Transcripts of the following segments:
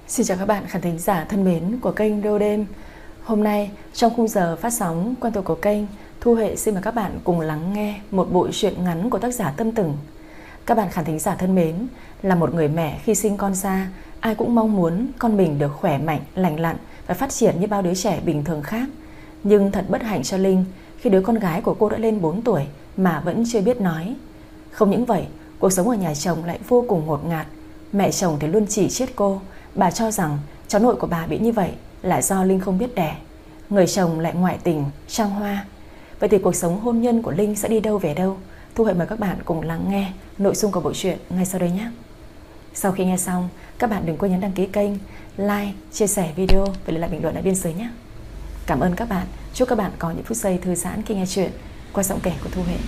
Xin chào các bạn khán thính giả thân mến của kênh Radio Đêm. Hôm nay trong khung giờ phát sóng quen thuộc của kênh, Thu Huệ xin mời các bạn cùng lắng nghe một bộ truyện ngắn của tác giả Tâm Tửng. Các bạn khán thính giả thân mến, là một người mẹ khi sinh con ra, ai cũng mong muốn con mình được khỏe mạnh, lành lặn và phát triển như bao đứa trẻ bình thường khác. Nhưng thật bất hạnh cho Linh khi đứa con gái của cô đã lên 4 tuổi mà vẫn chưa biết nói. Không những vậy, cuộc sống ở nhà chồng lại vô cùng ngột ngạt. Mẹ chồng thì luôn chỉ trích cô. Bà cho rằng cháu nội của bà bị như vậy là do Linh không biết đẻ. Người chồng lại ngoại tình, trăng hoa. Vậy thì cuộc sống hôn nhân của Linh sẽ đi đâu về đâu? Thu Huệ mời các bạn cùng lắng nghe nội dung của bộ truyện ngay sau đây nhé. Sau khi nghe xong, các bạn đừng quên nhấn đăng ký kênh, like, chia sẻ video và để lại bình luận ở bên dưới nhé. Cảm ơn các bạn. Chúc các bạn có những phút giây thư giãn khi nghe chuyện qua giọng kể của Thu Huệ.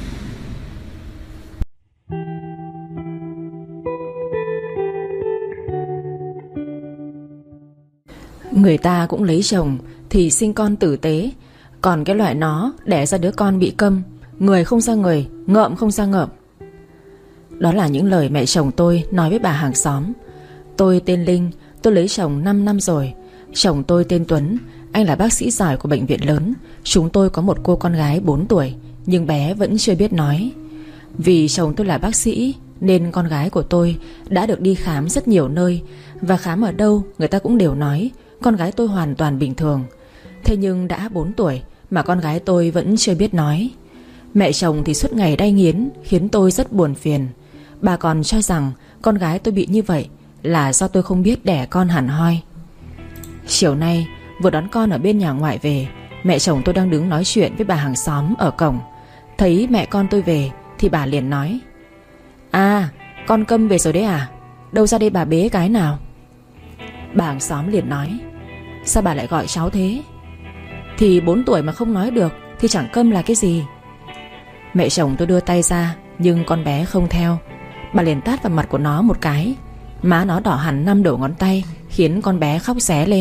Người ta cũng lấy chồng thì sinh con tử tế, còn cái loại nó đẻ ra đứa con bị câm, người không ra người, ngợm không ra ngợm. Đó là những lời mẹ chồng tôi nói với bà hàng xóm. Tôi tên Linh, tôi lấy chồng 5 năm rồi. Chồng tôi tên Tuấn, anh là bác sĩ giỏi của bệnh viện lớn. Chúng tôi có một cô con gái 4 tuổi, nhưng bé vẫn chưa biết nói. Vì chồng tôi là bác sĩ nên con gái của tôi đã được đi khám rất nhiều nơi, và khám ở đâu người ta cũng đều nói con gái tôi hoàn toàn bình thường. Thế nhưng đã 4 tuổi mà con gái tôi vẫn chưa biết nói. Mẹ chồng thì suốt ngày đay nghiến, khiến tôi rất buồn phiền. Bà còn cho rằng con gái tôi bị như vậy là do tôi không biết đẻ con hẳn hoi. Chiều nay vừa đón con ở bên nhà ngoại về, mẹ chồng tôi đang đứng nói chuyện với bà hàng xóm ở cổng. Thấy mẹ con tôi về thì bà liền nói: "À, con câm về rồi đấy à? Đâu ra đây bà bế cái nào?" Bà hàng xóm liền nói: "Sao bà lại gọi cháu thế? Thì 4 tuổi mà không nói được thì chẳng câm là cái gì." Mẹ chồng tôi đưa tay ra, nhưng con bé không theo. Bà liền tát vào mặt của nó một cái. Má nó đỏ hẳn 5 đầu ngón tay, khiến con bé khóc ré lên.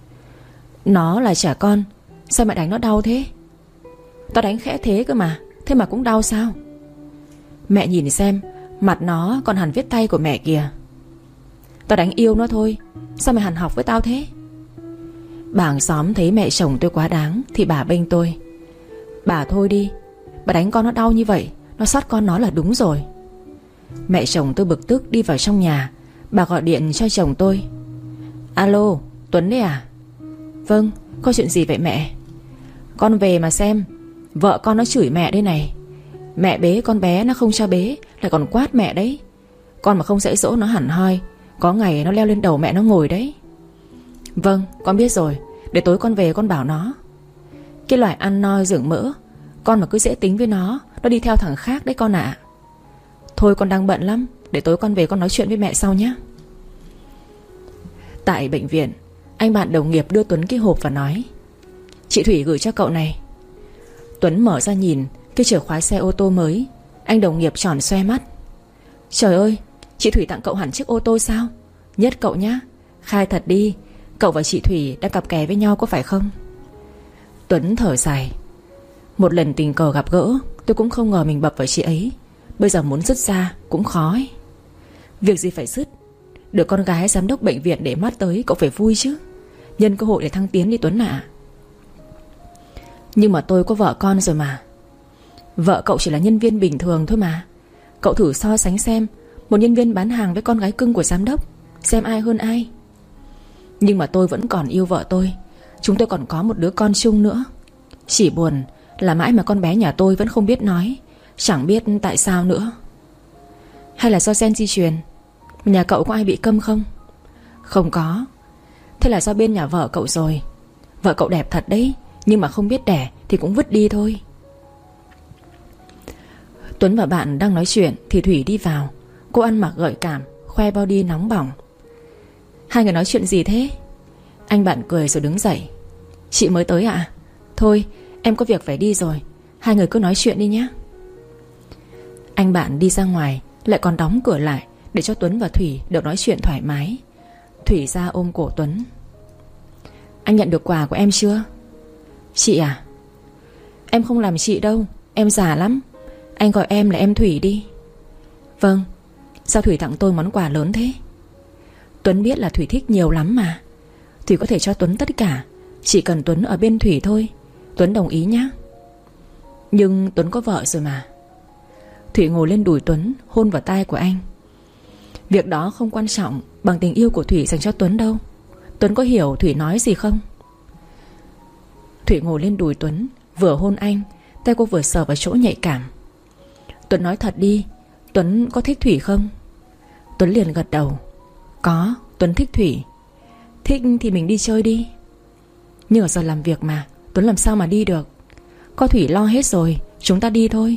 "Nó là trẻ con, sao mẹ đánh nó đau thế?" "Tao đánh khẽ thế cơ mà, thế mà cũng đau sao?" "Mẹ nhìn xem, mặt nó còn hẳn vết tay của mẹ kìa." "Tao đánh yêu nó thôi, sao mày hằn học với tao thế?" Bà hàng xóm thấy mẹ chồng tôi quá đáng thì bà bênh tôi: "Bà thôi đi, bà đánh con nó đau như vậy, nó xót con nó là đúng rồi." Mẹ chồng tôi bực tức đi vào trong nhà. Bà gọi điện cho chồng tôi: "Alo, Tuấn đấy à?" "Vâng, có chuyện gì vậy mẹ?" "Con về mà xem, vợ con nó chửi mẹ đây này. Mẹ bế con bé nó không cho bế, lại còn quát mẹ đấy. Con mà không dạy dỗ nó hẳn hoi, có ngày nó leo lên đầu mẹ nó ngồi đấy." "Vâng, con biết rồi, để tối con về con bảo nó." "Cái loại ăn no dưỡng mỡ, con mà cứ dễ tính với nó đi theo thằng khác đấy con ạ." "Thôi con đang bận lắm, để tối con về con nói chuyện với mẹ sau nhé." Tại bệnh viện, anh bạn đồng nghiệp đưa Tuấn cái hộp và nói: "Chị Thủy gửi cho cậu này." Tuấn mở ra nhìn cái chìa khóa xe ô tô mới. Anh đồng nghiệp tròn xoe mắt: "Trời ơi, chị Thủy tặng cậu hẳn chiếc ô tô sao? Nhất cậu nhá, khai thật đi, cậu và chị Thủy đang cặp kè với nhau có phải không?" Tuấn thở dài: "Một lần tình cờ gặp gỡ, tôi cũng không ngờ mình bập vào chị ấy. Bây giờ muốn dứt ra cũng khó ấy." "Việc gì phải dứt, được con gái giám đốc bệnh viện để mắt tới, cậu phải vui chứ. Nhân cơ hội để thăng tiến đi Tuấn ạ." "Nhưng mà tôi có vợ con rồi mà." "Vợ cậu chỉ là nhân viên bình thường thôi mà. Cậu thử so sánh xem, một nhân viên bán hàng với con gái cưng của giám đốc, xem ai hơn ai." "Nhưng mà tôi vẫn còn yêu vợ tôi. Chúng tôi còn có một đứa con chung nữa. Chỉ buồn là mãi mà con bé nhà tôi vẫn không biết nói, chẳng biết tại sao nữa." "Hay là do gen di truyền? Nhà cậu có ai bị câm không?" "Không có." "Thế là do bên nhà vợ cậu rồi. Vợ cậu đẹp thật đấy, nhưng mà không biết đẻ thì cũng vứt đi thôi." Tuấn và bạn đang nói chuyện thì Thủy đi vào. Cô ăn mặc gợi cảm, khoe body nóng bỏng. "Hai người nói chuyện gì thế?" Anh bạn cười rồi đứng dậy: "Chị mới tới ạ? Thôi em có việc phải đi rồi, hai người cứ nói chuyện đi nhé." Anh bạn đi ra ngoài, lại còn đóng cửa lại để cho Tuấn và Thủy được nói chuyện thoải mái. Thủy ra ôm cổ Tuấn: "Anh nhận được quà của em chưa?" "Chị à?" "Em không làm chị đâu, em già lắm. Anh gọi em là em Thủy đi." "Vâng, sao Thủy tặng tôi món quà lớn thế?" Tuấn biết là Thủy thích nhiều lắm mà. Thủy có thể cho Tuấn tất cả, chỉ cần Tuấn ở bên Thủy thôi. Tuấn đồng ý nhá. Nhưng Tuấn có vợ rồi mà. Thủy ngồi lên đùi Tuấn, hôn vào tai của anh. Việc đó không quan trọng bằng tình yêu của Thủy dành cho Tuấn đâu. Tuấn có hiểu Thủy nói gì không? Thủy ngồi lên đùi Tuấn, vừa hôn anh, tay cô vừa sờ vào chỗ nhạy cảm. Tuấn nói thật đi, Tuấn có thích Thủy không? Tuấn liền gật đầu. Có, Tuấn thích Thủy. Thích thì mình đi chơi đi. Nhưng ở giờ làm việc mà, Tuấn làm sao mà đi được. Có Thủy lo hết rồi, chúng ta đi thôi.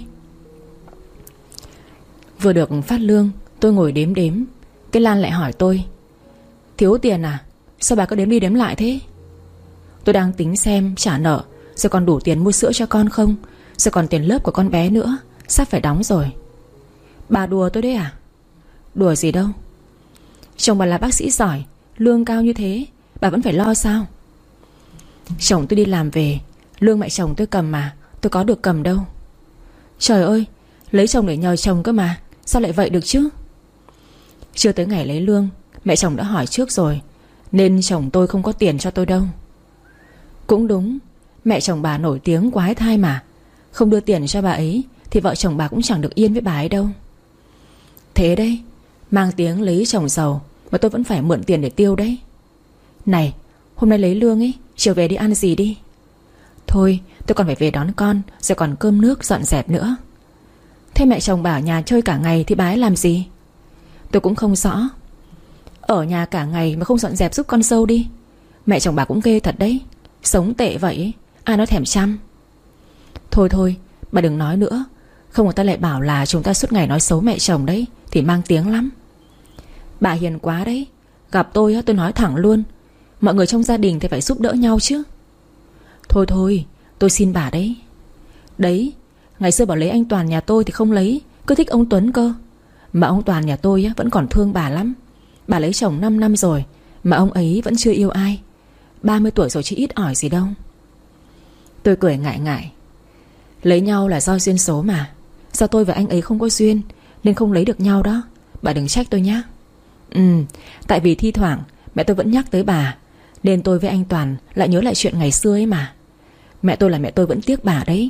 Vừa được phát lương, tôi ngồi đếm đếm. Cái Lan lại hỏi tôi: thiếu tiền à? Sao bà cứ đếm đi đếm lại thế? Tôi đang tính xem trả nợ, rồi còn đủ tiền mua sữa cho con không, rồi còn tiền lớp của con bé nữa, sắp phải đóng rồi. Bà đùa tôi đấy à? Đùa gì đâu. Chồng bà là bác sĩ giỏi, lương cao như thế, bà vẫn phải lo sao? Chồng tôi đi làm về, lương mẹ chồng tôi cầm mà, tôi có được cầm đâu. Trời ơi, lấy chồng để nhờ chồng cơ mà, sao lại vậy được chứ? Chưa tới ngày lấy lương, mẹ chồng đã hỏi trước rồi, nên chồng tôi không có tiền cho tôi đâu. Cũng đúng, mẹ chồng bà nổi tiếng quái thai mà, không đưa tiền cho bà ấy thì vợ chồng bà cũng chẳng được yên với bà ấy đâu. Thế đấy, mang tiếng lấy chồng giàu mà tôi vẫn phải mượn tiền để tiêu đấy. Này, hôm nay lấy lương ấy, chiều về đi ăn gì đi. Thôi, tôi còn phải về đón con, rồi còn cơm nước dọn dẹp nữa. Thế mẹ chồng bà ở nhà chơi cả ngày thì bà ấy làm gì? Tôi cũng không rõ. Ở nhà cả ngày mà không dọn dẹp giúp con dâu đi. Mẹ chồng bà cũng ghê thật đấy, sống tệ vậy ấy, ai nó thèm chăm. Thôi thôi, bà đừng nói nữa, không người ta lại bảo là chúng ta suốt ngày nói xấu mẹ chồng đấy, thì mang tiếng lắm. Bà hiền quá đấy, gặp tôi nói thẳng luôn, mọi người trong gia đình thì phải giúp đỡ nhau chứ. Thôi thôi, tôi xin bà đấy. Đấy, ngày xưa bảo lấy anh Toàn nhà tôi thì không lấy, cứ thích ông Tuấn cơ. Mà ông Toàn nhà tôi vẫn còn thương bà lắm. Bà lấy chồng 5 năm rồi mà ông ấy vẫn chưa yêu ai. 30 tuổi rồi chứ ít ỏi gì đâu. Tôi cười ngại ngại. Lấy nhau là do duyên số mà, do tôi và anh ấy không có duyên nên không lấy được nhau đó. Bà đừng trách tôi nhé. Tại vì thi thoảng mẹ tôi vẫn nhắc tới bà, nên tôi với anh Toàn lại nhớ lại chuyện ngày xưa ấy mà. Mẹ tôi là mẹ tôi vẫn tiếc bà đấy.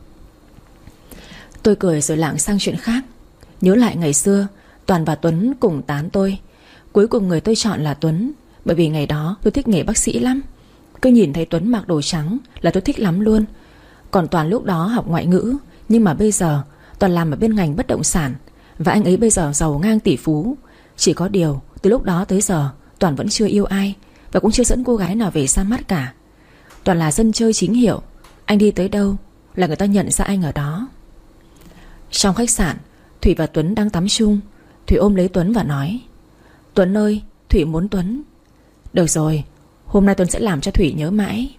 Tôi cười rồi lảng sang chuyện khác. Nhớ lại ngày xưa Toàn và Tuấn cùng tán tôi. Cuối cùng người tôi chọn là Tuấn, bởi vì ngày đó tôi thích nghề bác sĩ lắm. Cứ nhìn thấy Tuấn mặc đồ trắng là tôi thích lắm luôn. Còn Toàn lúc đó học ngoại ngữ, nhưng mà bây giờ Toàn làm ở bên ngành bất động sản, và anh ấy bây giờ giàu ngang tỷ phú. Chỉ có điều từ lúc đó tới giờ Toàn vẫn chưa yêu ai, và cũng chưa dẫn cô gái nào về xa mắt cả. Toàn là dân chơi chính hiệu, anh đi tới đâu là người ta nhận ra anh ở đó. Trong khách sạn, Thủy và Tuấn đang tắm chung. Thủy ôm lấy Tuấn và nói: Tuấn ơi, Thủy muốn Tuấn. Được rồi, hôm nay Tuấn sẽ làm cho Thủy nhớ mãi.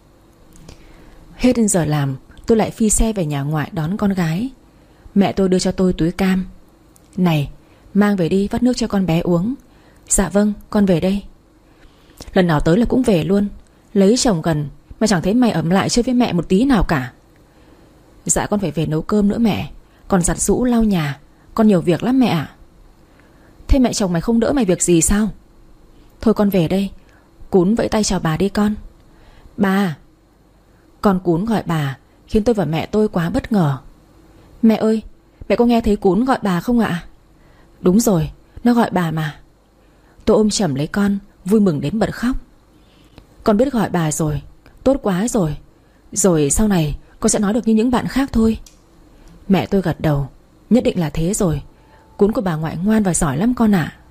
Hết giờ làm, tôi lại phi xe về nhà ngoại đón con gái. Mẹ tôi đưa cho tôi túi cam. Này, mang về đi, vắt nước cho con bé uống. Dạ vâng, con về đây. Lần nào tới là cũng về luôn. Lấy chồng gần mà chẳng thấy mày ẩm lại chơi với mẹ một tí nào cả. Dạ con phải về nấu cơm nữa mẹ, còn giặt giũ lau nhà, con nhiều việc lắm mẹ ạ. Thế mẹ chồng mày không đỡ mày việc gì sao? Thôi con về đây. Cún vẫy tay chào bà đi con. Bà. Con Cún gọi bà khiến tôi và mẹ tôi quá bất ngờ. Mẹ ơi, mẹ có nghe thấy Cún gọi bà không ạ? Đúng rồi, nó gọi bà mà. Tôi ôm chầm lấy con, vui mừng đến bật khóc. Con biết gọi bà rồi, tốt quá rồi. Rồi sau này con sẽ nói được như những bạn khác thôi. Mẹ tôi gật đầu. Nhất định là thế rồi. Cún của bà ngoại ngoan và giỏi lắm con ạ.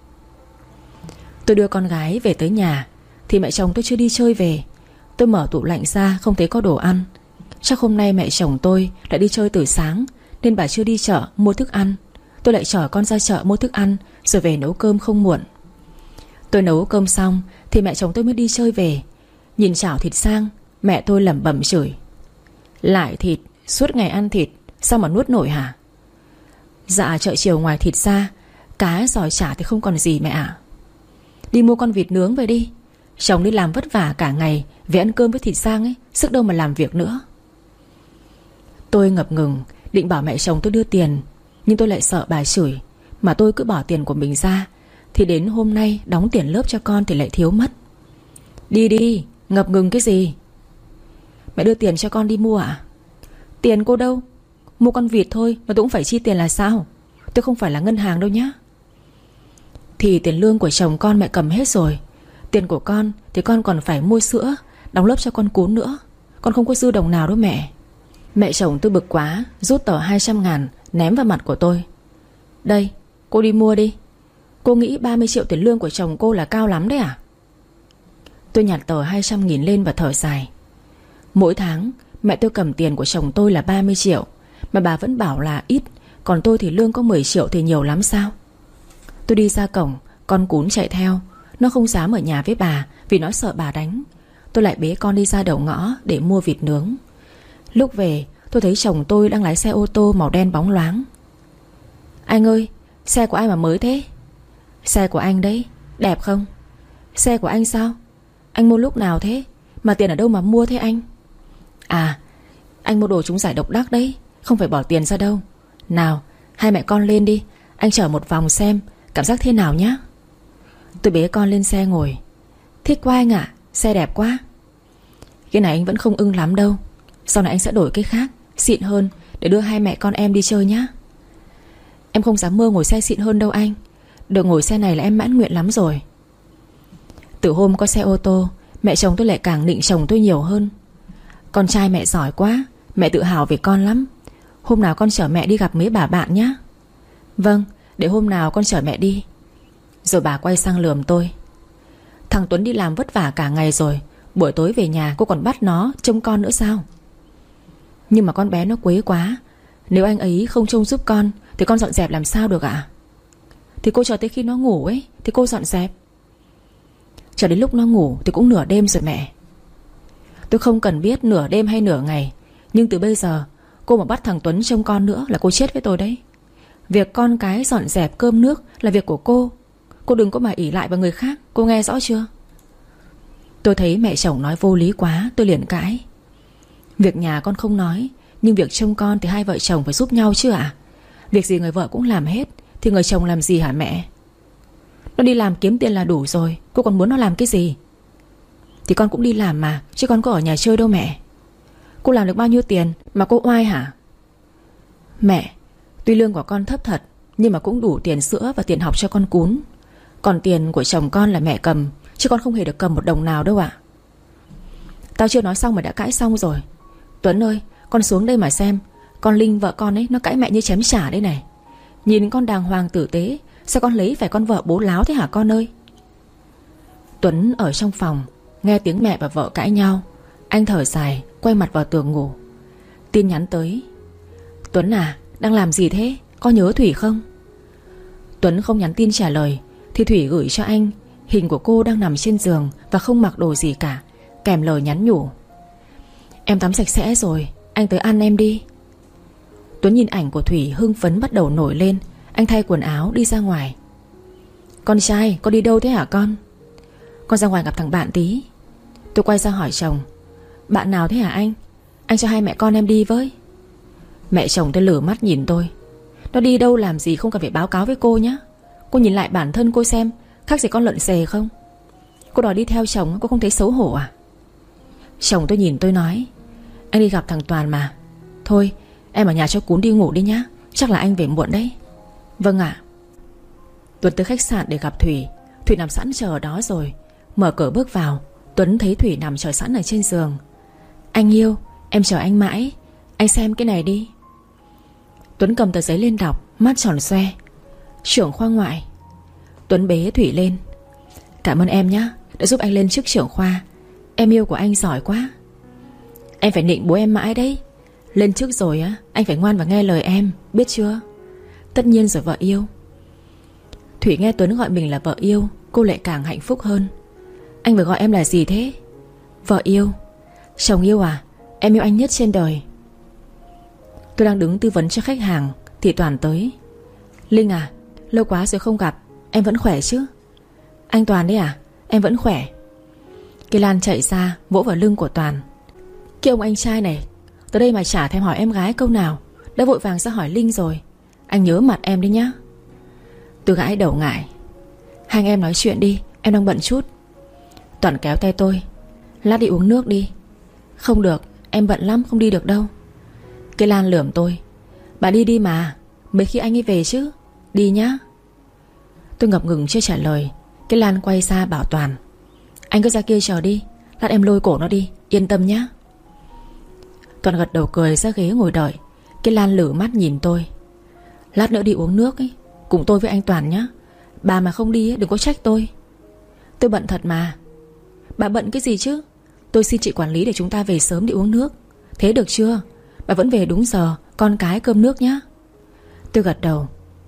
Tôi đưa con gái về tới nhà thì mẹ chồng tôi chưa đi chơi về. Tôi mở tủ lạnh ra không thấy có đồ ăn. Chắc hôm nay mẹ chồng tôi đã đi chơi từ sáng nên bà chưa đi chợ mua thức ăn. Tôi lại chở con ra chợ mua thức ăn rồi về nấu cơm không muộn. Tôi nấu cơm xong thì mẹ chồng tôi mới đi chơi về. Nhìn chảo thịt sang, mẹ tôi lẩm bẩm chửi: lại thịt, suốt ngày ăn thịt, sao mà nuốt nổi hả? Dạ chợ chiều ngoài thịt ra, cá giò chả thì không còn gì mẹ ạ. Đi mua con vịt nướng về đi. Chồng đi làm vất vả cả ngày về ăn cơm với thịt sang ấy, sức đâu mà làm việc nữa. Tôi ngập ngừng định bảo mẹ chồng tôi đưa tiền, nhưng tôi lại sợ bà chửi, mà tôi cứ bỏ tiền của mình ra, thì đến hôm nay đóng tiền lớp cho con thì lại thiếu mất. Đi đi, ngập ngừng cái gì? Mẹ đưa tiền cho con đi mua à? Tiền cô đâu? Mua con vịt thôi mà tôi cũng phải chi tiền là sao? Tôi không phải là ngân hàng đâu nhá. Thì tiền lương của chồng con mẹ cầm hết rồi. Tiền của con thì con còn phải mua sữa, đóng lớp cho con cún nữa. Con không có dư đồng nào đâu mẹ. Mẹ chồng tôi bực quá, rút tờ 200.000 ném vào mặt của tôi. Đây, cô đi mua đi. Cô nghĩ 30 triệu tiền lương của chồng cô là cao lắm đấy à? Tôi nhặt tờ 200.000 lên và thở dài. Mỗi tháng mẹ tôi cầm tiền của chồng tôi là 30 triệu mà bà vẫn bảo là ít. Còn tôi thì lương có 10 triệu thì nhiều lắm sao? Tôi đi ra cổng, con cún chạy theo. Nó không dám ở nhà với bà vì nó sợ bà đánh. Tôi lại bế con đi ra đầu ngõ để mua vịt nướng. Lúc về tôi thấy chồng tôi đang lái xe ô tô màu đen bóng loáng. Anh ơi, xe của ai mà mới thế? Xe của anh đấy, đẹp không? Xe của anh sao? Anh mua lúc nào thế? Mà tiền ở đâu mà mua thế anh? À, anh mua đồ trúng giải độc đắc đấy, không phải bỏ tiền ra đâu. Nào, hai mẹ con lên đi, anh chở một vòng xem cảm giác thế nào nhá. Tôi bế con lên xe ngồi. Thích quá anh ạ, xe đẹp quá. Cái này anh vẫn không ưng lắm đâu. Sau này anh sẽ đổi cái khác, xịn hơn, để đưa hai mẹ con em đi chơi nhá. Em không dám mơ ngồi xe xịn hơn đâu anh. Được ngồi xe này là em mãn nguyện lắm rồi. Từ hôm có xe ô tô, mẹ chồng tôi lại càng nịnh chồng tôi nhiều hơn. Con trai mẹ giỏi quá, mẹ tự hào về con lắm. Hôm nào con chở mẹ đi gặp mấy bà bạn nhá. Vâng, để hôm nào con chở mẹ đi. Rồi bà quay sang lườm tôi. Thằng Tuấn đi làm vất vả cả ngày rồi, buổi tối về nhà cô còn bắt nó trông con nữa sao? Nhưng mà con bé nó quấy quá. Nếu anh ấy không trông giúp con thì con dọn dẹp làm sao được ạ? Thì cô chờ tới khi nó ngủ ấy thì cô dọn dẹp. Chờ đến lúc nó ngủ thì cũng nửa đêm rồi mẹ. Tôi không cần biết nửa đêm hay nửa ngày, nhưng từ bây giờ cô mà bắt thằng Tuấn trông con nữa là cô chết với tôi đấy. Việc con cái dọn dẹp cơm nước là việc của cô. Cô đừng có mà ỷ lại vào người khác, cô nghe rõ chưa? Tôi thấy mẹ chồng nói vô lý quá, tôi liền cãi. Việc nhà con không nói, nhưng việc trông con thì hai vợ chồng phải giúp nhau chứ ạ. Việc gì người vợ cũng làm hết thì người chồng làm gì hả mẹ? Nó đi làm kiếm tiền là đủ rồi, cô còn muốn nó làm cái gì? Thì con cũng đi làm mà, chứ con có ở nhà chơi đâu mẹ. Cô làm được bao nhiêu tiền mà cô oai hả? Mẹ, tuy lương của con thấp thật, nhưng mà cũng đủ tiền sữa và tiền học cho con cún. Còn tiền của chồng con là mẹ cầm, chứ con không hề được cầm một đồng nào đâu ạ. Tao chưa nói xong mà đã cãi xong rồi. Tuấn ơi, con xuống đây mà xem. Con Linh vợ con ấy, nó cãi mẹ như chém chả đây này. Nhìn con đàng hoàng tử tế, sao con lấy phải con vợ bố láo thế hả con ơi? Tuấn ở trong phòng nghe tiếng mẹ và vợ cãi nhau. Anh thở dài, quay mặt vào tường ngủ. Tin nhắn tới. Tuấn à, đang làm gì thế? Có nhớ Thủy không? Tuấn không nhắn tin trả lời thì Thủy gửi cho anh hình của cô đang nằm trên giường và không mặc đồ gì cả, kèm lời nhắn nhủ. Em tắm sạch sẽ rồi, anh tới ăn em đi. Tuấn nhìn ảnh của Thủy hưng phấn bắt đầu nổi lên. Anh thay quần áo đi ra ngoài. Con trai, con đi đâu thế hả con? Con ra ngoài gặp thằng bạn tí. Tôi quay ra hỏi chồng. Bạn nào thế hả anh? Anh cho hai mẹ con em đi với. Mẹ chồng tôi lửa mắt nhìn tôi. Nó đi đâu làm gì không cần phải báo cáo với cô nhé. Cô nhìn lại bản thân cô xem khác gì con lợn xề không? Cô đòi đi theo chồng, cô không thấy xấu hổ à? Chồng tôi nhìn tôi nói. Anh đi gặp thằng Toàn mà. Thôi em ở nhà cho cún đi ngủ đi nhá, chắc là anh về muộn đấy. Vâng ạ. Tuấn tới khách sạn để gặp Thủy. Thủy nằm sẵn chờ ở đó rồi. Mở cửa bước vào, Tuấn thấy Thủy nằm chờ sẵn ở trên giường. Anh yêu, em chờ anh mãi. Anh xem cái này đi. Tuấn cầm tờ giấy lên đọc, mắt tròn xoe. Trưởng khoa ngoại. Tuấn bế Thủy lên. Cảm ơn em nhé, đã giúp anh lên chức trưởng khoa. Em yêu của anh giỏi quá. Em phải nịnh bố em mãi đấy. Lên chức rồi á, anh phải ngoan và nghe lời em, biết chưa? Tất nhiên rồi vợ yêu. Thủy nghe Tuấn gọi mình là vợ yêu, cô lại càng hạnh phúc hơn. Anh vừa gọi em là gì thế? Vợ yêu. Chồng yêu à? Em yêu anh nhất trên đời. Tôi đang đứng tư vấn cho khách hàng thì Toàn tới. Linh à, lâu quá rồi không gặp, em vẫn khỏe chứ? Anh Toàn đấy à? Em vẫn khỏe. Cái Lan chạy ra vỗ vào lưng của Toàn. Cái ông anh trai này tới đây mà chả thèm hỏi em gái câu nào, đã vội vàng ra hỏi Linh rồi. Anh nhớ mặt em đấy nhá. Tôi gãi đầu ngại. Hai anh em nói chuyện đi, em đang bận chút. Toàn kéo tay tôi. Lát đi uống nước đi. Không được, em bận lắm, không đi được đâu. Cái Lan lườm tôi. Bà đi đi mà, mấy khi anh ấy về chứ. Đi nhá. Tôi ngập ngừng chưa trả lời. Cái Lan quay ra bảo Toàn. Anh cứ ra kia chờ đi, lát em lôi cổ nó đi, yên tâm nhá. Toàn gật đầu cười ra ghế ngồi đợi. Cái Lan lử mắt nhìn tôi. Lát nữa đi uống nước ấy, cùng tôi với anh Toàn nhá. Bà mà không đi đừng có trách tôi. Tôi bận thật mà. Bà bận cái gì chứ? Tôi xin chị quản lý để chúng ta về sớm đi uống nước. Thế được chưa? Bà vẫn về đúng giờ, con cái cơm nước nhá. Tôi gật đầu.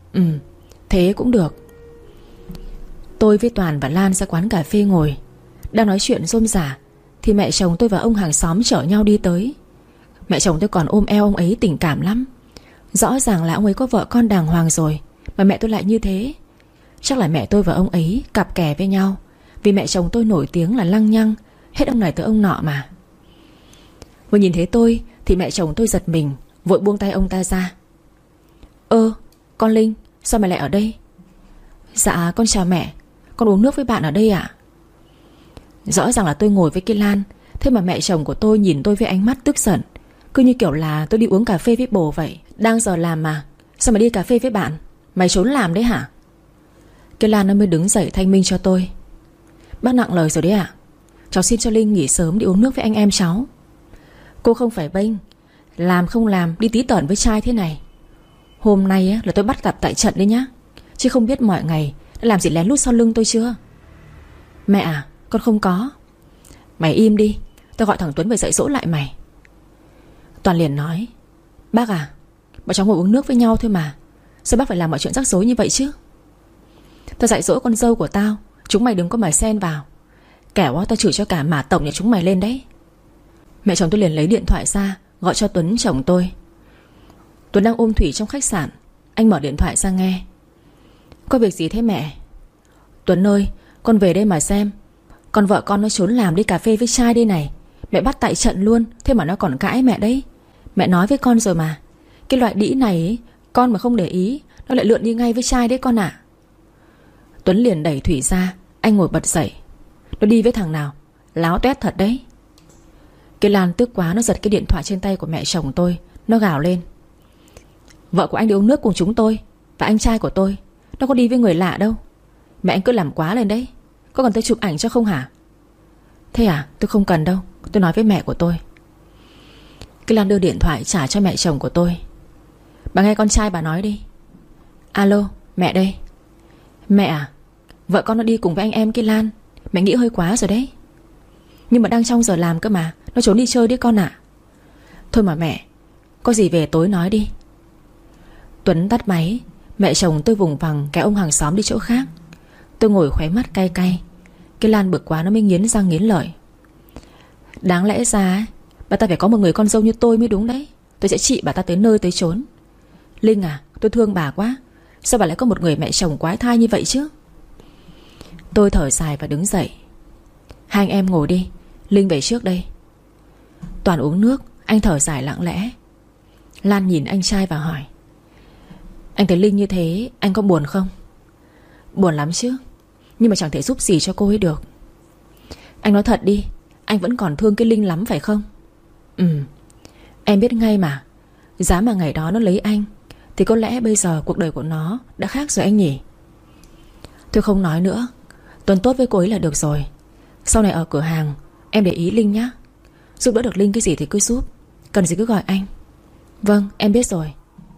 Thế cũng được. Tôi với Toàn và Lan ra quán cà phê ngồi. Đang nói chuyện rôm rả thì mẹ chồng tôi và ông hàng xóm chở nhau đi tới. Mẹ chồng tôi còn ôm eo ông ấy tình cảm lắm. Rõ ràng là ông ấy có vợ con đàng hoàng rồi, mà mẹ tôi lại như thế. Chắc là mẹ tôi và ông ấy cặp kè với nhau, vì mẹ chồng tôi nổi tiếng là lăng nhăng, hết ông này tới ông nọ mà. Vừa nhìn thấy tôi thì mẹ chồng tôi giật mình, vội buông tay ông ta ra. Con Linh, sao mày lại ở đây? Dạ con chào mẹ, con uống nước với bạn ở đây ạ. Rõ ràng là tôi ngồi với cái Lan, thế mà mẹ chồng của tôi nhìn tôi với ánh mắt tức giận, cứ như kiểu là tôi đi uống cà phê với bồ vậy. Đang giờ làm mà, sao mày đi cà phê với bạn? Mày trốn làm đấy hả? Cái Lan nó mới đứng dậy thanh minh cho tôi. Bác nặng lời rồi đấy ạ. Cháu xin cho Linh nghỉ sớm đi uống nước với anh em cháu. Cô không phải bênh, làm không làm đi tí tởn với trai thế này. Hôm nay là tôi bắt gặp tại trận đấy nhá, chứ không biết mọi ngày đã làm gì lén lút sau lưng tôi chưa. Mẹ à, con không có. Mày im đi, tao gọi thằng Tuấn về dạy dỗ lại mày. Toàn liền nói. Bác à, bọn cháu ngồi uống nước với nhau thôi mà, sao bác phải làm mọi chuyện rắc rối như vậy chứ? Tao dạy dỗ con dâu của tao, chúng mày đừng có mời xen vào. Kẻo tao chửi cho cả mả tổng nhà chúng mày lên đấy. Mẹ chồng tôi liền lấy điện thoại ra, gọi cho Tuấn chồng tôi. Tuấn đang ôm Thủy trong khách sạn. Anh mở điện thoại ra nghe. Có việc gì thế mẹ? Tuấn ơi, con về đây mà xem. Con vợ con nó trốn làm đi cà phê với trai đây này. Mẹ bắt tại trận luôn, thế mà nó còn cãi mẹ đấy. Mẹ nói với con rồi mà, cái loại đĩ này ấy, con mà không để ý nó lại lượn đi ngay với trai đấy con ạ. Tuấn liền đẩy Thủy ra. Anh ngồi bật dậy. Nó đi với thằng nào? Láo toét thật đấy. Cái Lan tức quá, nó giật cái điện thoại trên tay của mẹ chồng tôi. Nó gào lên. Vợ của anh đi uống nước cùng chúng tôi, và anh trai của tôi, nó có đi với người lạ đâu. Mẹ anh cứ làm quá lên đấy. Có cần tôi chụp ảnh cho không hả? Thế à, tôi không cần đâu, tôi nói với mẹ của tôi. Cái Lan đưa điện thoại trả cho mẹ chồng của tôi. Bà nghe con trai bà nói đi. Alo, mẹ đây. Mẹ à, vợ con nó đi cùng với anh em cái Lan. Mẹ nghĩ hơi quá rồi đấy. Nhưng mà đang trong giờ làm cơ mà, nó trốn đi chơi đấy con ạ. Thôi mà mẹ, có gì về tối nói đi. Tuấn tắt máy. Mẹ chồng tôi vùng vằng kéo ông hàng xóm đi chỗ khác. Tôi ngồi khóe mắt cay cay. Cái Lan bực quá nó mới nghiến răng nghiến lợi. Đáng lẽ ra ấy, bà ta phải có một người con dâu như tôi mới đúng đấy. Tôi sẽ trị bà ta tới nơi tới chốn. Linh à, tôi thương bà quá. Sao bà lại có một người mẹ chồng quái thai như vậy chứ? Tôi thở dài và đứng dậy. Hai anh em ngồi đi, Linh về trước đây. Toàn uống nước. Anh thở dài lặng lẽ. Lan nhìn anh trai và hỏi. Anh thấy Linh như thế, anh có buồn không? Buồn lắm chứ, nhưng mà chẳng thể giúp gì cho cô ấy được. Anh nói thật đi, anh vẫn còn thương cái Linh lắm phải không? Em biết ngay mà. Giá mà ngày đó nó lấy anh thì có lẽ bây giờ cuộc đời của nó đã khác rồi anh nhỉ. Tôi không nói nữa. Tuần tốt với cô ấy là được rồi. Sau này ở cửa hàng em để ý Linh nhá. Giúp đỡ được Linh cái gì thì cứ giúp. Cần gì cứ gọi anh. Vâng, em biết rồi.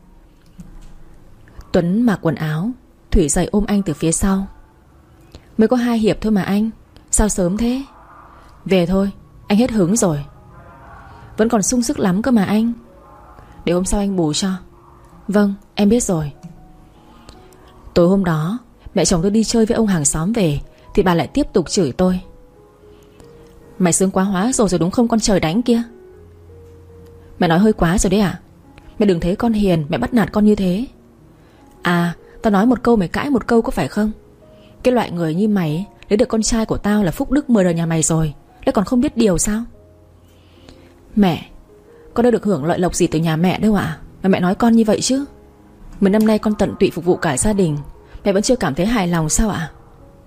Tuấn mặc quần áo. Thủy dậy ôm anh từ phía sau. Mới có 2 hiệp thôi mà anh, sao sớm thế? Về thôi, anh hết hứng rồi. Vẫn còn sung sức lắm cơ mà anh. Để hôm sau anh bù cho. Vâng, em biết rồi. Tối hôm đó mẹ chồng tôi đi chơi với ông hàng xóm về thì bà lại tiếp tục chửi tôi. Mày sướng quá hóa rồi đúng không con trời đánh kia? Mẹ nói hơi quá rồi đấy à? Mẹ đừng thấy con hiền mẹ bắt nạt con như thế. À, tao nói một câu mày cãi một câu có phải không? Cái loại người như mày ấy, lấy được con trai của tao là phúc đức 10 đời nhà mày rồi, lại còn không biết điều sao? Mẹ, con đã được hưởng lợi lộc gì từ nhà mẹ đâu ạ? Mà mẹ nói con như vậy chứ? 10 năm nay con tận tụy phục vụ cả gia đình, mẹ vẫn chưa cảm thấy hài lòng sao ạ?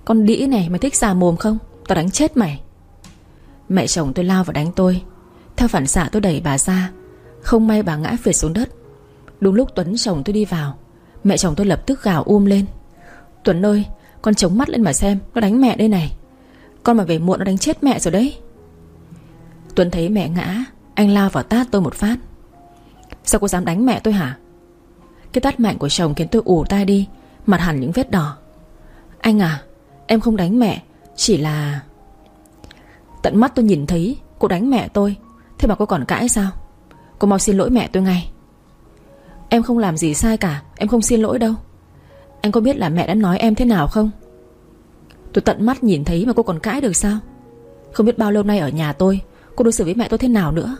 Con đĩ này, mày thích già mồm không? Tao đánh chết mày. Mẹ chồng tôi lao vào đánh tôi. Theo phản xạ tôi đẩy bà ra. Không may bà ngã phịch xuống đất. Đúng lúc Tuấn chồng tôi đi vào, mẹ chồng tôi lập tức gào lên: Tuấn ơi, con chống mắt lên mà xem, nó đánh mẹ đây này. Con mà về muộn nó đánh chết mẹ rồi đấy. Tuấn thấy mẹ ngã, anh lao vào tát tôi một phát. Sao cô dám đánh mẹ tôi hả? Cái tát mạnh của chồng khiến tôi ù tai đi, mặt hẳn những vết đỏ. Anh à, em không đánh mẹ, chỉ là... Tận mắt tôi nhìn thấy cô đánh mẹ tôi, thế mà cô còn cãi sao? Cô mau xin lỗi mẹ tôi ngay. Em không làm gì sai cả, em không xin lỗi đâu. Anh có biết là mẹ đã nói em thế nào không? Tôi tận mắt nhìn thấy mà cô còn cãi được sao? Không biết bao lâu nay ở nhà tôi, cô đối xử với mẹ tôi thế nào nữa.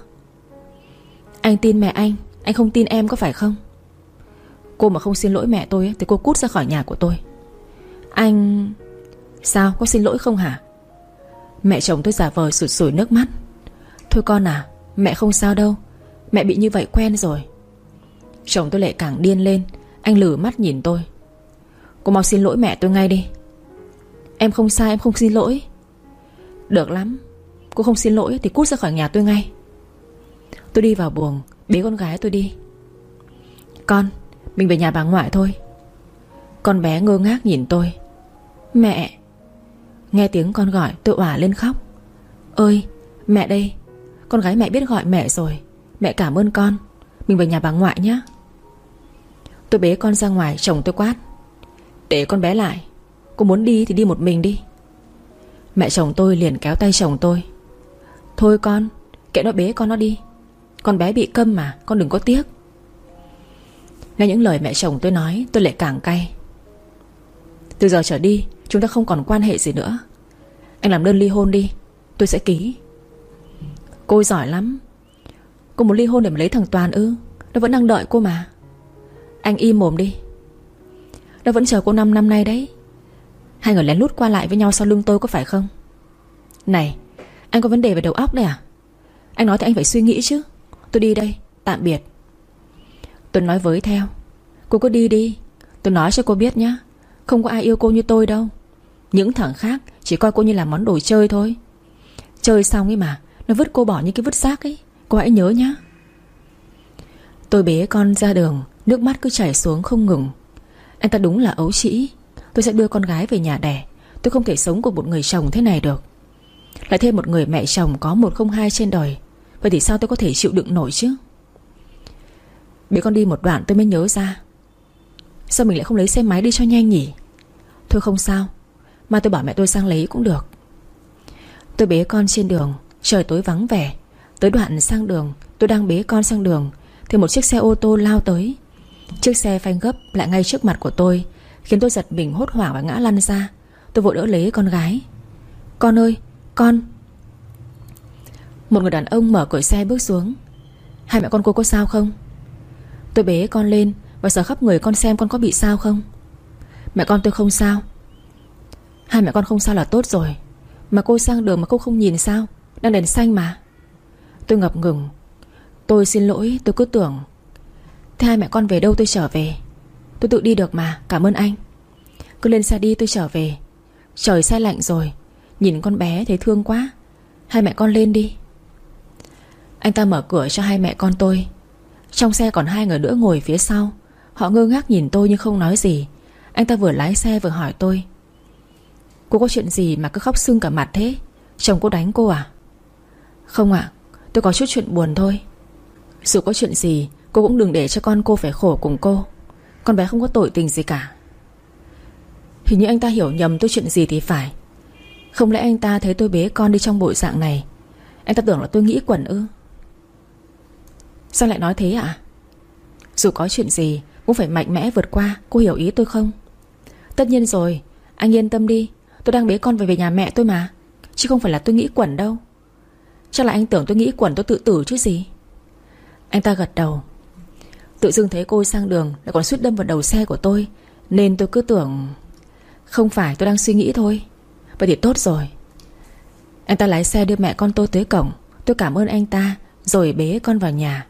Anh tin mẹ anh không tin em có phải không? Cô mà không xin lỗi mẹ tôi thì cô cút ra khỏi nhà của tôi. Anh... Sao, có xin lỗi không hả? Mẹ chồng tôi giả vờ sụt sùi nước mắt. Thôi con à, mẹ không sao đâu, mẹ bị như vậy quen rồi. Chồng tôi lại càng điên lên. Anh lử mắt nhìn tôi. Cô mau xin lỗi mẹ tôi ngay đi. Em không sai, em không xin lỗi. Được lắm, cô không xin lỗi thì cút ra khỏi nhà tôi ngay. Tôi đi vào buồng bế con gái tôi đi. Con, mình về nhà bà ngoại thôi. Con bé ngơ ngác nhìn tôi. Mẹ. Nghe tiếng con gọi tôi òa lên khóc. Ơi, mẹ đây. Con gái mẹ biết gọi mẹ rồi. Mẹ cảm ơn con. Mình về nhà bà ngoại nhé. Tôi bế con ra ngoài, chồng tôi quát: Để con bé lại. Cô muốn đi thì đi một mình đi. Mẹ chồng tôi liền kéo tay chồng tôi: Thôi con, kệ nó, bế con nó đi. Con bé bị câm mà, con đừng có tiếc. Nghe những lời mẹ chồng tôi nói, tôi lại càng cay. Từ giờ trở đi chúng ta không còn quan hệ gì nữa. Anh làm đơn ly hôn đi, tôi sẽ ký. Cô giỏi lắm. Cô muốn ly hôn để mà lấy thằng Toàn ư? Nó vẫn đang đợi cô mà. Anh im mồm đi. Nó vẫn chờ cô 5 năm nay đấy. Hai người lén lút qua lại với nhau sau lưng tôi có phải không? Này, anh có vấn đề về đầu óc đấy à? Anh nói thì anh phải suy nghĩ chứ. Tôi đi đây, tạm biệt. Tuấn nói với theo: Cô cứ đi đi. Tôi nói cho cô biết nhá, không có ai yêu cô như tôi đâu. Những thằng khác chỉ coi cô như là món đồ chơi thôi. Chơi xong ấy mà nó vứt cô bỏ như cái vứt xác ấy. Cô hãy nhớ nhá. Tôi bế con ra đường, nước mắt cứ chảy xuống không ngừng. Anh ta đúng là ấu trĩ. Tôi sẽ đưa con gái về nhà đẻ. Tôi không thể sống cùng một người chồng thế này được. Lại thêm một người mẹ chồng có 102 trên đời. Vậy thì sao tôi có thể chịu đựng nổi chứ? Bế con đi một đoạn tôi mới nhớ ra, sao mình lại không lấy xe máy đi cho nhanh nhỉ? Thôi không sao, mai tôi bảo mẹ tôi sang lấy cũng được. Tôi bế con trên đường. Trời tối vắng vẻ. Tới đoạn sang đường, tôi đang bế con sang đường thì một chiếc xe ô tô lao tới. Chiếc xe phanh gấp lại ngay trước mặt của tôi, khiến tôi giật mình hốt hoảng và ngã lăn ra. Tôi vội đỡ lấy con gái. Con ơi, con. Một người đàn ông mở cửa xe bước xuống. Hai mẹ con cô có sao không? Tôi bế con lên và sờ khắp người con xem con có bị sao không. Mẹ con tôi không sao. Hai mẹ con không sao là tốt rồi. Mà cô sang đường mà cô không nhìn sao? Đang đèn xanh mà. Tôi ngập ngừng. Tôi xin lỗi, tôi cứ tưởng. Thế hai mẹ con về đâu tôi trở về? Tôi tự đi được mà, cảm ơn anh. Cứ lên xe đi, tôi trở về. Trời xe lạnh rồi, nhìn con bé thấy thương quá. Hai mẹ con lên đi. Anh ta mở cửa cho hai mẹ con tôi. Trong xe còn hai người nữa ngồi phía sau. Họ ngơ ngác nhìn tôi nhưng không nói gì. Anh ta vừa lái xe vừa hỏi tôi: Cô có chuyện gì mà cứ khóc sưng cả mặt thế? Chồng cô đánh cô à? Không ạ, tôi có chút chuyện buồn thôi. Dù có chuyện gì, cô cũng đừng để cho con cô phải khổ cùng cô. Con bé không có tội tình gì cả. Hình như anh ta hiểu nhầm tôi chuyện gì thì phải. Không lẽ anh ta thấy tôi bế con đi trong bộ dạng này, anh ta tưởng là tôi nghĩ quẩn ư? Sao lại nói thế ạ? Dù có chuyện gì cũng phải mạnh mẽ vượt qua. Cô hiểu ý tôi không? Tất nhiên rồi, anh yên tâm đi. Tôi đang bế con về nhà mẹ tôi mà, chứ không phải là tôi nghĩ quẩn đâu. Chắc là anh tưởng tôi nghĩ quẩn tôi tự tử chứ gì. Anh ta gật đầu. Tự dưng thấy cô sang đường lại còn suýt đâm vào đầu xe của tôi, nên tôi cứ tưởng. Không phải, tôi đang suy nghĩ thôi. Vậy thì tốt rồi. Anh ta lái xe đưa mẹ con tôi tới cổng. Tôi cảm ơn anh ta rồi bế con vào nhà.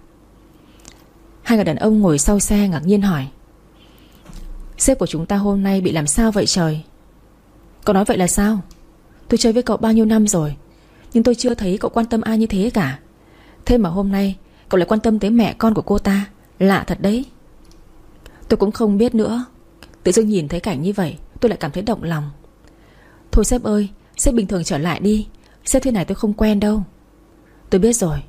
Hai người đàn ông ngồi sau xe ngạc nhiên hỏi: Sếp của chúng ta hôm nay bị làm sao vậy trời? Cậu nói vậy là sao? Tôi chơi với cậu bao nhiêu năm rồi, nhưng tôi chưa thấy cậu quan tâm ai như thế cả. Thế mà hôm nay cậu lại quan tâm tới mẹ con của cô ta. Lạ thật đấy. Tôi cũng không biết nữa. Tự dưng nhìn thấy cảnh như vậy tôi lại cảm thấy động lòng. Thôi sếp ơi, sếp bình thường trở lại đi. Sếp thế này tôi không quen đâu. Tôi biết rồi.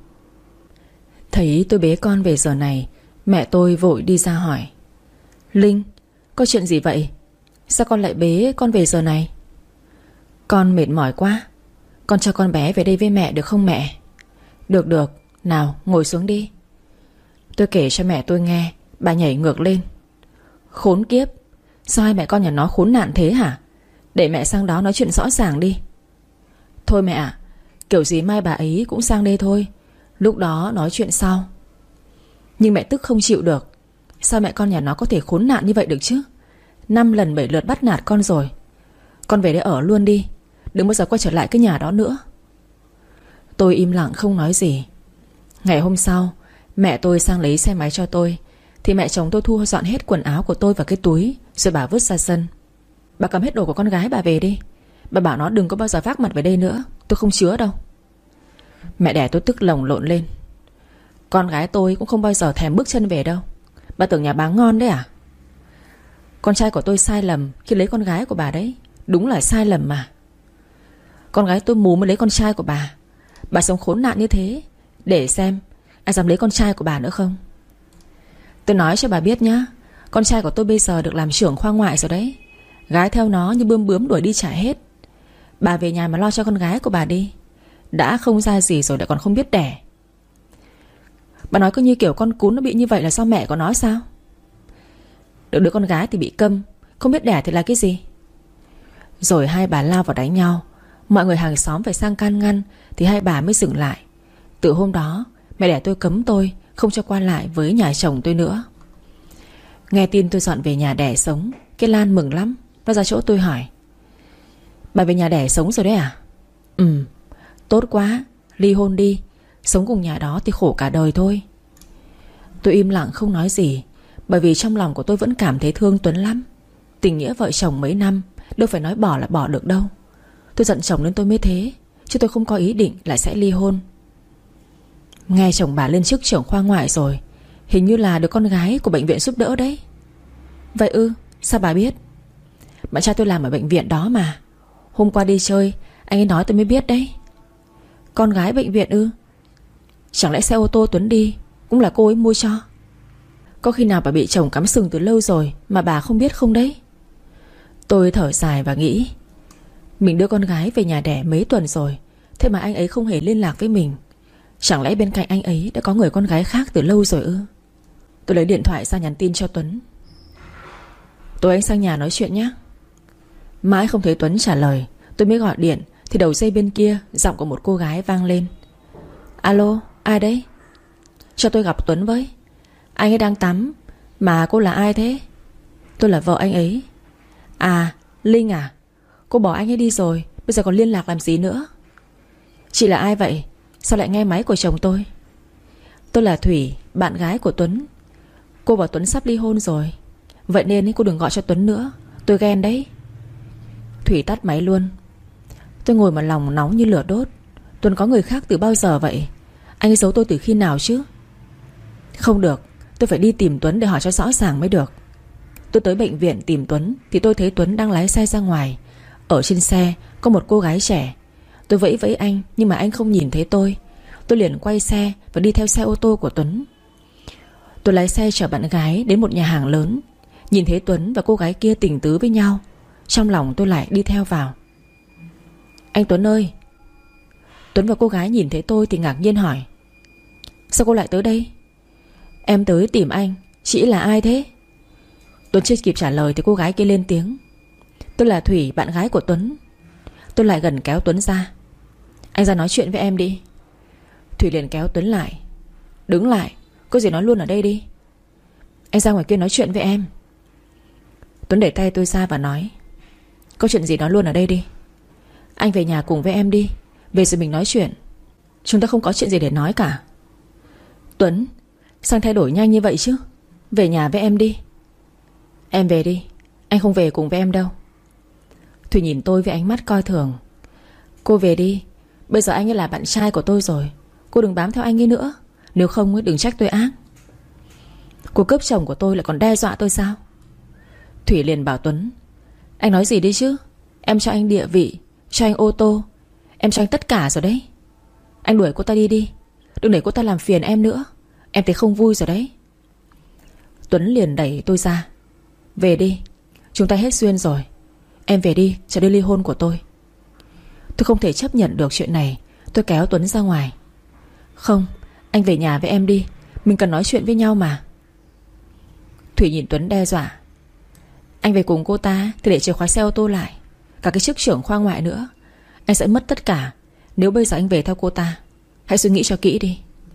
Thấy tôi bế con về giờ này, mẹ tôi vội đi ra hỏi: Linh, có chuyện gì vậy? Sao con lại bế con về giờ này? Con mệt mỏi quá. Con cho con bé về đây với mẹ được không mẹ? Được được, nào ngồi xuống đi. Tôi kể cho mẹ tôi nghe. Bà nhảy ngược lên: Khốn kiếp, sao hai mẹ con nhà nó khốn nạn thế hả? Để mẹ sang đó nói chuyện rõ ràng đi. Thôi mẹ ạ, kiểu gì mai bà ấy cũng sang đây thôi, lúc đó nói chuyện sau. Nhưng mẹ tức không chịu được. Sao mẹ con nhà nó có thể khốn nạn như vậy được chứ? 5 lần 7 lượt bắt nạt con rồi. Con về đây ở luôn đi, đừng bao giờ quay trở lại cái nhà đó nữa. Tôi im lặng không nói gì. Ngày hôm sau, mẹ tôi sang lấy xe máy cho tôi, thì mẹ chồng tôi thu dọn hết quần áo của tôi vào cái túi, rồi bà vứt ra sân. Bà cầm hết đồ của con gái bà về đi. Bà bảo nó đừng có bao giờ vác mặt về đây nữa, tôi không chứa đâu. Mẹ đẻ tôi tức lồng lộn lên: Con gái tôi cũng không bao giờ thèm bước chân về đâu. Bà tưởng nhà bà ngon đấy à? Con trai của tôi sai lầm khi lấy con gái của bà đấy. Đúng là sai lầm mà. Con gái tôi mù mới lấy con trai của bà. Bà sống khốn nạn như thế, để xem ai dám lấy con trai của bà nữa không. Tôi nói cho bà biết nhá, con trai của tôi bây giờ được làm trưởng khoa ngoại rồi đấy. Gái theo nó như bươm bướm đuổi đi chả hết. Bà về nhà mà lo cho con gái của bà đi. Đã không ra gì rồi lại còn không biết đẻ. Bà nói cứ như kiểu con cún nó bị như vậy là do mẹ của nó sao? Được đứa con gái thì bị câm, không biết đẻ thì là cái gì? Rồi hai bà lao vào đánh nhau. Mọi người hàng xóm phải sang can ngăn thì hai bà mới dừng lại. Từ hôm đó mẹ đẻ tôi cấm tôi không cho qua lại với nhà chồng tôi nữa. Nghe tin tôi dọn về nhà đẻ sống, cái Lan mừng lắm. Nó ra chỗ tôi hỏi: Bà về nhà đẻ sống rồi đấy à? Ừ, tốt quá, ly hôn đi. Sống cùng nhà đó thì khổ cả đời thôi. Tôi im lặng không nói gì, bởi vì trong lòng của tôi vẫn cảm thấy thương Tuấn lắm. Tình nghĩa vợ chồng mấy năm, đâu phải nói bỏ là bỏ được đâu. Tôi giận chồng nên tôi mới thế, chứ tôi không có ý định là sẽ ly hôn. Nghe chồng bà lên chức trưởng khoa ngoại rồi, hình như là đứa con gái của bệnh viện giúp đỡ đấy. Vậy ư? Sao bà biết? Bạn trai tôi làm ở bệnh viện đó mà. Hôm qua đi chơi, anh ấy nói tôi mới biết đấy. Con gái bệnh viện ư? Chẳng lẽ xe ô tô Tuấn đi cũng là cô ấy mua cho? Có khi nào bà bị chồng cắm sừng từ lâu rồi mà bà không biết không đấy? Tôi thở dài và nghĩ, mình đưa con gái về nhà đẻ mấy tuần rồi, thế mà anh ấy không hề liên lạc với mình. Chẳng lẽ bên cạnh anh ấy đã có người con gái khác từ lâu rồi ư? Tôi lấy điện thoại ra nhắn tin cho Tuấn: Tối anh sang nhà nói chuyện nhé. Mãi không thấy Tuấn trả lời, tôi mới gọi điện thì đầu dây bên kia giọng của một cô gái vang lên: Alo, ai đấy? Cho tôi gặp Tuấn với. Anh ấy đang tắm. Mà cô là ai thế? Tôi là vợ anh ấy. À, Linh à? Cô bỏ anh ấy đi rồi, bây giờ còn liên lạc làm gì nữa? Chị là ai vậy? Sao lại nghe máy của chồng tôi? Tôi là Thủy, bạn gái của Tuấn. Cô bảo Tuấn sắp ly hôn rồi, vậy nên cô đừng gọi cho Tuấn nữa, tôi ghen đấy. Thủy tắt máy luôn. Tôi ngồi mà lòng nóng như lửa đốt. Tuấn có người khác từ bao giờ vậy? Anh ấy giấu tôi từ khi nào chứ? Không được, tôi phải đi tìm Tuấn để hỏi cho rõ ràng mới được. Tôi tới bệnh viện tìm Tuấn thì tôi thấy Tuấn đang lái xe ra ngoài. Ở trên xe có một cô gái trẻ. Tôi vẫy vẫy anh nhưng mà anh không nhìn thấy tôi. Tôi liền quay xe và đi theo xe ô tô của Tuấn. Tôi lái xe chở bạn gái đến một nhà hàng lớn. Nhìn thấy Tuấn và cô gái kia tình tứ với nhau, trong lòng tôi lại đi theo vào. Anh Tuấn ơi. Tuấn và cô gái nhìn thấy tôi thì ngạc nhiên hỏi: Sao cô lại tới đây? Em tới tìm anh. Chị là ai thế? Tuấn chưa kịp trả lời thì cô gái kia lên tiếng: Tôi là Thủy, bạn gái của Tuấn. Tôi lại gần kéo Tuấn ra: Anh ra nói chuyện với em đi. Thủy liền kéo Tuấn lại: Đứng lại, có gì nói luôn ở đây đi. Anh ra ngoài kia nói chuyện với em. Tuấn đẩy tay tôi ra và nói: Có chuyện gì nói luôn ở đây đi. Anh về nhà cùng với em đi, về rồi mình nói chuyện. Chúng ta không có chuyện gì để nói cả. Tuấn, sao anh thay đổi nhanh như vậy chứ? Về nhà với em đi. Em về đi, anh không về cùng với em đâu. Thủy nhìn tôi với ánh mắt coi thường. Cô về đi. Bây giờ anh ấy là bạn trai của tôi rồi. Cô đừng bám theo anh ấy nữa. Nếu không ấy, đừng trách tôi ác. Cô cướp chồng của tôi lại còn đe dọa tôi sao? Thủy liền bảo Tuấn: Anh nói gì đi chứ? Em cho anh địa vị, cho anh ô tô, em cho anh tất cả rồi đấy. Anh đuổi cô ta đi đi. Đừng để cô ta làm phiền em nữa. Em thấy không vui rồi đấy. Tuấn liền đẩy tôi ra. Về đi. Chúng ta hết duyên rồi. Em về đi, trả đơn ly hôn của tôi. Tôi không thể chấp nhận được chuyện này. Tôi kéo Tuấn ra ngoài. Không, anh về nhà với em đi. Mình cần nói chuyện với nhau mà. Thủy nhìn Tuấn đe dọa. Anh về cùng cô ta thì để chìa khóa xe ô tô lại, cả cái chức trưởng khoa ngoại nữa. Anh sẽ mất tất cả nếu bây giờ anh về theo cô ta. Hãy suy nghĩ cho kỹ đi.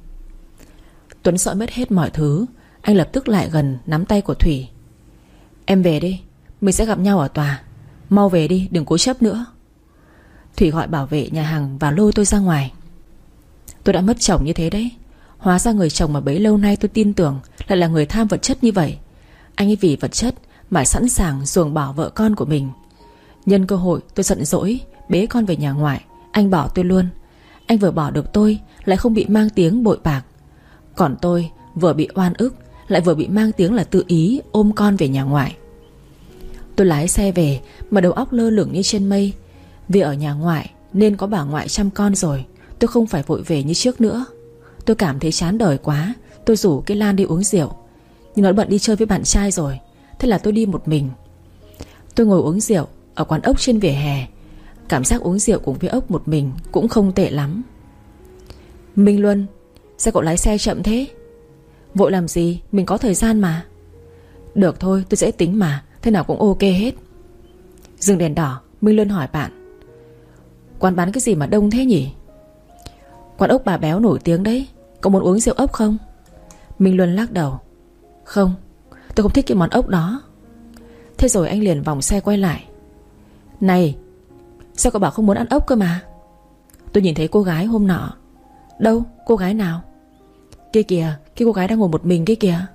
Tuấn sợ mất hết mọi thứ. Anh lập tức lại gần nắm tay của Thủy. Em về đi. Mình sẽ gặp nhau ở tòa. Mau về đi, đừng cố chấp nữa. Thủy gọi bảo vệ nhà hàng và lôi tôi ra ngoài. Tôi đã mất chồng như thế đấy. Hóa ra người chồng mà bấy lâu nay tôi tin tưởng lại là người tham vật chất như vậy. Anh ấy vì vật chất mà sẵn sàng ruồng bỏ vợ con của mình. Nhân cơ hội tôi giận dỗi bế con về nhà ngoại. Anh bỏ tôi luôn. Anh vừa bỏ được tôi lại không bị mang tiếng bội bạc. Còn tôi vừa bị oan ức lại vừa bị mang tiếng là tự ý ôm con về nhà ngoại. Tôi lái xe về mà đầu óc lơ lửng như trên mây. Vì ở nhà ngoại nên có bà ngoại chăm con rồi, tôi không phải vội về như trước nữa. Tôi cảm thấy chán đời quá. Tôi rủ cái Lan đi uống rượu, nhưng nó bận đi chơi với bạn trai rồi. Thế là tôi đi một mình. Tôi ngồi uống rượu ở quán ốc trên vỉa hè. Cảm giác uống rượu cùng với ốc một mình cũng không tệ lắm. Minh Luân, sao cậu lái xe chậm thế? Vội làm gì, mình có thời gian mà. Được thôi, tôi sẽ tính mà. Thế nào cũng ok hết. Dừng đèn đỏ, Minh Luân hỏi bạn: Quán bán cái gì mà đông thế nhỉ? Quán ốc bà béo nổi tiếng đấy. Cậu muốn uống rượu ốc không? Minh Luân lắc đầu. Không, tôi không thích cái món ốc đó. Thế rồi anh liền vòng xe quay lại. Này, sao cậu bảo không muốn ăn ốc cơ mà? Tôi nhìn thấy cô gái hôm nọ. Đâu, cô gái nào? Kia kìa, cái cô gái đang ngồi một mình kia kìa.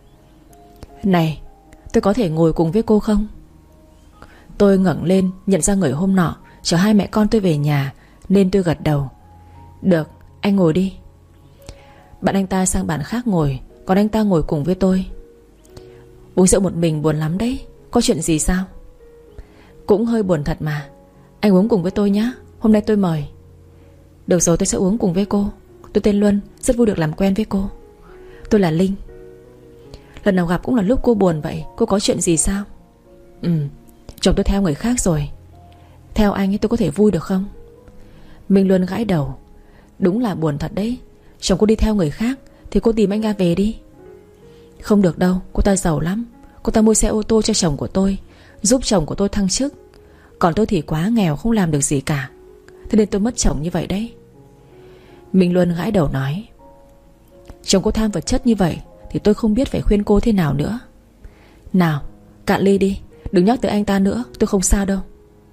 Này, tôi có thể ngồi cùng với cô không? Tôi ngẩng lên nhận ra người hôm nọ chở hai mẹ con tôi về nhà, nên tôi gật đầu. Được, anh ngồi đi. Bạn anh ta sang bàn khác ngồi, còn anh ta ngồi cùng với tôi. Uống rượu một mình buồn lắm đấy. Có chuyện gì sao? Cũng hơi buồn thật mà. Anh uống cùng với tôi nhé. Hôm nay tôi mời. Được rồi, tôi sẽ uống cùng với cô. Tôi tên Luân, rất vui được làm quen với cô. Tôi là Linh. Lần nào gặp cũng là lúc cô buồn vậy. Cô có chuyện gì sao? Chồng tôi theo người khác rồi. Theo anh ấy tôi có thể vui được không? Minh Luân gãi đầu. Đúng là buồn thật đấy. Chồng cô đi theo người khác thì cô tìm anh ra về đi. Không được đâu, cô ta giàu lắm. Cô ta mua xe ô tô cho chồng của tôi, giúp chồng của tôi thăng chức. Còn tôi thì quá nghèo, không làm được gì cả. Thế nên tôi mất chồng như vậy đấy. Minh Luân gãi đầu nói: Chồng cô tham vật chất như vậy thì tôi không biết phải khuyên cô thế nào nữa. Nào, cạn ly đi. Đừng nhắc tới anh ta nữa, tôi không sao đâu.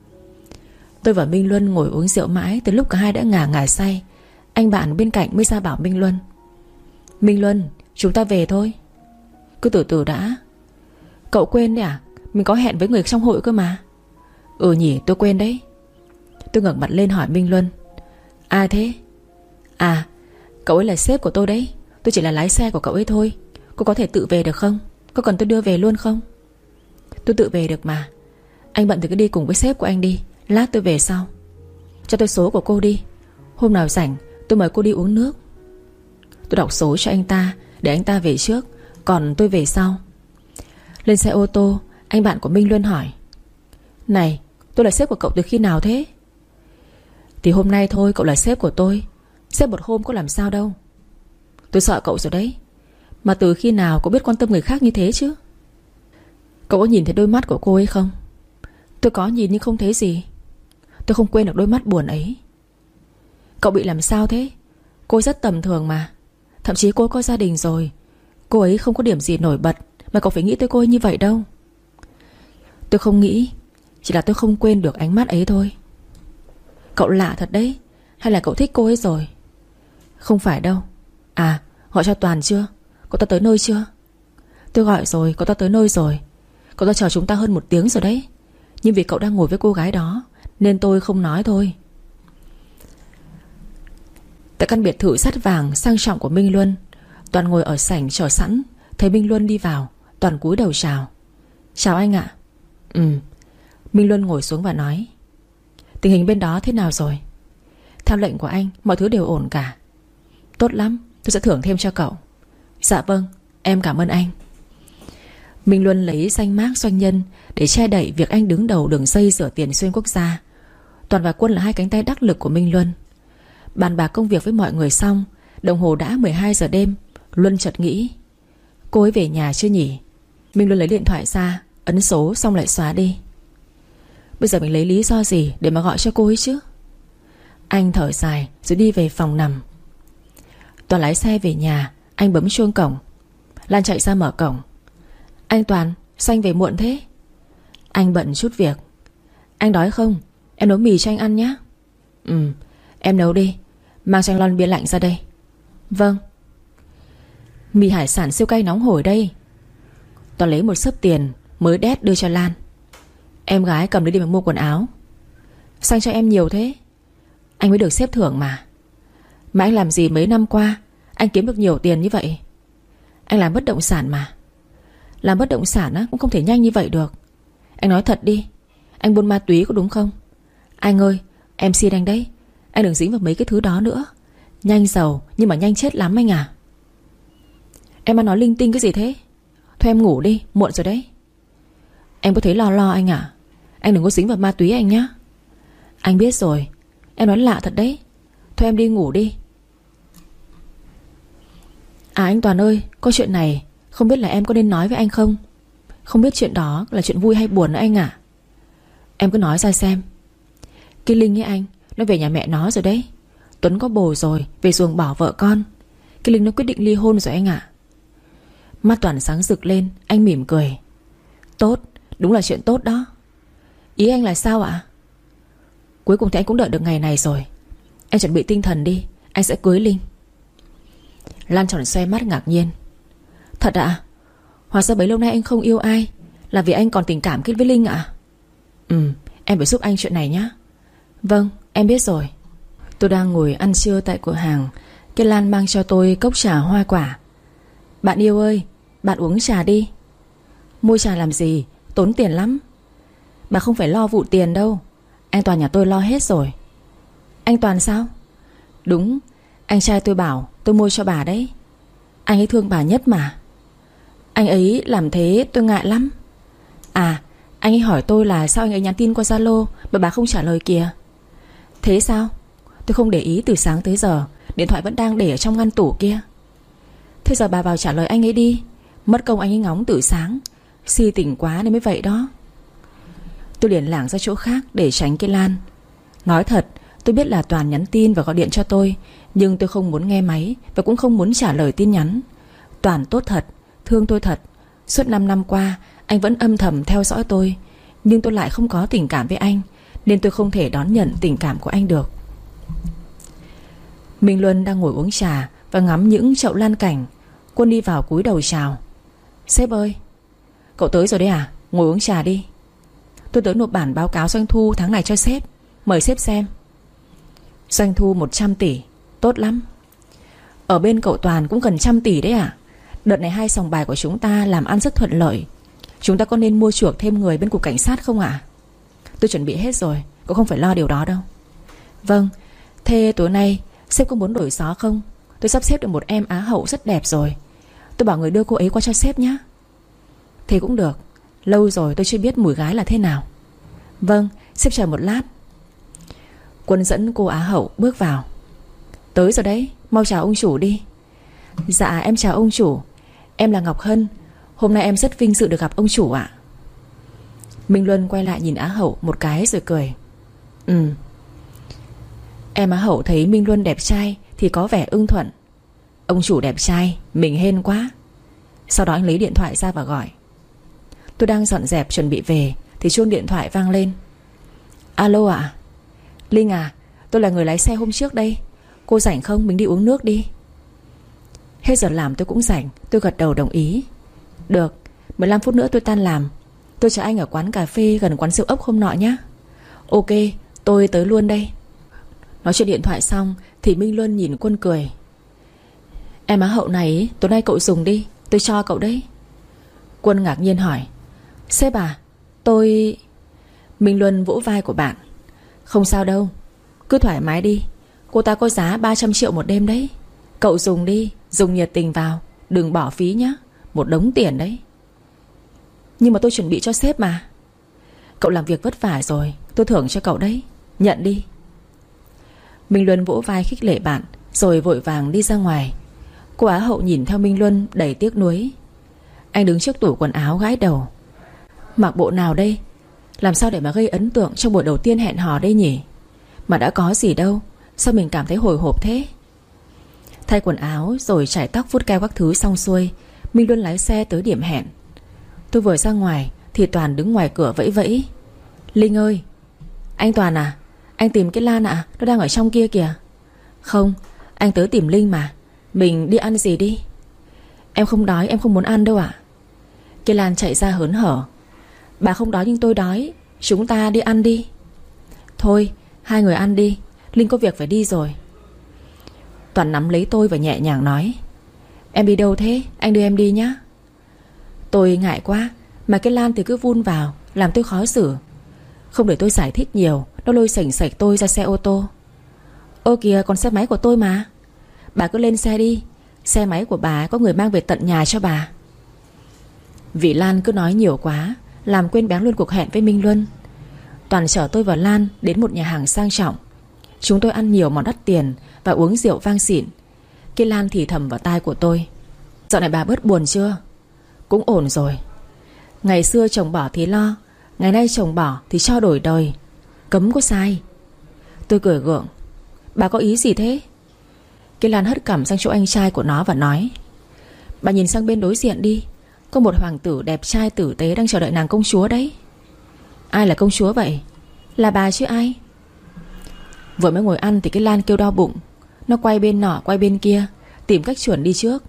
Tôi và Minh Luân ngồi uống rượu mãi tới lúc cả hai đã ngà ngà say. Anh bạn bên cạnh mới ra bảo Minh Luân: Minh Luân, chúng ta về thôi. Cứ từ từ đã. Cậu quên đấy à? Mình có hẹn với người trong hội cơ mà. Ừ nhỉ, tôi quên đấy. Tôi ngẩng mặt lên hỏi Minh Luân: Ai thế? À, cậu ấy là sếp của tôi đấy. Tôi chỉ là lái xe của cậu ấy thôi. Cô có thể tự về được không? Có cần tôi đưa về luôn không? Tôi tự về được mà. Anh bận thì cứ đi cùng với sếp của anh đi. Lát tôi về sau. Cho tôi số của cô đi. Hôm nào rảnh tôi mời cô đi uống nước. Tôi đọc số cho anh ta để anh ta về trước, còn tôi về sau. Lên xe ô tô, anh bạn của Minh Luân hỏi: Này, tôi là sếp của cậu từ khi nào thế? Thì hôm nay thôi, cậu là sếp của tôi. Sếp một hôm có làm sao đâu. Tôi sợ cậu rồi đấy. Mà từ khi nào cậu biết quan tâm người khác như thế chứ? Cậu có nhìn thấy đôi mắt của cô ấy không? Tôi có nhìn nhưng không thấy gì. Tôi không quên được đôi mắt buồn ấy. Cậu bị làm sao thế? Cô ấy rất tầm thường mà. Thậm chí cô ấy có gia đình rồi. Cô ấy không có điểm gì nổi bật mà cậu phải nghĩ tới cô ấy như vậy đâu. Tôi không nghĩ. Chỉ là tôi không quên được ánh mắt ấy thôi. Cậu lạ thật đấy. Hay là cậu thích cô ấy rồi? Không phải đâu. À, gọi cho Toàn chưa? Cậu ta tới nơi chưa? Tôi gọi rồi, cậu ta tới nơi rồi. Cậu ta chờ chúng ta hơn 1 tiếng rồi đấy. Nhưng vì cậu đang ngồi với cô gái đó nên tôi không nói thôi. Tại căn biệt thự sắt vàng sang trọng của Minh Luân, Toàn ngồi ở sảnh chờ sẵn. Thấy Minh Luân đi vào, Toàn cúi đầu chào. Chào anh ạ. Minh Luân ngồi xuống và nói: Tình hình bên đó thế nào rồi? Theo lệnh của anh, mọi thứ đều ổn cả. Tốt lắm, tôi sẽ thưởng thêm cho cậu. Dạ vâng, em cảm ơn anh. Minh Luân lấy danh mác doanh nhân để che đậy việc anh đứng đầu đường dây rửa tiền xuyên quốc gia. Toàn và Quân là hai cánh tay đắc lực của Minh Luân. Bàn bạc công việc với mọi người xong, đồng hồ đã 12 giờ đêm. Luân chợt nghĩ: cô ấy về nhà chưa nhỉ? Minh Luân lấy điện thoại ra, ấn số xong lại xóa đi. Bây giờ mình lấy lý do gì để mà gọi cho cô ấy chứ? Anh thở dài rồi đi về phòng nằm. Toàn lái xe về nhà. Anh bấm chuông cổng. Lan chạy ra mở cổng. Anh Toàn, sao anh về muộn thế? Anh bận chút việc. Anh đói không? Em nấu mì cho anh ăn nhé. Em nấu đi. Mang cho anh lon bia lạnh ra đây. Vâng. Mì hải sản siêu cay nóng hổi đây. Toàn lấy một xấp tiền mới đét đưa cho Lan. Em gái cầm đi mà mua quần áo. Sao anh cho em nhiều thế? Anh mới được xếp thưởng mà. Mà anh làm gì mấy năm qua anh kiếm được nhiều tiền như vậy? Anh làm bất động sản mà. Làm bất động sản á, cũng không thể nhanh như vậy được. Anh nói thật đi, anh buôn ma túy có đúng không? Anh ơi, em xin anh đấy, anh đừng dính vào mấy cái thứ đó nữa. Nhanh giàu nhưng mà nhanh chết lắm anh à. Em ăn nói linh tinh cái gì thế? Thôi em ngủ đi, muộn rồi đấy. Em có thấy lo anh à? Anh đừng có dính vào ma túy anh nhá. Anh biết rồi. Em nói lạ thật đấy. Thôi em đi ngủ đi. À anh Toàn ơi, có chuyện này không biết là em có nên nói với anh không? Không biết chuyện đó là chuyện vui hay buồn nữa anh ạ. Em cứ nói ra xem. Cái Linh ấy anh, nó về nhà mẹ nó rồi đấy. Tuấn có bồ rồi, về ruồng bỏ vợ con. Cái Linh nó quyết định ly hôn rồi anh ạ. Mắt Toàn sáng rực lên. Anh mỉm cười. Tốt, đúng là chuyện tốt đó. Ý anh là sao ạ? Cuối cùng thì anh cũng đợi được ngày này rồi. Em chuẩn bị tinh thần đi, anh sẽ cưới Linh. Lan tròn xoe mắt ngạc nhiên. Thật ạ? Hóa ra bấy lâu nay anh không yêu ai là vì anh còn tình cảm kết với Linh ạ? Em phải giúp anh chuyện này nhé. Vâng, em biết rồi. Tôi đang ngồi ăn trưa tại cửa hàng. Cái Lan mang cho tôi cốc trà hoa quả. Bạn yêu ơi, bạn uống trà đi. Mua trà làm gì, tốn tiền lắm. Bà không phải lo vụ tiền đâu. Anh Toàn nhà tôi lo hết rồi. Anh Toàn sao? Đúng, anh trai tôi bảo tôi mua cho bà đấy. Anh ấy thương bà nhất mà. Anh ấy làm thế tôi ngại lắm. À, anh ấy hỏi tôi là sao anh ấy nhắn tin qua Zalo mà bà không trả lời kìa. Thế sao? Tôi không để ý từ sáng tới giờ. Điện thoại vẫn đang để ở trong ngăn tủ kia. Thế giờ bà vào trả lời anh ấy đi. Mất công anh ấy ngóng từ sáng. Si tình quá nên mới vậy đó. Tôi liền lảng ra chỗ khác để tránh cái Lan. Nói thật, tôi biết là Toàn nhắn tin và gọi điện cho tôi, nhưng tôi không muốn nghe máy và cũng không muốn trả lời tin nhắn. Toàn tốt thật, thương tôi thật. Suốt 5 năm qua anh vẫn âm thầm theo dõi tôi. Nhưng tôi lại không có tình cảm với anh, nên tôi không thể đón nhận tình cảm của anh được. Minh Luân đang ngồi uống trà và ngắm những chậu lan cảnh. Quân đi vào cúi đầu chào. Sếp ơi. Cậu tới rồi đấy à? Ngồi uống trà đi. Tôi tới nộp bản báo cáo doanh thu tháng này cho sếp. Mời sếp xem. Doanh thu 100 tỷ. Tốt lắm. Ở bên cậu Toàn cũng gần 100 tỷ đấy à? Đợt này 2 sòng bài của chúng ta làm ăn rất thuận lợi. Chúng ta có nên mua chuộc thêm người bên cục cảnh sát không ạ? Tôi chuẩn bị hết rồi, cậu không phải lo điều đó đâu. Vâng. Thế tối nay sếp có muốn đổi gió không? Tôi sắp xếp được một em Á hậu rất đẹp rồi. Tôi bảo người đưa cô ấy qua cho sếp nhé. Thế cũng được. Lâu rồi tôi chưa biết mùi gái là thế nào. Vâng, sếp chờ một lát. Quân dẫn cô Á hậu bước vào. Tới rồi đấy, mau chào ông chủ đi. Dạ em chào ông chủ. Em là Ngọc Hân. Hôm nay em rất vinh dự được gặp ông chủ ạ. Minh Luân quay lại nhìn Á hậu một cái rồi cười. Em Á hậu thấy Minh Luân đẹp trai thì có vẻ ưng thuận. Ông chủ đẹp trai, mình hên quá. Sau đó anh lấy điện thoại ra và gọi. Tôi đang dọn dẹp chuẩn bị về thì chuông điện thoại vang lên. Alo ạ? Linh à, tôi là người lái xe hôm trước đây. Cô rảnh không? Mình đi uống nước đi. Hết giờ làm tôi cũng rảnh. Tôi gật đầu đồng ý. Được, 15 phút nữa tôi tan làm. Tôi chờ anh ở quán cà phê gần quán rượu ốc hôm nọ nhé. Ok, tôi tới luôn đây. Nói chuyện điện thoại xong thì Minh Luân nhìn Quân cười. Em á hậu này tối nay cậu dùng đi, tôi cho cậu đấy. Quân ngạc nhiên hỏi. Sếp à, tôi... Minh Luân vỗ vai của bạn. Không sao đâu, cứ thoải mái đi. Cô ta có giá 300 triệu một đêm đấy. Cậu dùng đi, dùng nhiệt tình vào, đừng bỏ phí nhá. Một đống tiền đấy. Nhưng mà tôi chuẩn bị cho sếp mà. Cậu làm việc vất vả rồi, tôi thưởng cho cậu đấy. Nhận đi. Minh Luân vỗ vai khích lệ bạn, rồi vội vàng đi ra ngoài. Cô Á hậu nhìn theo Minh Luân đầy tiếc nuối. Anh đứng trước tủ quần áo gãi đầu. Mặc bộ nào đây? Làm sao để mà gây ấn tượng trong buổi đầu tiên hẹn hò đây nhỉ? Mà đã có gì đâu, sao mình cảm thấy hồi hộp thế? Thay quần áo rồi chải tóc vuốt keo các thứ xong xuôi, Minh Luân lái xe tới điểm hẹn. Tôi vừa ra ngoài thì Toàn đứng ngoài cửa vẫy vẫy. Linh ơi. Anh Toàn à? Anh tìm cái Lan à? Nó đang ở trong kia kìa. Không, anh tới tìm Linh mà. Mình đi ăn gì đi? Em không đói, em không muốn ăn đâu ạ. Cái Lan chạy ra hớn hở. Bà không đói nhưng tôi đói, chúng ta đi ăn đi. Thôi, hai người ăn đi, Linh có việc phải đi rồi. Toàn nắm lấy tôi và nhẹ nhàng nói. Em đi đâu thế? Anh đưa em đi nhá. Tôi ngại quá, mà cái Lan thì cứ vun vào, làm tôi khó xử. Không để tôi giải thích nhiều, nó lôi sành sạch tôi ra xe ô tô. Ơ kìa, còn xe máy của tôi mà. Bà cứ lên xe đi, xe máy của bà có người mang về tận nhà cho bà. Vì Lan cứ nói nhiều quá, làm quên béng luôn cuộc hẹn với Minh Luân. Toàn chở tôi và Lan đến một nhà hàng sang trọng. Chúng tôi ăn nhiều món đắt tiền và uống rượu vang xịn. Cái Lan thì thầm vào tai của tôi. Dạo này bà bớt buồn chưa? Cũng ổn rồi. Ngày xưa chồng bỏ thì lo, ngày nay chồng bỏ thì cho đổi đời. Cấm có sai. Tôi cười gượng. Bà có ý gì thế? Cái Lan hất cằm sang chỗ anh trai của nó và nói. Bà nhìn sang bên đối diện đi, có một hoàng tử đẹp trai tử tế đang chờ đợi nàng công chúa đấy. Ai là công chúa vậy? Là bà chứ ai. Vừa mới ngồi ăn thì cái Lan kêu đau bụng. Nó quay bên nọ quay bên kia, tìm cách chuẩn đi trước.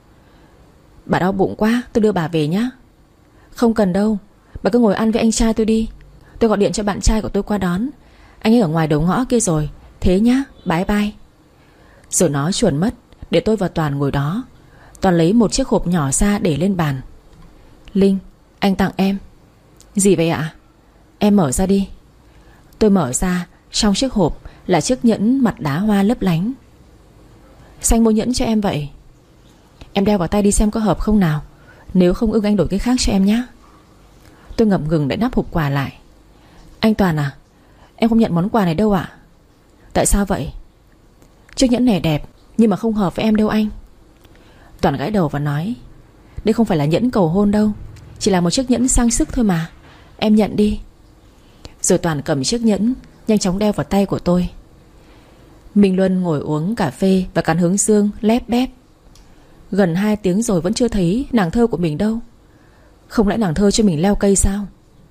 Bà đau bụng quá, tôi đưa bà về nhá. Không cần đâu, bà cứ ngồi ăn với anh trai tôi đi. Tôi gọi điện cho bạn trai của tôi qua đón. Anh ấy ở ngoài đầu ngõ kia rồi. Thế nhá, bye bye. Rồi nó chuẩn mất, để tôi và Toàn ngồi đó. Toàn lấy một chiếc hộp nhỏ ra để lên bàn. Linh, anh tặng em. Gì vậy ạ? Em mở ra đi. Tôi mở ra, trong chiếc hộp là chiếc nhẫn mặt đá hoa lấp lánh. Sao anh mua nhẫn cho em vậy? Em đeo vào tay đi xem có hợp không nào. Nếu không ưng anh đổi cái khác cho em nhé. Tôi ngập ngừng để nắp hộp quà lại. Anh Toàn à, em không nhận món quà này đâu ạ. Tại sao vậy? Chiếc nhẫn này đẹp nhưng mà không hợp với em đâu anh. Toàn gãi đầu và nói. Đây không phải là nhẫn cầu hôn đâu, chỉ là một chiếc nhẫn sang sức thôi mà. Em nhận đi. Rồi Toàn cầm chiếc nhẫn nhanh chóng đeo vào tay của tôi. Minh Luân ngồi uống cà phê và cắn hướng dương lép bép. Gần 2 tiếng rồi vẫn chưa thấy nàng thơ của mình đâu. Không lẽ nàng thơ cho mình leo cây sao?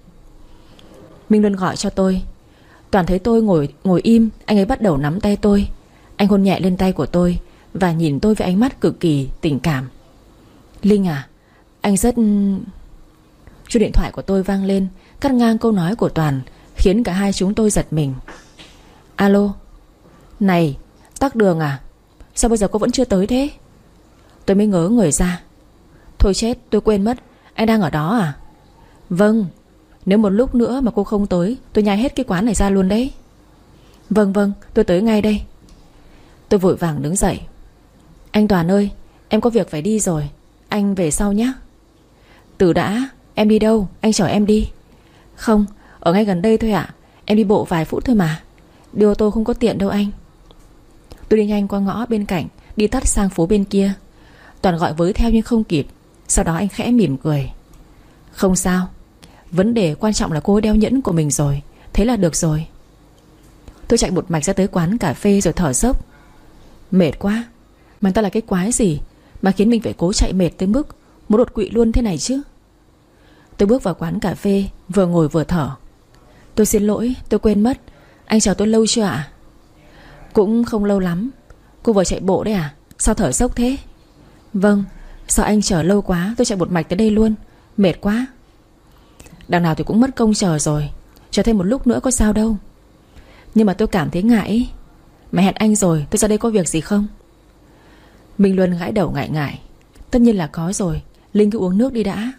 Minh Luân gọi cho tôi. Toàn thấy tôi ngồi im, anh ấy bắt đầu nắm tay tôi. Anh hôn nhẹ lên tay của tôi và nhìn tôi với ánh mắt cực kỳ tình cảm. Linh à, anh rất... Chuông điện thoại của tôi vang lên, cắt ngang câu nói của Toàn, khiến cả hai chúng tôi giật mình. Alo. Này, tắc đường à? Sao bây giờ cô vẫn chưa tới thế? Tôi mới ngớ người ra. Thôi chết, tôi quên mất. Anh đang ở đó à? Vâng. Nếu một lúc nữa mà cô không tới, tôi nhai hết cái quán này ra luôn đấy. Vâng, tôi tới ngay đây. Tôi vội vàng đứng dậy. Anh Toàn ơi, em có việc phải đi rồi. Anh về sau nhé. Từ đã, em đi đâu? Anh chở em đi. Không, ở ngay gần đây thôi ạ. Em đi bộ vài phút thôi mà. Đi ô tô không có tiện đâu anh. Tôi đi nhanh qua ngõ bên cạnh, đi tắt sang phố bên kia. Toàn gọi với theo nhưng không kịp. Sau đó anh khẽ mỉm cười. Không sao, vấn đề quan trọng là cô đeo nhẫn của mình rồi. Thế là được rồi. Tôi chạy một mạch ra tới quán cà phê rồi thở dốc. Mệt quá. Mà người ta là cái quái gì mà khiến mình phải cố chạy mệt tới mức muốn đột quỵ luôn thế này chứ. Tôi bước vào quán cà phê, vừa ngồi vừa thở. Tôi xin lỗi, tôi quên mất. Anh chờ tôi lâu chưa ạ? Cũng không lâu lắm. Cô vừa chạy bộ đấy à? Sao thở dốc thế? Vâng, sao anh chờ lâu quá, tôi chạy một mạch tới đây luôn. Mệt quá. Đằng nào thì cũng mất công chờ rồi, chờ thêm một lúc nữa có sao đâu. Nhưng mà tôi cảm thấy ngại ý. Mẹ hẹn anh rồi, tôi ra đây có việc gì không? Minh Luân gãi đầu ngại ngại. Tất nhiên là có rồi, Linh cứ uống nước đi đã.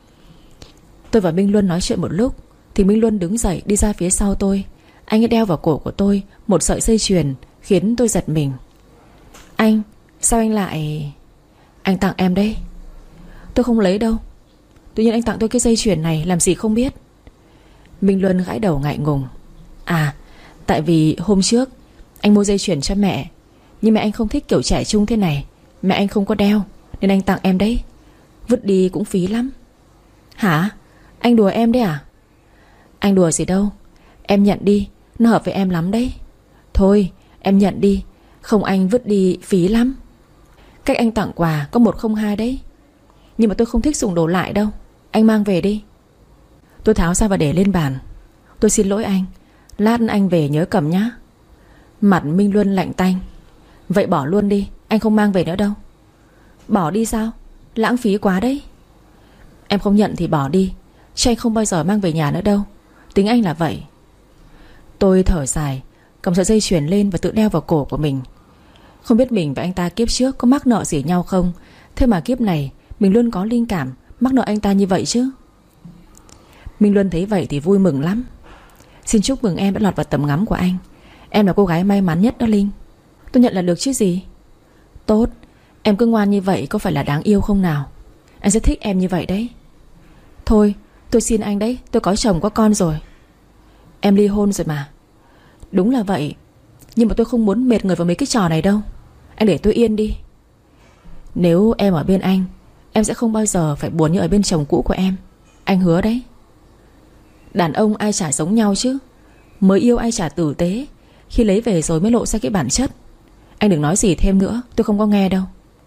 Tôi và Minh Luân nói chuyện một lúc thì Minh Luân đứng dậy đi ra phía sau tôi. Anh ấy đeo vào cổ của tôi một sợi dây chuyền khiến tôi giật mình. Anh, sao anh lại... Anh tặng em đấy. Tôi không lấy đâu. Tự nhiên anh tặng tôi cái dây chuyền này làm gì không biết. Minh Luân gãi đầu ngại ngùng. À, tại vì hôm trước anh mua dây chuyền cho mẹ, nhưng mẹ anh không thích kiểu trẻ trung thế này. Mẹ anh không có đeo nên anh tặng em đấy. Vứt đi cũng phí lắm. Hả? Anh đùa em đấy à? Anh đùa gì đâu. Em nhận đi, nó hợp với em lắm đấy. Thôi em nhận đi, không anh vứt đi phí lắm. Cách anh tặng quà có 102 đấy. Nhưng mà tôi không thích dùng đồ lại đâu. Anh mang về đi. Tôi tháo ra và để lên bàn. Tôi xin lỗi anh, lát anh về nhớ cầm nhá. Mặt Minh Luân lạnh tanh. Vậy bỏ luôn đi, anh không mang về nữa đâu. Bỏ đi sao? Lãng phí quá đấy. Em không nhận thì bỏ đi, chứ anh không bao giờ mang về nhà nữa đâu. Tính anh là vậy. Tôi thở dài, cầm sợi dây chuyền lên và tự đeo vào cổ của mình. Không biết mình và anh ta kiếp trước có mắc nợ gì nhau không, thế mà kiếp này mình luôn có linh cảm mắc nợ anh ta như vậy chứ. Minh Luân thấy vậy thì vui mừng lắm. Xin chúc mừng em đã lọt vào tầm ngắm của anh. Em là cô gái may mắn nhất đó Linh. Tôi nhận là được chứ gì. Tốt, em cứ ngoan như vậy có phải là đáng yêu không nào? Anh rất thích em như vậy đấy. Thôi, tôi xin anh đấy, tôi có chồng có con rồi. Em ly hôn rồi mà. Đúng là vậy, nhưng mà tôi không muốn mệt người vào mấy cái trò này đâu. Anh để tôi yên đi. Nếu em ở bên anh, em sẽ không bao giờ phải buồn như ở bên chồng cũ của em. Anh hứa đấy. Đàn ông ai chả giống nhau chứ. Mới yêu ai chả tử tế, khi lấy về rồi mới lộ ra cái bản chất. Anh đừng nói gì thêm nữa, tôi không có nghe đâu.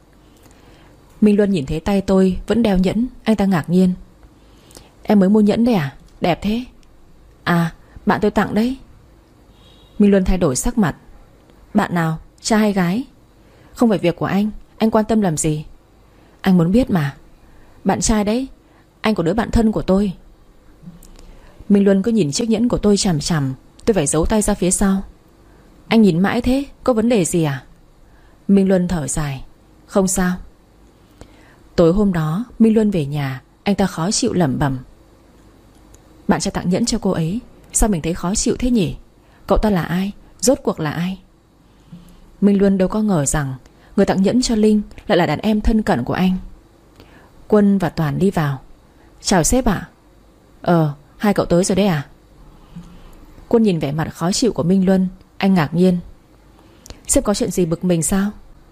Minh Luân nhìn thấy tay tôi vẫn đeo nhẫn. Anh ta ngạc nhiên. Em mới mua nhẫn đấy à? Đẹp thế. À, bạn tôi tặng đấy. Minh Luân thay đổi sắc mặt. Bạn nào? Trai hay gái? Không phải việc của anh quan tâm làm gì? Anh muốn biết mà. Bạn trai đấy, anh của đứa bạn thân của tôi. Minh Luân cứ nhìn chiếc nhẫn của tôi chằm chằm. Tôi phải giấu tay ra phía sau. Anh nhìn mãi thế, có vấn đề gì à? Minh Luân thở dài. Không sao. Tối hôm đó Minh Luân về nhà, anh ta khó chịu lẩm bẩm. Bạn cho tặng nhẫn cho cô ấy, sao mình thấy khó chịu thế nhỉ? Cậu ta là ai? Rốt cuộc là ai? Minh Luân đâu có ngờ rằng người tặng nhẫn cho Linh lại là đàn em thân cận của anh. Quân và Toàn đi vào. Chào sếp ạ. Hai cậu tới rồi đấy à? Quân nhìn vẻ mặt khó chịu của Minh Luân, anh ngạc nhiên. Sếp có chuyện gì bực mình sao?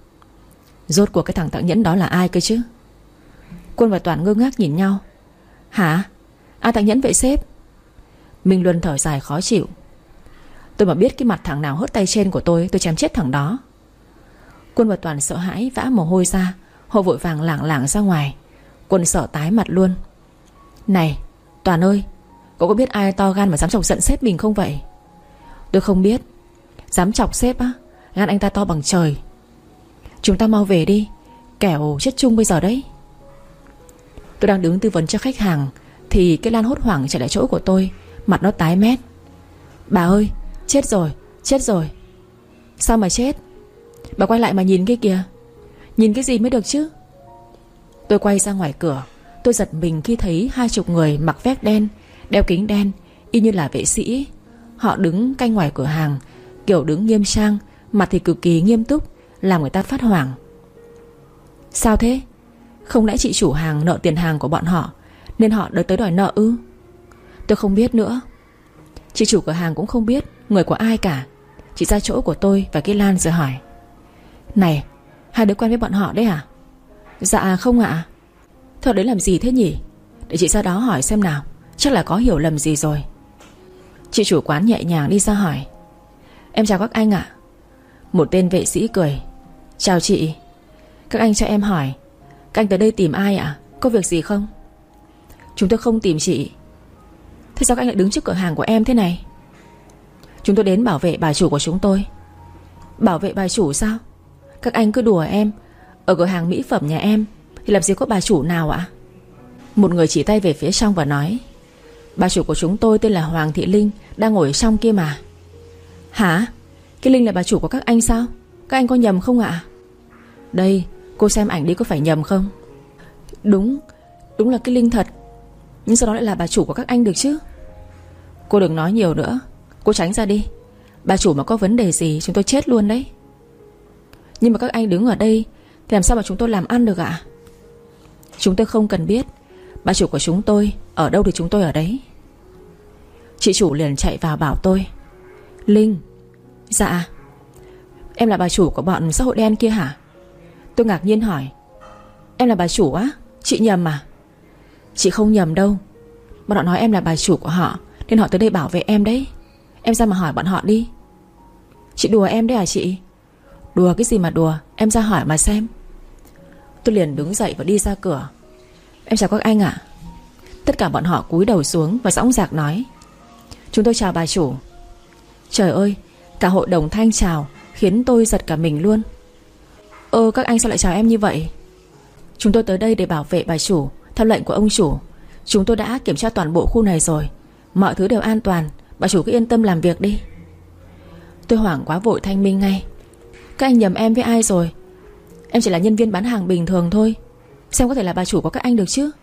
Rốt cuộc cái thằng tặng nhẫn đó là ai cơ chứ? Quân và Toàn ngơ ngác nhìn nhau. Hả? Ai tặng nhẫn vậy sếp? Minh Luân thở dài khó chịu. Tôi mà biết cái mặt thằng nào hớt tay trên của tôi chém chết thằng đó. Quân và Toàn sợ hãi vã mồ hôi ra. Họ vội vàng lảng lảng ra ngoài. Quân sợ tái mặt luôn. Này Toàn ơi, cậu có biết ai to gan mà dám chọc giận sếp mình không vậy? Tôi không biết. Dám chọc sếp á? Gan anh ta to bằng trời. Chúng ta mau về đi, kẻo chết chung bây giờ đấy. Tôi đang đứng tư vấn cho khách hàng thì cái Lan hốt hoảng chạy lại chỗ của tôi. Mặt nó tái mét. Bà ơi, chết rồi, chết rồi. Sao mà chết? Bà quay lại mà nhìn cái kìa. Nhìn cái gì mới được chứ? Tôi quay ra ngoài cửa. Tôi giật mình khi thấy 20 người mặc vest đen, đeo kính đen, y như là vệ sĩ. Họ đứng canh ngoài cửa hàng, kiểu đứng nghiêm trang, mặt thì cực kỳ nghiêm túc, làm người ta phát hoảng. Sao thế? Không lẽ chị chủ hàng nợ tiền hàng của bọn họ nên họ tới đòi nợ ư? Tôi không biết nữa. Chị chủ cửa hàng cũng không biết người của ai cả. Chị ra chỗ của tôi và cái Lan rồi hỏi. Này, hai đứa quen với bọn họ đấy à? Dạ không ạ. Thôi đấy làm gì thế nhỉ? Để chị ra đó hỏi xem nào. Chắc là có hiểu lầm gì rồi. Chị chủ quán nhẹ nhàng đi ra hỏi. Em chào các anh ạ. Một tên vệ sĩ cười. Chào chị. Các anh cho em hỏi, các anh tới đây tìm ai ạ? Có việc gì không? Chúng tôi không tìm chị. Thế sao các anh lại đứng trước cửa hàng của em thế này? Chúng tôi đến bảo vệ bà chủ của chúng tôi. Bảo vệ bà chủ sao? Các anh cứ đùa em. Ở cửa hàng mỹ phẩm nhà em thì làm gì có bà chủ nào ạ? Một người chỉ tay về phía trong và nói. Bà chủ của chúng tôi tên là Hoàng Thị Linh, đang ngồi ở trong kia mà. Hả? Cái Linh là bà chủ của các anh sao? Các anh có nhầm không ạ? Đây, cô xem ảnh đi, có phải nhầm không? Đúng là cái Linh thật. Nhưng sao đó lại là bà chủ của các anh được chứ? Cô đừng nói nhiều nữa, cô tránh ra đi. Bà chủ mà có vấn đề gì chúng tôi chết luôn đấy. Nhưng mà các anh đứng ở đây thì làm sao mà chúng tôi làm ăn được ạ? Chúng tôi không cần biết. Bà chủ của chúng tôi ở đâu thì chúng tôi ở đấy. Chị chủ liền chạy vào bảo tôi: Linh. Dạ. Em là bà chủ của bọn xã hội đen kia hả? Tôi ngạc nhiên hỏi: Em là bà chủ á? Chị nhầm à? Chị không nhầm đâu. Bọn họ nói em là bà chủ của họ nên họ tới đây bảo vệ em đấy. Em ra mà hỏi bọn họ đi. Chị đùa em đấy à chị? Đùa cái gì mà đùa, em ra hỏi mà xem. Tôi liền đứng dậy và đi ra cửa. Em chào các anh ạ. Tất cả bọn họ cúi đầu xuống và dõng dạc nói: Chúng tôi chào bà chủ. Trời ơi, cả hội đồng thanh chào khiến tôi giật cả mình luôn. Các anh sao lại chào em như vậy? Chúng tôi tới đây để bảo vệ bà chủ theo lệnh của ông chủ. Chúng tôi đã kiểm tra toàn bộ khu này rồi, mọi thứ đều an toàn. Bà chủ cứ yên tâm làm việc đi. Tôi hoảng quá vội thanh minh ngay: Các anh nhầm em với ai rồi? Em chỉ là nhân viên bán hàng bình thường thôi. Xem có thể là bà chủ của các anh được chứ?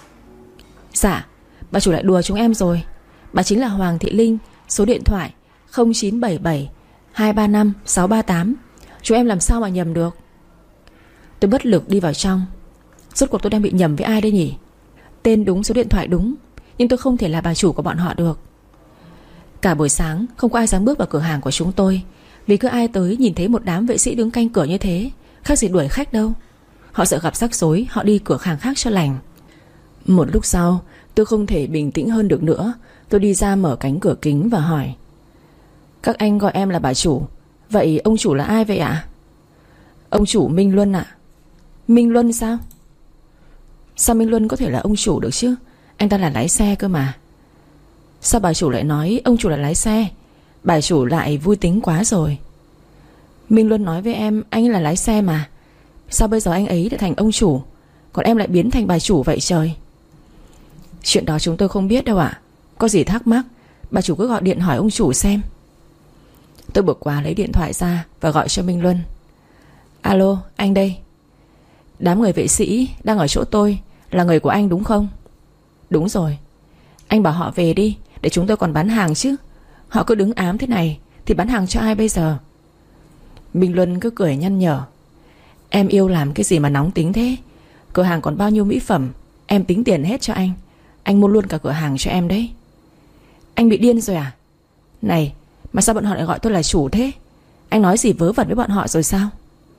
Dạ, bà chủ lại đùa chúng em rồi. Bà chính là Hoàng Thị Linh, số điện thoại 0977 235 638. Chúng em làm sao mà nhầm được? Tôi bất lực đi vào trong. Rốt cuộc tôi đang bị nhầm với ai đây nhỉ? Tên đúng, số điện thoại đúng, nhưng tôi không thể là bà chủ của bọn họ được. Cả buổi sáng không có ai dám bước vào cửa hàng của chúng tôi, vì cứ ai tới nhìn thấy một đám vệ sĩ đứng canh cửa như thế, khác gì đuổi khách đâu. Họ sợ gặp rắc rối, họ đi cửa hàng khác cho lành. Một lúc sau, tôi không thể bình tĩnh hơn được nữa. Tôi đi ra mở cánh cửa kính và hỏi: Các anh gọi em là bà chủ, vậy ông chủ là ai vậy ạ? Ông chủ Minh Luân ạ. Minh Luân sao? Sao Minh Luân có thể là ông chủ được chứ? Anh ta là lái xe cơ mà. Sao bà chủ lại nói ông chủ là lái xe? Bà chủ lại vui tính quá rồi. Minh Luân nói với em anh ấy là lái xe mà. Sao bây giờ anh ấy lại thành ông chủ, còn em lại biến thành bà chủ vậy trời? Chuyện đó chúng tôi không biết đâu ạ. Có gì thắc mắc bà chủ cứ gọi điện hỏi ông chủ xem. Tôi bực quá lấy điện thoại ra và gọi cho Minh Luân. Alo, anh đây. Đám người vệ sĩ đang ở chỗ tôi là người của anh đúng không? Đúng rồi. Anh bảo họ về đi, để chúng tôi còn bán hàng chứ. Họ cứ đứng ám thế này thì bán hàng cho ai bây giờ? Minh Luân cứ cười nhăn nhở: Em yêu làm cái gì mà nóng tính thế? Cửa hàng còn bao nhiêu mỹ phẩm, em tính tiền hết cho anh. Anh mua luôn cả cửa hàng cho em đấy. Anh bị điên rồi à? Này, mà sao bọn họ lại gọi tôi là chủ thế? Anh nói gì vớ vẩn với bọn họ rồi sao?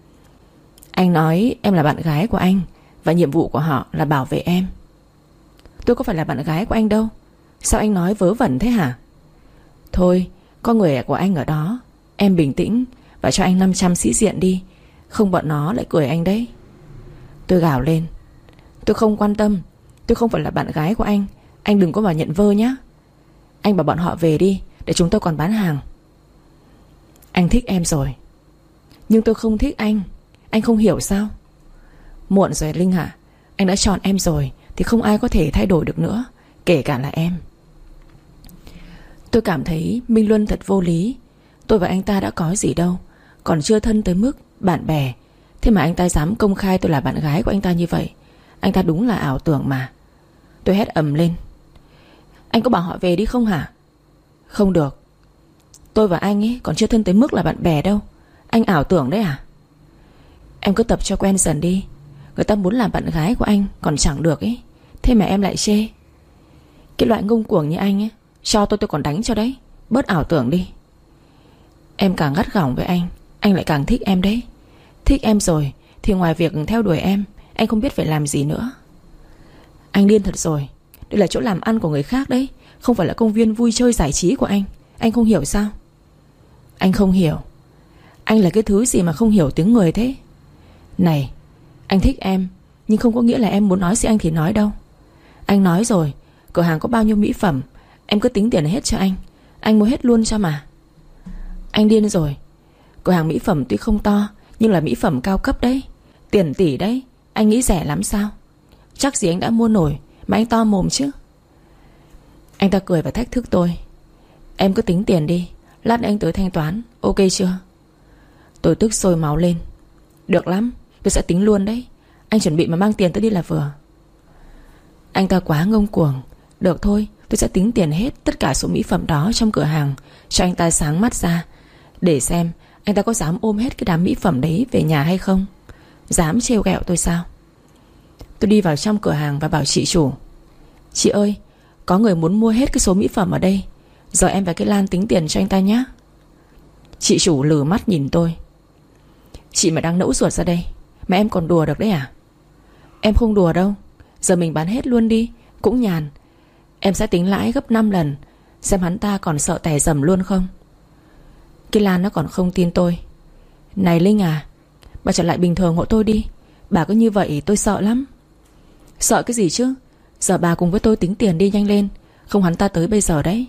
Anh nói em là bạn gái của anh, và nhiệm vụ của họ là bảo vệ em. Tôi có phải là bạn gái của anh đâu. Sao anh nói vớ vẩn thế hả? Thôi, có người của anh ở đó. Em bình tĩnh và cho anh 500 sĩ diện đi, không bọn nó lại cười anh đấy. Tôi gào lên: Tôi không quan tâm. Tôi không phải là bạn gái của anh. Anh đừng có mà nhận vơ nhé. Anh bảo bọn họ về đi, để chúng tôi còn bán hàng. Anh thích em rồi, nhưng tôi không thích anh. Anh không hiểu sao? Muộn rồi Linh ạ. Anh đã chọn em rồi thì không ai có thể thay đổi được nữa, kể cả là em. Tôi cảm thấy Minh Luân thật vô lý. Tôi và anh ta đã có gì đâu, còn chưa thân tới mức bạn bè. Thế mà anh ta dám công khai tôi là bạn gái của anh ta như vậy. Anh ta đúng là ảo tưởng mà. Tôi hét ầm lên: Anh có bảo họ về đi không hả? Không được. Tôi và anh ấy còn chưa thân tới mức là bạn bè đâu. Anh ảo tưởng đấy à? Em cứ tập cho quen dần đi. Người ta muốn làm bạn gái của anh còn chẳng được ấy, thế mà em lại chê. Cái loại ngông cuồng như anh ấy, cho tôi còn đánh cho đấy. Bớt ảo tưởng đi. Em càng gắt gỏng với anh lại càng thích em đấy. Thích em rồi thì ngoài việc theo đuổi em, anh không biết phải làm gì nữa. Anh điên thật rồi. Đây là chỗ làm ăn của người khác đấy, không phải là công viên vui chơi giải trí của anh. Anh không hiểu sao? Anh không hiểu. Anh là cái thứ gì mà không hiểu tiếng người thế? Này, anh thích em, nhưng không có nghĩa là em muốn nói gì anh thì nói đâu. Anh nói rồi, cửa hàng có bao nhiêu mỹ phẩm, em cứ tính tiền hết cho anh. Anh mua hết luôn cho mà. Anh điên rồi. Cửa hàng mỹ phẩm tuy không to, nhưng là mỹ phẩm cao cấp đấy, tiền tỷ đấy. Anh nghĩ rẻ lắm sao? Chắc gì anh đã mua nổi mà anh to mồm chứ. Anh ta cười và thách thức tôi. Em cứ tính tiền đi, lát nữa anh tới thanh toán, ok chưa? Tôi tức sôi máu lên. Được lắm, tôi sẽ tính luôn đấy. Anh chuẩn bị mà mang tiền tới đi là vừa. Anh ta quá ngông cuồng. Được thôi, tôi sẽ tính tiền hết tất cả số mỹ phẩm đó trong cửa hàng cho anh ta sáng mắt ra, để xem anh ta có dám ôm hết cái đám mỹ phẩm đấy về nhà hay không. Dám trêu ghẹo tôi sao? Tôi đi vào trong cửa hàng và bảo chị chủ: Chị ơi, có người muốn mua hết cái số mỹ phẩm ở đây. Giờ em và cái Lan tính tiền cho anh ta nhé. Chị chủ lừ mắt nhìn tôi. Chị mà đang nẫu ruột ra đây mà em còn đùa được đấy à? Em không đùa đâu. Giờ mình bán hết luôn đi, cũng nhàn. Em sẽ tính lãi gấp 5 lần, xem hắn ta còn sợ tè dầm luôn không. Cái Lan nó còn không tin tôi. Này Linh à, bà trở lại bình thường hộ tôi đi. Bà cứ như vậy tôi sợ lắm. Sợ cái gì chứ? Giờ bà cùng với tôi tính tiền đi nhanh lên, không hắn ta tới bây giờ đấy.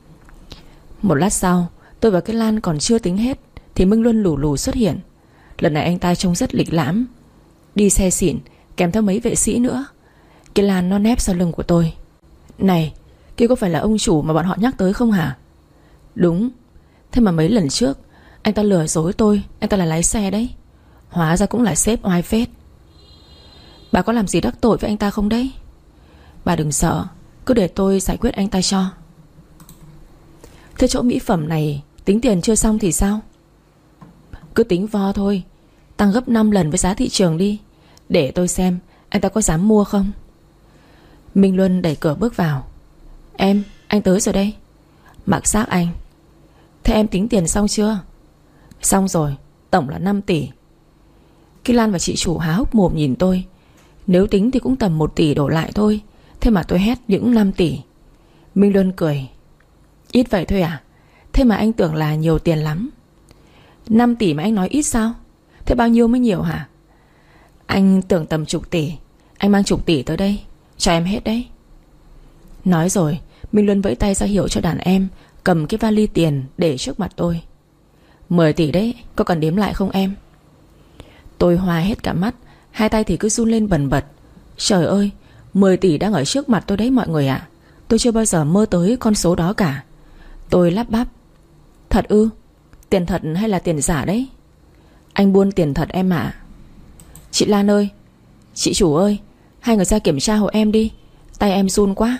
Một lát sau, tôi và cái Lan còn chưa tính hết thì Minh Luân lù lù xuất hiện. Lần này anh ta trông rất lịch lãm, đi xe xịn, kèm theo mấy vệ sĩ nữa. Cái Lan nó nép sau lưng của tôi. Này, kia có phải là ông chủ mà bọn họ nhắc tới không hả? Đúng. Thế mà mấy lần trước anh ta lừa dối tôi, anh ta là lái xe đấy. Hóa ra cũng là sếp oai phết. Bà có làm gì đắc tội với anh ta không đấy? Bà đừng sợ, cứ để tôi giải quyết anh ta cho. Thế chỗ mỹ phẩm này tính tiền chưa xong thì sao? Cứ tính vo thôi, tăng gấp 5 lần với giá thị trường đi, để tôi xem anh ta có dám mua không. Minh Luân đẩy cửa bước vào. Anh tới rồi đây. Mặc xác anh. Thế em tính tiền xong chưa? Xong rồi, tổng là 5 tỷ. Cái Lan và chị chủ há hốc mồm nhìn tôi. Nếu tính thì cũng tầm 1 tỷ đổ lại thôi. Thế mà tôi hét những 5 tỷ. Minh Luân cười. Ít vậy thôi à? Thế mà anh tưởng là nhiều tiền lắm. 5 tỷ mà anh nói ít sao? Thế bao nhiêu mới nhiều hả? Anh tưởng tầm chục tỷ. Anh mang chục tỷ tới đây, cho em hết đấy. Nói rồi Minh Luân vẫy tay ra hiệu cho đàn em cầm cái vali tiền để trước mặt tôi. 10 tỷ đấy, có cần đếm lại không em? Tôi hoa hết cả mắt, hai tay thì cứ run lên bần bật. Trời ơi, 10 tỷ đang ở trước mặt tôi đấy mọi người ạ. Tôi chưa bao giờ mơ tới con số đó cả. Tôi lắp bắp. Thật ư? Tiền thật hay là tiền giả đấy? Anh buôn tiền thật em ạ. Chị Lan ơi, chị chủ ơi, hai người ra kiểm tra hộ em đi, tay em run quá.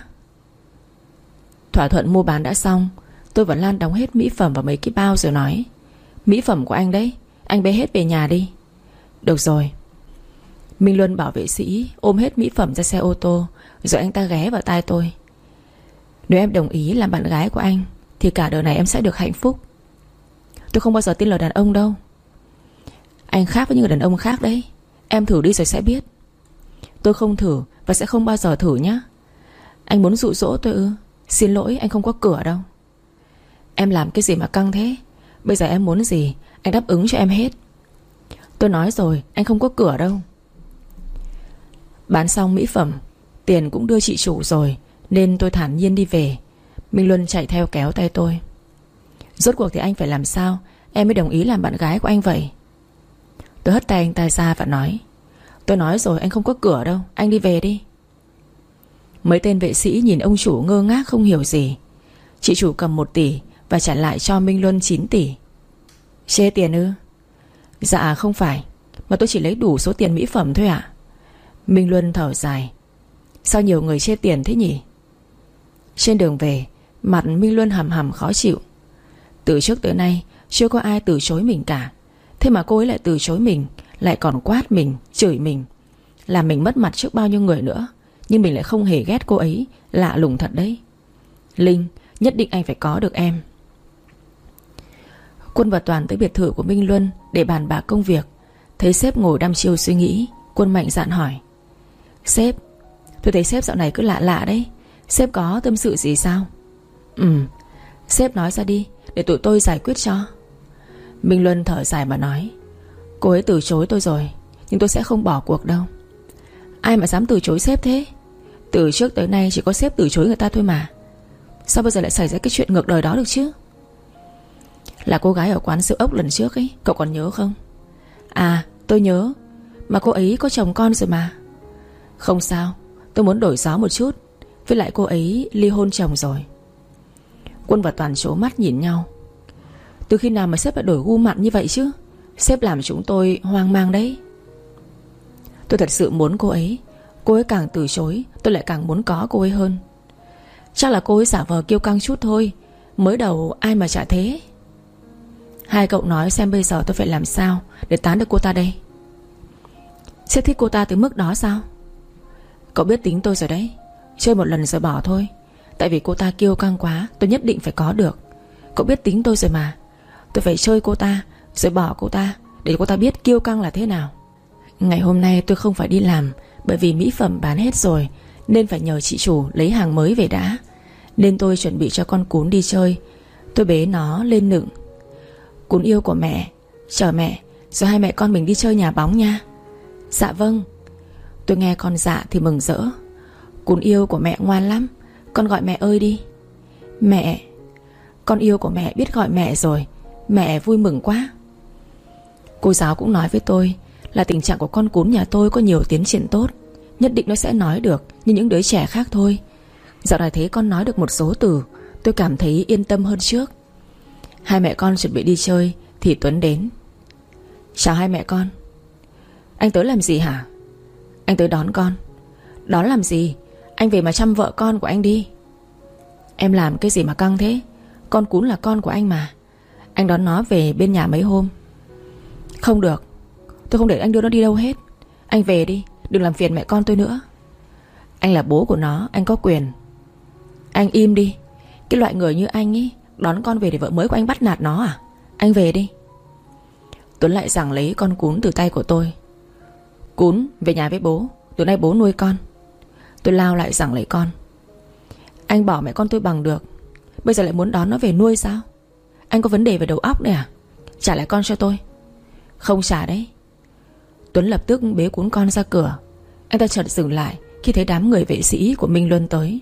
Thỏa thuận mua bán đã xong, tôi và Lan đóng hết mỹ phẩm vào mấy cái bao rồi nói: Mỹ phẩm của anh đấy, anh bê hết về nhà đi. Được rồi. Minh Luân bảo vệ sĩ ôm hết mỹ phẩm ra xe ô tô, rồi anh ta ghé vào tai tôi. Nếu em đồng ý làm bạn gái của anh thì cả đời này em sẽ được hạnh phúc. Tôi không bao giờ tin lời đàn ông đâu. Anh khác với những người đàn ông khác đấy. Em thử đi rồi sẽ biết. Tôi không thử và sẽ không bao giờ thử nhé. Anh muốn dụ dỗ tôi ư? Xin lỗi, anh không có cửa đâu. Em làm cái gì mà căng thế? Bây giờ em muốn gì anh đáp ứng cho em hết. Tôi nói rồi, anh không có cửa đâu. Bán xong mỹ phẩm, tiền cũng đưa chị chủ rồi, nên tôi thản nhiên đi về. Minh Luân chạy theo kéo tay tôi. Rốt cuộc thì anh phải làm sao em mới đồng ý làm bạn gái của anh vậy? Tôi hất tay anh ta ra và nói: Tôi nói rồi, anh không có cửa đâu, anh đi về đi. Mấy tên vệ sĩ nhìn ông chủ ngơ ngác không hiểu gì. Chị chủ cầm 1 tỷ và trả lại cho Minh Luân 9 tỷ. Chê tiền ư? Dạ không phải, mà tôi chỉ lấy đủ số tiền mỹ phẩm thôi ạ. Minh Luân thở dài. Sao nhiều người chê tiền thế nhỉ? Trên đường về, mặt Minh Luân hầm hầm khó chịu. Từ trước tới nay chưa có ai từ chối mình cả. Thế mà cô ấy lại từ chối mình, lại còn quát mình, chửi mình, làm mình mất mặt trước bao nhiêu người nữa. Nhưng mình lại không hề ghét cô ấy. Lạ lùng thật đấy. Linh, nhất định anh phải có được em. Quân và Toàn tới biệt thự của Minh Luân để bàn bạc công việc. Thấy sếp ngồi đăm chiêu suy nghĩ, Quân mạnh dạn hỏi: Sếp, tôi thấy sếp dạo này cứ lạ lạ đấy. Sếp có tâm sự gì sao? Sếp nói ra đi, để tụi tôi giải quyết cho. Minh Luân thở dài mà nói: Cô ấy từ chối tôi rồi, nhưng tôi sẽ không bỏ cuộc đâu. Ai mà dám từ chối sếp thế? Từ trước tới nay chỉ có sếp từ chối người ta thôi mà. Sao bây giờ lại xảy ra cái chuyện ngược đời đó được chứ? Là cô gái ở quán rượu ốc lần trước ấy, cậu còn nhớ không? À, tôi nhớ. Mà cô ấy có chồng con rồi mà. Không sao, tôi muốn đổi gió một chút. Với lại cô ấy ly hôn chồng rồi. Quân và Toàn trố mắt nhìn nhau. Từ khi nào mà sếp lại đổi gu mặn như vậy chứ? Sếp làm chúng tôi hoang mang đấy. Tôi thật sự muốn cô ấy. Cô ấy càng từ chối, tôi lại càng muốn có cô ấy hơn. Chắc là cô ấy giả vờ kiêu căng chút thôi. Mới đầu ai mà chả thế. Hai cậu nói xem bây giờ tôi phải làm sao để tán được cô ta đây. Sếp thích cô ta tới mức đó sao? Cậu biết tính tôi rồi đấy. Chơi một lần rồi bỏ thôi. Tại vì cô ta kiêu căng quá, tôi nhất định phải có được. Cậu biết tính tôi rồi mà. Tôi phải chơi cô ta rồi bỏ cô ta, để cô ta biết kiêu căng là thế nào. Ngày hôm nay tôi không phải đi làm, bởi vì mỹ phẩm bán hết rồi, nên phải nhờ chị chủ lấy hàng mới về đã. Nên tôi chuẩn bị cho con cún đi chơi. Tôi bế nó lên nựng. Cún yêu của mẹ, chờ mẹ, rồi hai mẹ con mình đi chơi nhà bóng nha. Dạ vâng. Tôi nghe con dạ thì mừng rỡ. Cún yêu của mẹ ngoan lắm, con gọi mẹ ơi đi. Mẹ. Con yêu của mẹ biết gọi mẹ rồi. Mẹ vui mừng quá. Cô giáo cũng nói với tôi là tình trạng của con cún nhà tôi có nhiều tiến triển tốt. Nhất định nó sẽ nói được như những đứa trẻ khác thôi. Dạo này thấy con nói được một số từ, tôi cảm thấy yên tâm hơn trước. Hai mẹ con chuẩn bị đi chơi thì Tuấn đến. Chào hai mẹ con. Anh tới làm gì hả? Anh tới đón con. Đón làm gì? Anh về mà chăm vợ con của anh đi. Em làm cái gì mà căng thế? Con cún là con của anh mà. Anh đón nó về bên nhà mấy hôm. Không được. Tôi không để anh đưa nó đi đâu hết. Anh về đi, đừng làm phiền mẹ con tôi nữa. Anh là bố của nó, anh có quyền. Anh im đi. Cái loại người như anh ấy đón con về để vợ mới của anh bắt nạt nó à? Anh về đi. Tuấn lại giằng lấy con cún từ tay của tôi. Cún, về nhà với bố. Từ nay bố nuôi con. Tôi lao lại giằng lấy con. Anh bỏ mẹ con tôi bằng được, bây giờ lại muốn đón nó về nuôi sao? Anh có vấn đề về đầu óc đấy à? Trả lại con cho tôi. Không trả đấy. Tuấn lập tức bế cuốn con ra cửa. Anh ta chợt dừng lại khi thấy đám người vệ sĩ của Minh Luân tới.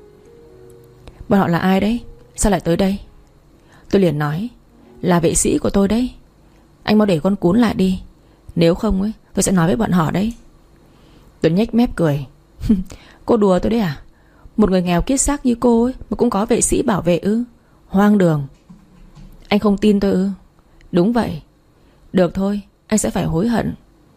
Bọn họ là ai đấy? Sao lại tới đây? Tôi liền nói, là vệ sĩ của tôi đấy. Anh mau để con cún lại đi, nếu không ấy tôi sẽ nói với bọn họ đấy. Tuấn nhếch mép cười. Cô đùa tôi đấy à? Một người nghèo kiết xác như cô ấy mà cũng có vệ sĩ bảo vệ ư? Hoang đường. Anh không tin tôi ư? Đúng vậy. Được thôi, anh sẽ phải hối hận.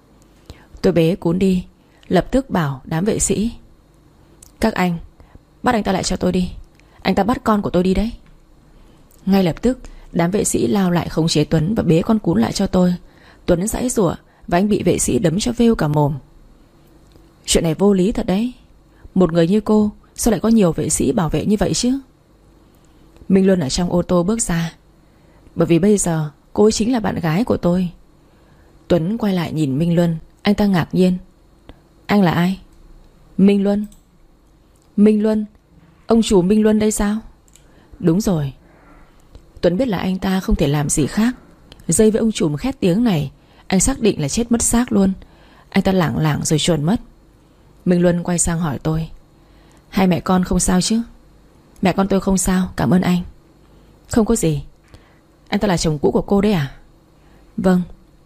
Tôi bế cún đi, lập tức bảo đám vệ sĩ, các anh bắt anh ta lại cho tôi đi. Anh ta bắt con của tôi đi đấy. Ngay lập tức đám vệ sĩ lao lại khống chế Tuấn và bế con cún lại cho tôi. Tuấn giãy giụa và anh bị vệ sĩ đấm cho vêu cả mồm. Chuyện này vô lý thật đấy. Một người như cô sao lại có nhiều vệ sĩ bảo vệ như vậy chứ? Minh Luân ở trong ô tô bước ra. Bởi vì bây giờ cô ấy chính là bạn gái của tôi. Tuấn quay lại nhìn Minh Luân. Anh ta ngạc nhiên. Anh là ai? Minh Luân. Minh Luân? Ông chủ Minh Luân đây sao? Đúng rồi. Tuấn biết là anh ta không thể làm gì khác. Dây với ông chủ khét tiếng này, anh xác định là chết mất xác luôn. Anh ta lảng lảng rồi chuồn mất. Minh Luân quay sang hỏi tôi, hai mẹ con không sao chứ? Mẹ con tôi không sao, cảm ơn anh. Không có gì. Anh ta là chồng cũ của cô đấy à? Vâng.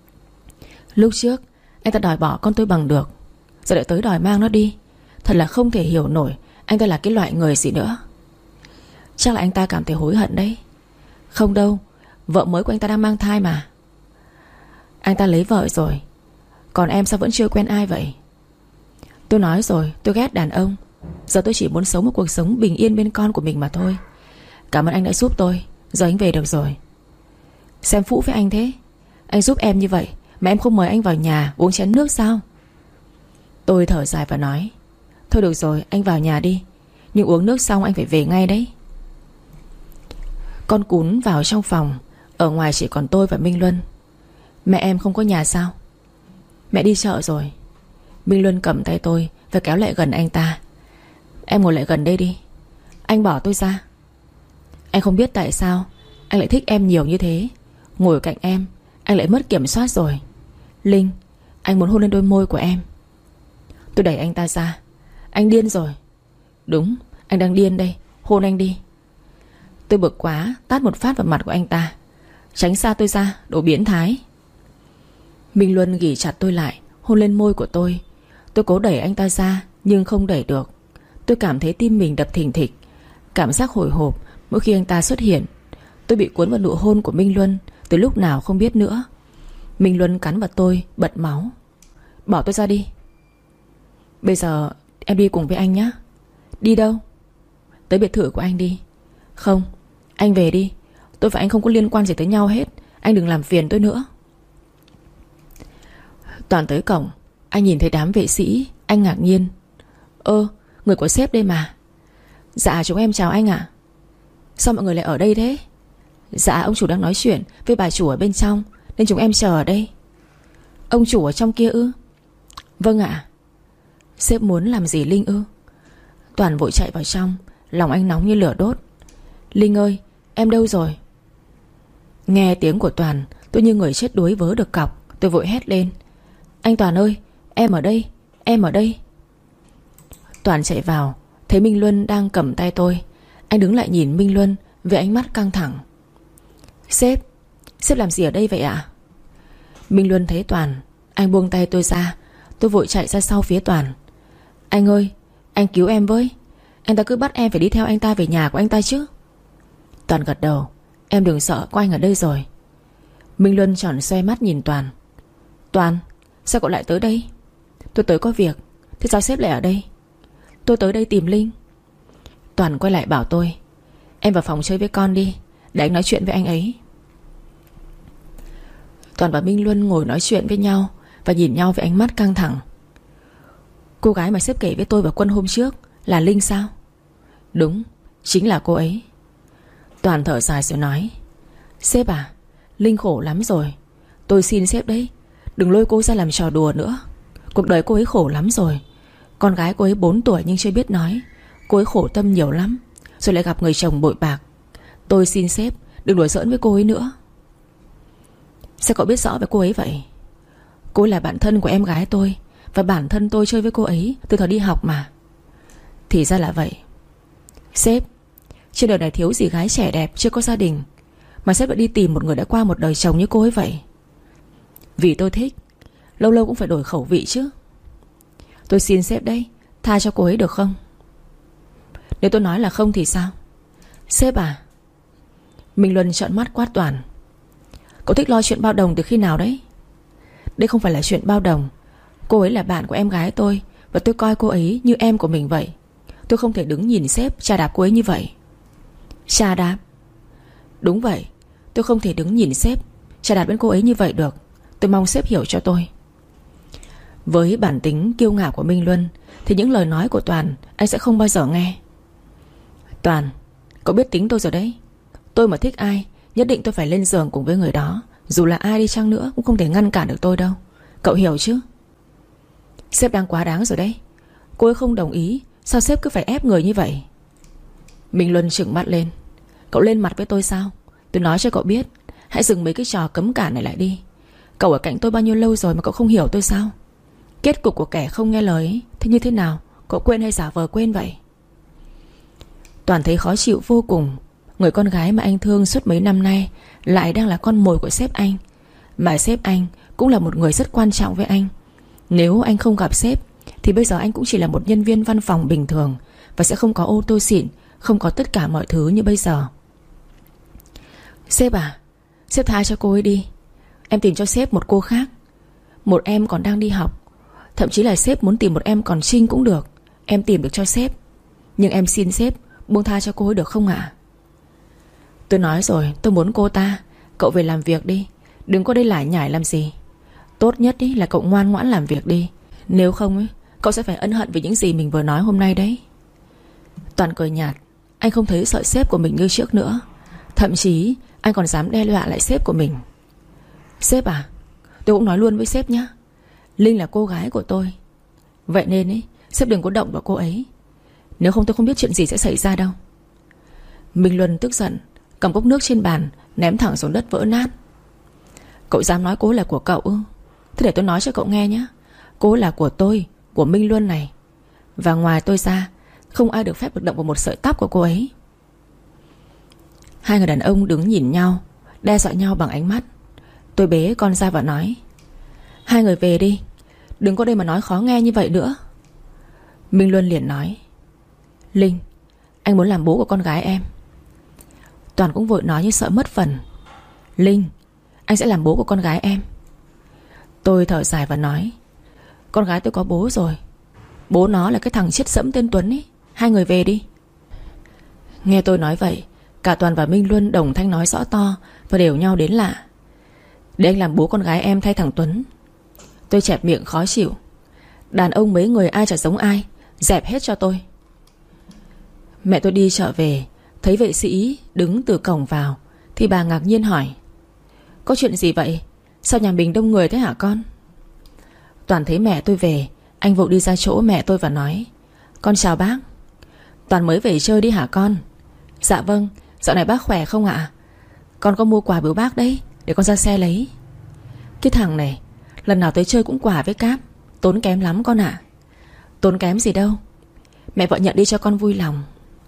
Lúc trước anh ta đòi bỏ con tôi bằng được, giờ lại tới đòi mang nó đi. Thật là không thể hiểu nổi anh ta là cái loại người gì nữa. Chắc là anh ta cảm thấy hối hận đấy. Không đâu, vợ mới của anh ta đang mang thai mà. Anh ta lấy vợ rồi. Còn em sao vẫn chưa quen ai vậy? Tôi nói rồi, tôi ghét đàn ông. Giờ tôi chỉ muốn sống một cuộc sống bình yên bên con của mình mà thôi. Cảm ơn anh đã giúp tôi. Giờ anh về được rồi. Xem phũ với anh thế. Anh giúp em như vậy mà em không mời anh vào nhà uống chén nước sao? Tôi thở dài và nói, thôi được rồi, anh vào nhà đi, nhưng uống nước xong anh phải về ngay đấy. Con cún vào trong phòng. Ở ngoài chỉ còn tôi và Minh Luân. Mẹ em không có nhà sao? Mẹ đi chợ rồi. Minh Luân cầm tay tôi và kéo lại gần anh ta. Em ngồi lại gần đây đi. Anh bỏ tôi ra. Anh không biết tại sao anh lại thích em nhiều như thế. Ngồi cạnh em, anh lại mất kiểm soát rồi. Linh, anh muốn hôn lên đôi môi của em. Tôi đẩy anh ta ra. Anh điên rồi. Đúng, anh đang điên đây. Hôn anh đi. Tôi bực quá, tát một phát vào mặt của anh ta. Tránh xa tôi ra, đồ biến thái. Minh Luân ghì chặt tôi lại, hôn lên môi của tôi. Tôi cố đẩy anh ta ra nhưng không đẩy được. Tôi cảm thấy tim mình đập thình thịch. Cảm giác hồi hộp mỗi khi anh ta xuất hiện. Tôi bị cuốn vào nụ hôn của Minh Luân từ lúc nào không biết nữa. Minh Luân cắn vào tôi bật máu. Bỏ tôi ra đi. Bây giờ em đi cùng với anh nhé. Đi đâu? Tới biệt thự của anh đi. Không, anh về đi. Tôi và anh không có liên quan gì tới nhau hết. Anh đừng làm phiền tôi nữa. Toàn tới cổng. Anh nhìn thấy đám vệ sĩ. Anh ngạc nhiên. Người của sếp đây mà. Dạ chúng em chào anh ạ. Sao mọi người lại ở đây thế? Dạ ông chủ đang nói chuyện với bà chủ ở bên trong, nên chúng em chờ ở đây. Ông chủ ở trong kia ư? Vâng ạ. Sếp muốn làm gì Linh ư? Toàn vội chạy vào trong. Lòng anh nóng như lửa đốt. Linh ơi, em đâu rồi? Nghe tiếng của Toàn, tôi như người chết đuối vớ được cọc. Tôi vội hét lên. Anh Toàn ơi, em ở đây, em ở đây. Toàn chạy vào, thấy Minh Luân đang cầm tay tôi. Anh đứng lại nhìn Minh Luân với ánh mắt căng thẳng. Sếp làm gì ở đây vậy ạ? Minh Luân thấy Toàn, anh buông tay tôi ra. Tôi vội chạy ra sau phía Toàn. Anh ơi, anh cứu em với. Anh ta cứ bắt em phải đi theo anh ta về nhà của anh ta chứ. Toàn gật đầu. Em đừng sợ, có anh ở đây rồi. Minh Luân tròn xoe mắt nhìn Toàn. Toàn, sao cậu lại tới đây? Tôi tới có việc. Thế sao sếp lại ở đây? Tôi tới đây tìm Linh. Toàn quay lại bảo tôi. Em vào phòng chơi với con đi, để anh nói chuyện với anh ấy. Toàn và Minh Luân ngồi nói chuyện với nhau và nhìn nhau với ánh mắt căng thẳng. Cô gái mà sếp kể với tôi vào Quân hôm trước là Linh sao? Đúng, chính là cô ấy. Toàn thở dài rồi nói. Sếp à, Linh khổ lắm rồi. Tôi xin sếp đấy, đừng lôi cô ra làm trò đùa nữa. Cuộc đời cô ấy khổ lắm rồi. Con gái cô ấy 4 tuổi nhưng chưa biết nói. Cô ấy khổ tâm nhiều lắm, rồi lại gặp người chồng bội bạc. Tôi xin sếp đừng đùa giỡn với cô ấy nữa. Sao cậu biết rõ về cô ấy vậy? Cô ấy là bạn thân của em gái tôi, và bản thân tôi chơi với cô ấy từ thời đi học mà. Thì ra là vậy. Sếp, trên đời này thiếu gì gái trẻ đẹp chưa có gia đình mà sếp lại đi tìm một người đã qua một đời chồng như cô ấy vậy. Vì tôi thích, lâu lâu cũng phải đổi khẩu vị chứ. Tôi xin sếp đấy, tha cho cô ấy được không? Nếu tôi nói là không thì sao? Sếp à. Minh Luân trợn mắt quát Toàn. Cậu thích lo chuyện bao đồng từ khi nào đấy? Đây không phải là chuyện bao đồng. Cô ấy là bạn của em gái tôi, và tôi coi cô ấy như em của mình vậy. Tôi không thể đứng nhìn sếp chà đạp cô ấy như vậy. Chà đạp? Đúng vậy, tôi không thể đứng nhìn sếp chà đạp bên cô ấy như vậy được. Tôi mong sếp hiểu cho tôi. Với bản tính kiêu ngạo của Minh Luân thì những lời nói của Toàn anh sẽ không bao giờ nghe. Toàn, cậu biết tính tôi rồi đấy. Tôi mà thích ai, nhất định tôi phải lên giường cùng với người đó. Dù là ai đi chăng nữa cũng không thể ngăn cản được tôi đâu. Cậu hiểu chứ? Sếp đang quá đáng rồi đấy. Cô ấy không đồng ý, sao sếp cứ phải ép người như vậy? Minh Luân trừng mắt lên. Cậu lên mặt với tôi sao? Tôi nói cho cậu biết, hãy dừng mấy cái trò cấm cản này lại đi. Cậu ở cạnh tôi bao nhiêu lâu rồi mà cậu không hiểu tôi sao? Kết cục của kẻ không nghe lời ấy, thế như thế nào? Cậu quên hay giả vờ quên vậy? Toàn thấy khó chịu vô cùng. Người con gái mà anh thương suốt mấy năm nay lại đang là con mồi của sếp anh. Mà sếp anh cũng là một người rất quan trọng với anh. Nếu anh không gặp sếp thì bây giờ anh cũng chỉ là một nhân viên văn phòng bình thường, và sẽ không có ô tô xịn, không có tất cả mọi thứ như bây giờ. Sếp à, sếp tha cho cô ấy đi. Em tìm cho sếp một cô khác. Một em còn đang đi học. Thậm chí là sếp muốn tìm một em còn trinh cũng được. Em tìm được cho sếp. Nhưng em xin sếp buông tha cho cô ấy được không ạ? Tôi nói rồi, tôi muốn cô ta. Cậu về làm việc đi, đừng có đây lải nhải làm gì. Tốt nhất ý là cậu ngoan ngoãn làm việc đi. Nếu không ấy, cậu sẽ phải ân hận vì những gì mình vừa nói hôm nay đấy. Toàn cười nhạt. Anh không thấy sợ sếp của mình như trước nữa. Thậm chí anh còn dám đe dọa lại sếp của mình. Sếp à, tôi cũng nói luôn với sếp nhé. Linh là cô gái của tôi. Vậy nên ấy, sếp đừng có động vào cô ấy. Nếu không tôi không biết chuyện gì sẽ xảy ra đâu. Minh Luân tức giận, cầm cốc nước trên bàn ném thẳng xuống đất vỡ nát. Cậu dám nói cô là của cậu ư? Thế để tôi nói cho cậu nghe nhé. Cô là của tôi, của Minh Luân này. Và ngoài tôi ra, không ai được phép được động vào một sợi tóc của cô ấy. Hai người đàn ông đứng nhìn nhau, đe dọa nhau bằng ánh mắt. Tôi bế con ra và nói. Hai người về đi, đừng có đây mà nói khó nghe như vậy nữa. Minh Luân liền nói. Linh, anh muốn làm bố của con gái em. Toàn cũng vội nói như sợ mất phần. Linh, anh sẽ làm bố của con gái em. Tôi thở dài và nói: con gái tôi có bố rồi. Bố nó là cái thằng chết dẫm tên Tuấn ấy. Hai người về đi. Nghe tôi nói vậy, cả Toàn và Minh Luân đồng thanh nói rõ to và đều nhau đến lạ: để anh làm bố con gái em thay thằng Tuấn. Tôi chẹp miệng khó chịu. Đàn ông mấy người ai chả giống ai, dẹp hết cho tôi. Mẹ tôi đi chợ về, thấy vệ sĩ đứng từ cổng vào thì bà ngạc nhiên hỏi: có chuyện gì vậy? Sao nhà mình đông người thế hả con? Toàn thấy mẹ tôi về, anh vội đi ra chỗ mẹ tôi và nói: con chào bác. Toàn mới về chơi đi hả con? Dạ vâng. Dạo này bác khỏe không ạ? Con có mua quà biếu bác đấy, để con ra xe lấy. Cái thằng này lần nào tới chơi cũng quà với cáp, tốn kém lắm con ạ. Tốn kém gì đâu, mẹ vợ nhận đi cho con vui lòng.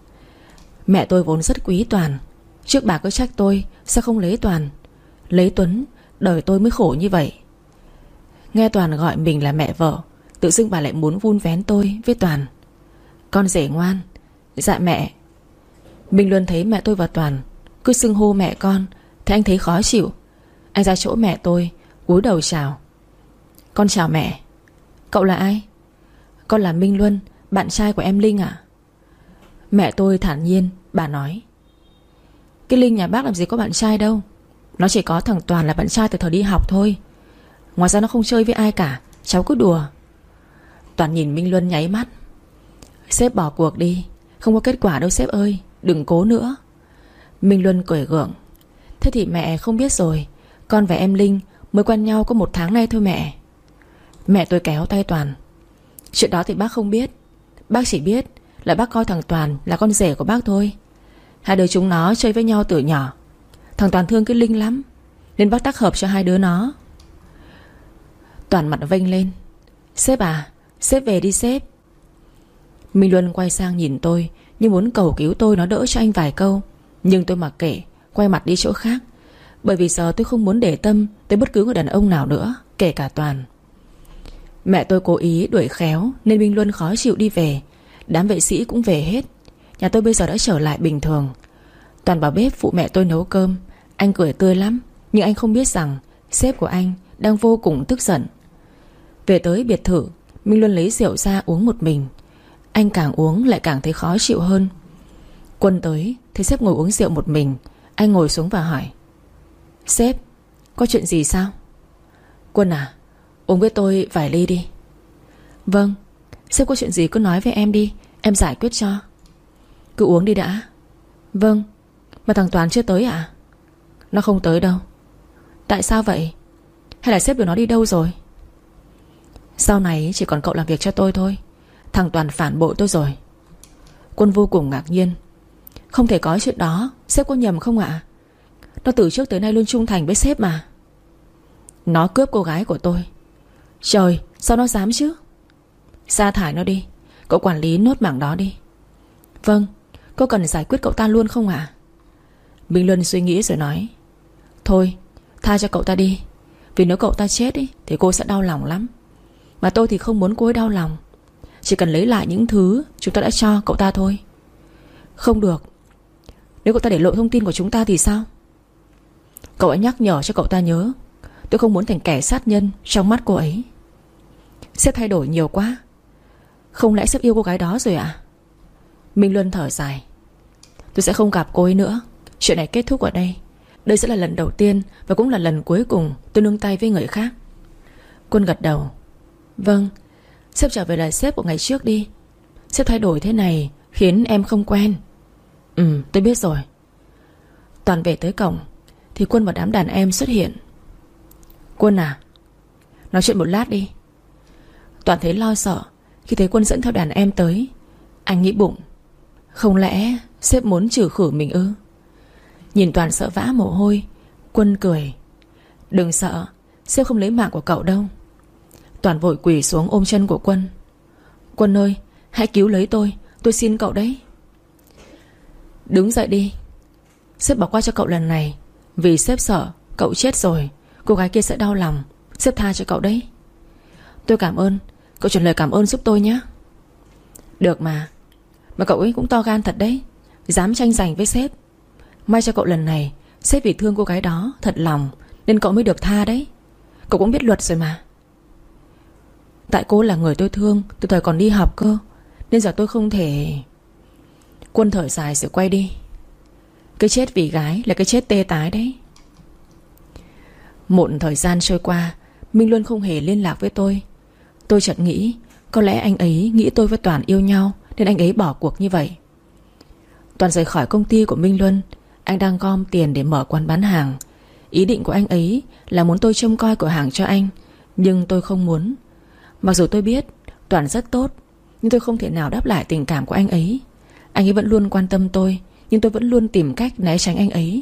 Mẹ tôi vốn rất quý Toàn. Trước bà cứ trách tôi sao không lấy Toàn. Lấy Tuấn, đời tôi mới khổ như vậy. Nghe Toàn gọi mình là mẹ vợ, tự dưng bà lại muốn vun vén tôi với Toàn. Con rể ngoan. Dạ mẹ. Minh Luân thấy mẹ tôi và Toàn cứ xưng hô mẹ con thì anh thấy khó chịu. Anh ra chỗ mẹ tôi, cúi đầu chào: con chào mẹ. Cậu là ai? Con là Minh Luân, bạn trai của em Linh ạ. Mẹ tôi thản nhiên, bà nói: cái Linh nhà bác làm gì có bạn trai đâu. Nó chỉ có thằng Toàn là bạn trai từ thời đi học thôi. Ngoài ra nó không chơi với ai cả. Cháu cứ đùa. Toàn nhìn Minh Luân nháy mắt: sếp bỏ cuộc đi, không có kết quả đâu sếp ơi, đừng cố nữa. Minh Luân cười gượng: thế thì mẹ không biết rồi. Con và em Linh mới quen nhau có 1 tháng nay thôi mẹ. Mẹ tôi kéo tay Toàn: chuyện đó thì bác không biết. Bác chỉ biết là bác coi thằng Toàn là con rể của bác thôi. Hai đứa chúng nó chơi với nhau từ nhỏ. Thằng Toàn thương cái Linh lắm, nên bác tác hợp cho hai đứa nó. Toàn mặt vênh lên: sếp à, sếp về đi sếp. Minh Luân quay sang nhìn tôi như muốn cầu cứu tôi nó đỡ cho anh vài câu. Nhưng tôi mặc kệ, quay mặt đi chỗ khác. Bởi vì giờ tôi không muốn để tâm tới bất cứ người đàn ông nào nữa, kể cả Toàn. Mẹ tôi cố ý đuổi khéo nên Minh Luân khó chịu đi về. Đám vệ sĩ cũng về hết. Nhà tôi bây giờ đã trở lại bình thường. Toàn vào bếp phụ mẹ tôi nấu cơm. Anh cười tươi lắm, nhưng anh không biết rằng sếp của anh đang vô cùng tức giận. Về tới biệt thự, Minh Luân lấy rượu ra uống một mình. Anh càng uống lại càng thấy khó chịu hơn. Quân tới thấy sếp ngồi uống rượu một mình. Anh ngồi xuống và hỏi: sếp, có chuyện gì sao? Quân à, uống với tôi vài ly đi. Vâng, sếp có chuyện gì cứ nói với em đi, em giải quyết cho. Cứ uống đi đã. Vâng. Mà thằng Toàn chưa tới à? Nó không tới đâu. Tại sao vậy? Hay là sếp đưa nó đi đâu rồi? Sau này chỉ còn cậu làm việc cho tôi thôi. Thằng Toàn phản bội tôi rồi. Quân vô cùng ngạc nhiên: không thể có chuyện đó, sếp có nhầm không ạ? Nó từ trước tới nay luôn trung thành với sếp mà. Nó cướp cô gái của tôi. Trời, sao nó dám chứ? Sa thải nó đi, cậu quản lý nốt mảng đó đi. Vâng, có cần giải quyết cậu ta luôn không ạ? Minh Luân suy nghĩ rồi nói: thôi, tha cho cậu ta đi. Vì nếu cậu ta chết ý, thì cô sẽ đau lòng lắm. Mà tôi thì không muốn cô ấy đau lòng. Chỉ cần lấy lại những thứ chúng ta đã cho cậu ta thôi. Không được. Nếu cậu ta để lộ thông tin của chúng ta thì sao? Cậu ấy nhắc nhở cho cậu ta nhớ. Tôi không muốn thành kẻ sát nhân trong mắt cô ấy. Sếp thay đổi nhiều quá. Không lẽ sếp yêu cô gái đó rồi ạ? Minh Luân thở dài: tôi sẽ không gặp cô ấy nữa. Chuyện này kết thúc ở đây. Đây sẽ là lần đầu tiên và cũng là lần cuối cùng tôi nương tay với người khác. Quân gật đầu: vâng, sếp trở về là sếp của ngày trước đi. Sếp thay đổi thế này khiến em không quen. Tôi biết rồi. Toàn về tới cổng thì Quân và đám đàn em xuất hiện. Quân à, nói chuyện một lát đi. Toàn thấy lo sợ khi thấy Quân dẫn theo đàn em tới. Anh nghĩ bụng: không lẽ sếp muốn trừ khử mình ư? Nhìn Toàn sợ vã mồ hôi, Quân cười: đừng sợ, sếp không lấy mạng của cậu đâu. Toàn vội quỳ xuống ôm chân của Quân: Quân ơi, hãy cứu lấy tôi xin cậu đấy. Đứng dậy đi. Sếp bỏ qua cho cậu lần này. Vì sếp sợ cậu chết rồi cô gái kia sẽ đau lòng. Sếp tha cho cậu đấy. Tôi cảm ơn. Cậu truyền lời cảm ơn giúp tôi nhé. Được mà. Mà cậu ấy cũng to gan thật đấy, dám tranh giành với sếp. May cho cậu lần này sếp vì thương cô gái đó thật lòng nên cậu mới được tha đấy. Cậu cũng biết luật rồi mà. Tại cô là người tôi thương từ thời còn đi học cơ, nên giờ tôi không thể. Quân thở dài rồi quay đi. Cái chết vì gái là cái chết tê tái đấy. Một thời gian trôi qua, Minh Luân không hề liên lạc với tôi. Tôi chợt nghĩ có lẽ anh ấy nghĩ tôi với Toàn yêu nhau nên anh ấy bỏ cuộc như vậy. Toàn rời khỏi công ty của Minh Luân. Anh đang gom tiền để mở quán bán hàng. Ý định của anh ấy là muốn tôi trông coi cửa hàng cho anh, nhưng tôi không muốn. Mặc dù tôi biết Toàn rất tốt, nhưng tôi không thể nào đáp lại tình cảm của anh ấy. Anh ấy vẫn luôn quan tâm tôi, nhưng tôi vẫn luôn tìm cách né tránh anh ấy.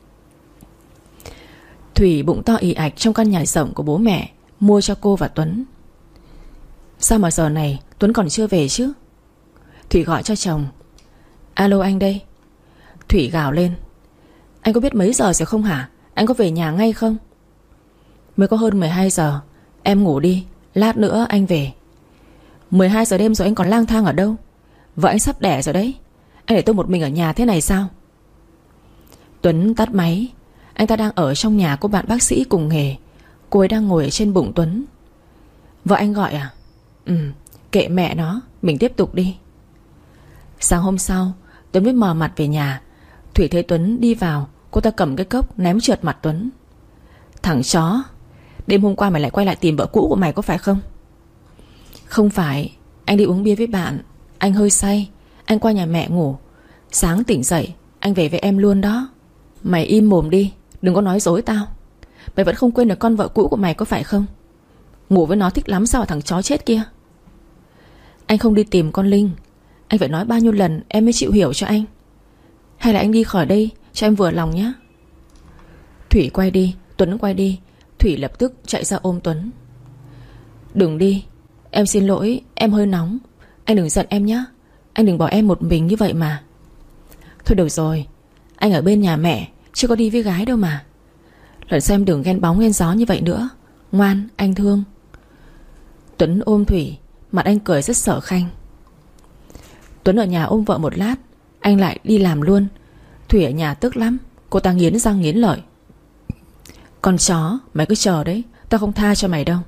Thủy bụng to ì ạch trong căn nhà rộng của bố mẹ mua cho cô và Tuấn. Sao mà giờ này Tuấn còn chưa về chứ? Thủy gọi cho chồng. Alo, anh đây. Thủy gào lên. Anh có biết mấy giờ rồi không hả? Anh có về nhà ngay không? Mới có hơn 12 giờ. Em ngủ đi, lát nữa anh về. 12 giờ đêm rồi anh còn lang thang ở đâu? Vợ anh sắp đẻ rồi đấy. Anh để tôi một mình ở nhà thế này sao? Tuấn tắt máy. Anh ta đang ở trong nhà của bạn bác sĩ cùng nghề. Cô ấy đang ngồi ở trên bụng Tuấn. Vợ anh gọi à? Kệ mẹ nó, mình tiếp tục đi. Sáng hôm sau, Tuấn mới mò mặt về nhà. Thủy thấy Tuấn đi vào, cô ta cầm cái cốc ném trượt mặt Tuấn. Thằng chó, đêm hôm qua mày lại quay lại tìm vợ cũ của mày có phải không? Không phải, anh đi uống bia với bạn. Anh hơi say, anh qua nhà mẹ ngủ. Sáng tỉnh dậy, anh về với em luôn đó. Mày im mồm đi, đừng có nói dối tao. Mày vẫn không quên được con vợ cũ của mày có phải không? Ngủ với nó thích lắm sao, thằng chó chết kia. Anh không đi tìm con Linh. Anh phải nói bao nhiêu lần em mới chịu hiểu cho anh? Hay là anh đi khỏi đây cho em vừa lòng nhé? Thủy quay đi, Tuấn quay đi. Thủy lập tức chạy ra ôm Tuấn. Đừng đi, em xin lỗi, em hơi nóng. Anh đừng giận em nhé. Anh đừng bỏ em một mình như vậy mà. Thôi được rồi, anh ở bên nhà mẹ, chưa có đi với gái đâu mà. Lần sau em đừng ghen bóng ghen gió như vậy nữa. Ngoan, anh thương. Tuấn ôm Thủy, mặt anh cười rất sở khanh. Tuấn ở nhà ôm vợ một lát, anh lại đi làm luôn. Thủy ở nhà tức lắm. Cô ta nghiến răng nghiến lợi. Con chó, mày cứ chờ đấy, tao không tha cho mày đâu.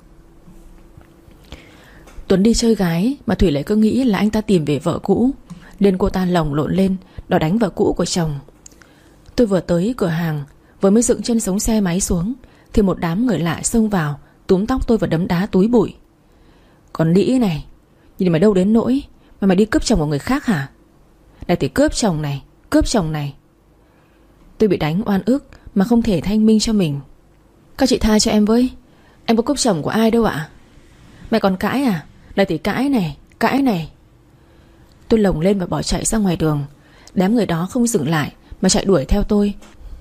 Tuấn đi chơi gái mà Thủy lại cứ nghĩ là anh ta tìm về vợ cũ, nên cô ta lồng lộn lên đòi đánh vợ cũ của chồng. Tôi vừa tới cửa hàng, vừa mới dựng chân sống xe máy xuống, thì một đám người lạ xông vào, túm tóc tôi và đấm đá túi bụi. Còn đĩ này, nhìn mày đâu đến nỗi mà mày đi cướp chồng của người khác hả? Này thì cướp chồng này, cướp chồng này. Tôi bị đánh oan ức mà không thể thanh minh cho mình. Các chị tha cho em với, em có cướp chồng của ai đâu ạ? Mày còn cãi à? Này thì cãi này, cãi này. Tôi lồng lên và bỏ chạy ra ngoài đường. Đám người đó không dừng lại mà chạy đuổi theo tôi,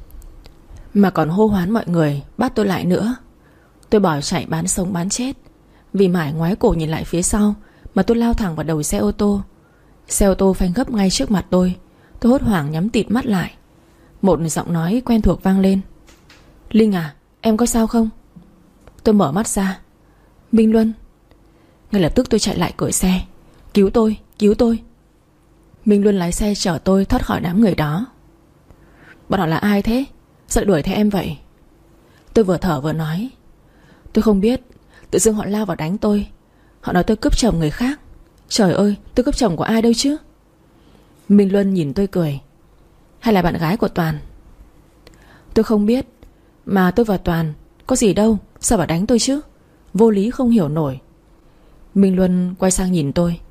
mà còn hô hoán mọi người bắt tôi lại nữa. Tôi bỏ chạy bán sống bán chết. Vì mải ngoái cổ nhìn lại phía sau mà tôi lao thẳng vào đầu xe ô tô. Xe ô tô phanh gấp ngay trước mặt tôi. Tôi hốt hoảng nhắm tịt mắt lại. Một giọng nói quen thuộc vang lên. Linh à, em có sao không? Tôi mở mắt ra. Minh Luân. Ngay lập tức tôi chạy lại cửa xe. Cứu tôi, cứu tôi. Minh Luân lái xe chở tôi thoát khỏi đám người đó. Bọn họ là ai thế? Sao đuổi theo em vậy? Tôi vừa thở vừa nói. Tôi không biết, tự dưng họ lao vào đánh tôi. Họ nói tôi cướp chồng người khác. Trời ơi, tôi cướp chồng của ai đâu chứ? Minh Luân nhìn tôi cười. Hay là bạn gái của Toàn? Tôi không biết. Mà tôi và Toàn có gì đâu, sao bảo đánh tôi chứ? Vô lý không hiểu nổi. Minh Luân quay sang nhìn tôi.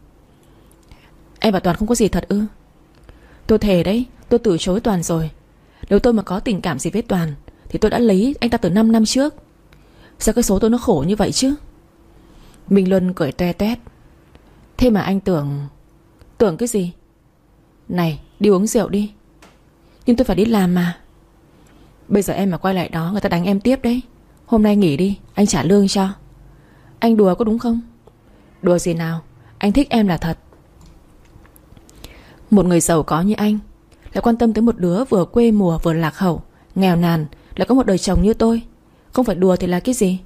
Em và Toàn không có gì thật ư? Tôi thề đấy, tôi từ chối Toàn rồi. Nếu tôi mà có tình cảm gì với Toàn thì tôi đã lấy anh ta từ 5 năm trước. Sao cái số tôi nó khổ như vậy chứ? Minh Luân cười toe toét. Thế mà anh tưởng... Tưởng cái gì? Này, đi uống rượu đi. Nhưng tôi phải đi làm mà. Bây giờ em mà quay lại đó người ta đánh em tiếp đấy. Hôm nay nghỉ đi, anh trả lương cho. Anh đùa có đúng không? Đùa gì nào, anh thích em là thật. Một người giàu có như anh lại quan tâm tới một đứa vừa quê mùa vừa lạc hậu, nghèo nàn, lại có một đời chồng như tôi. Không phải đùa thì là cái gì?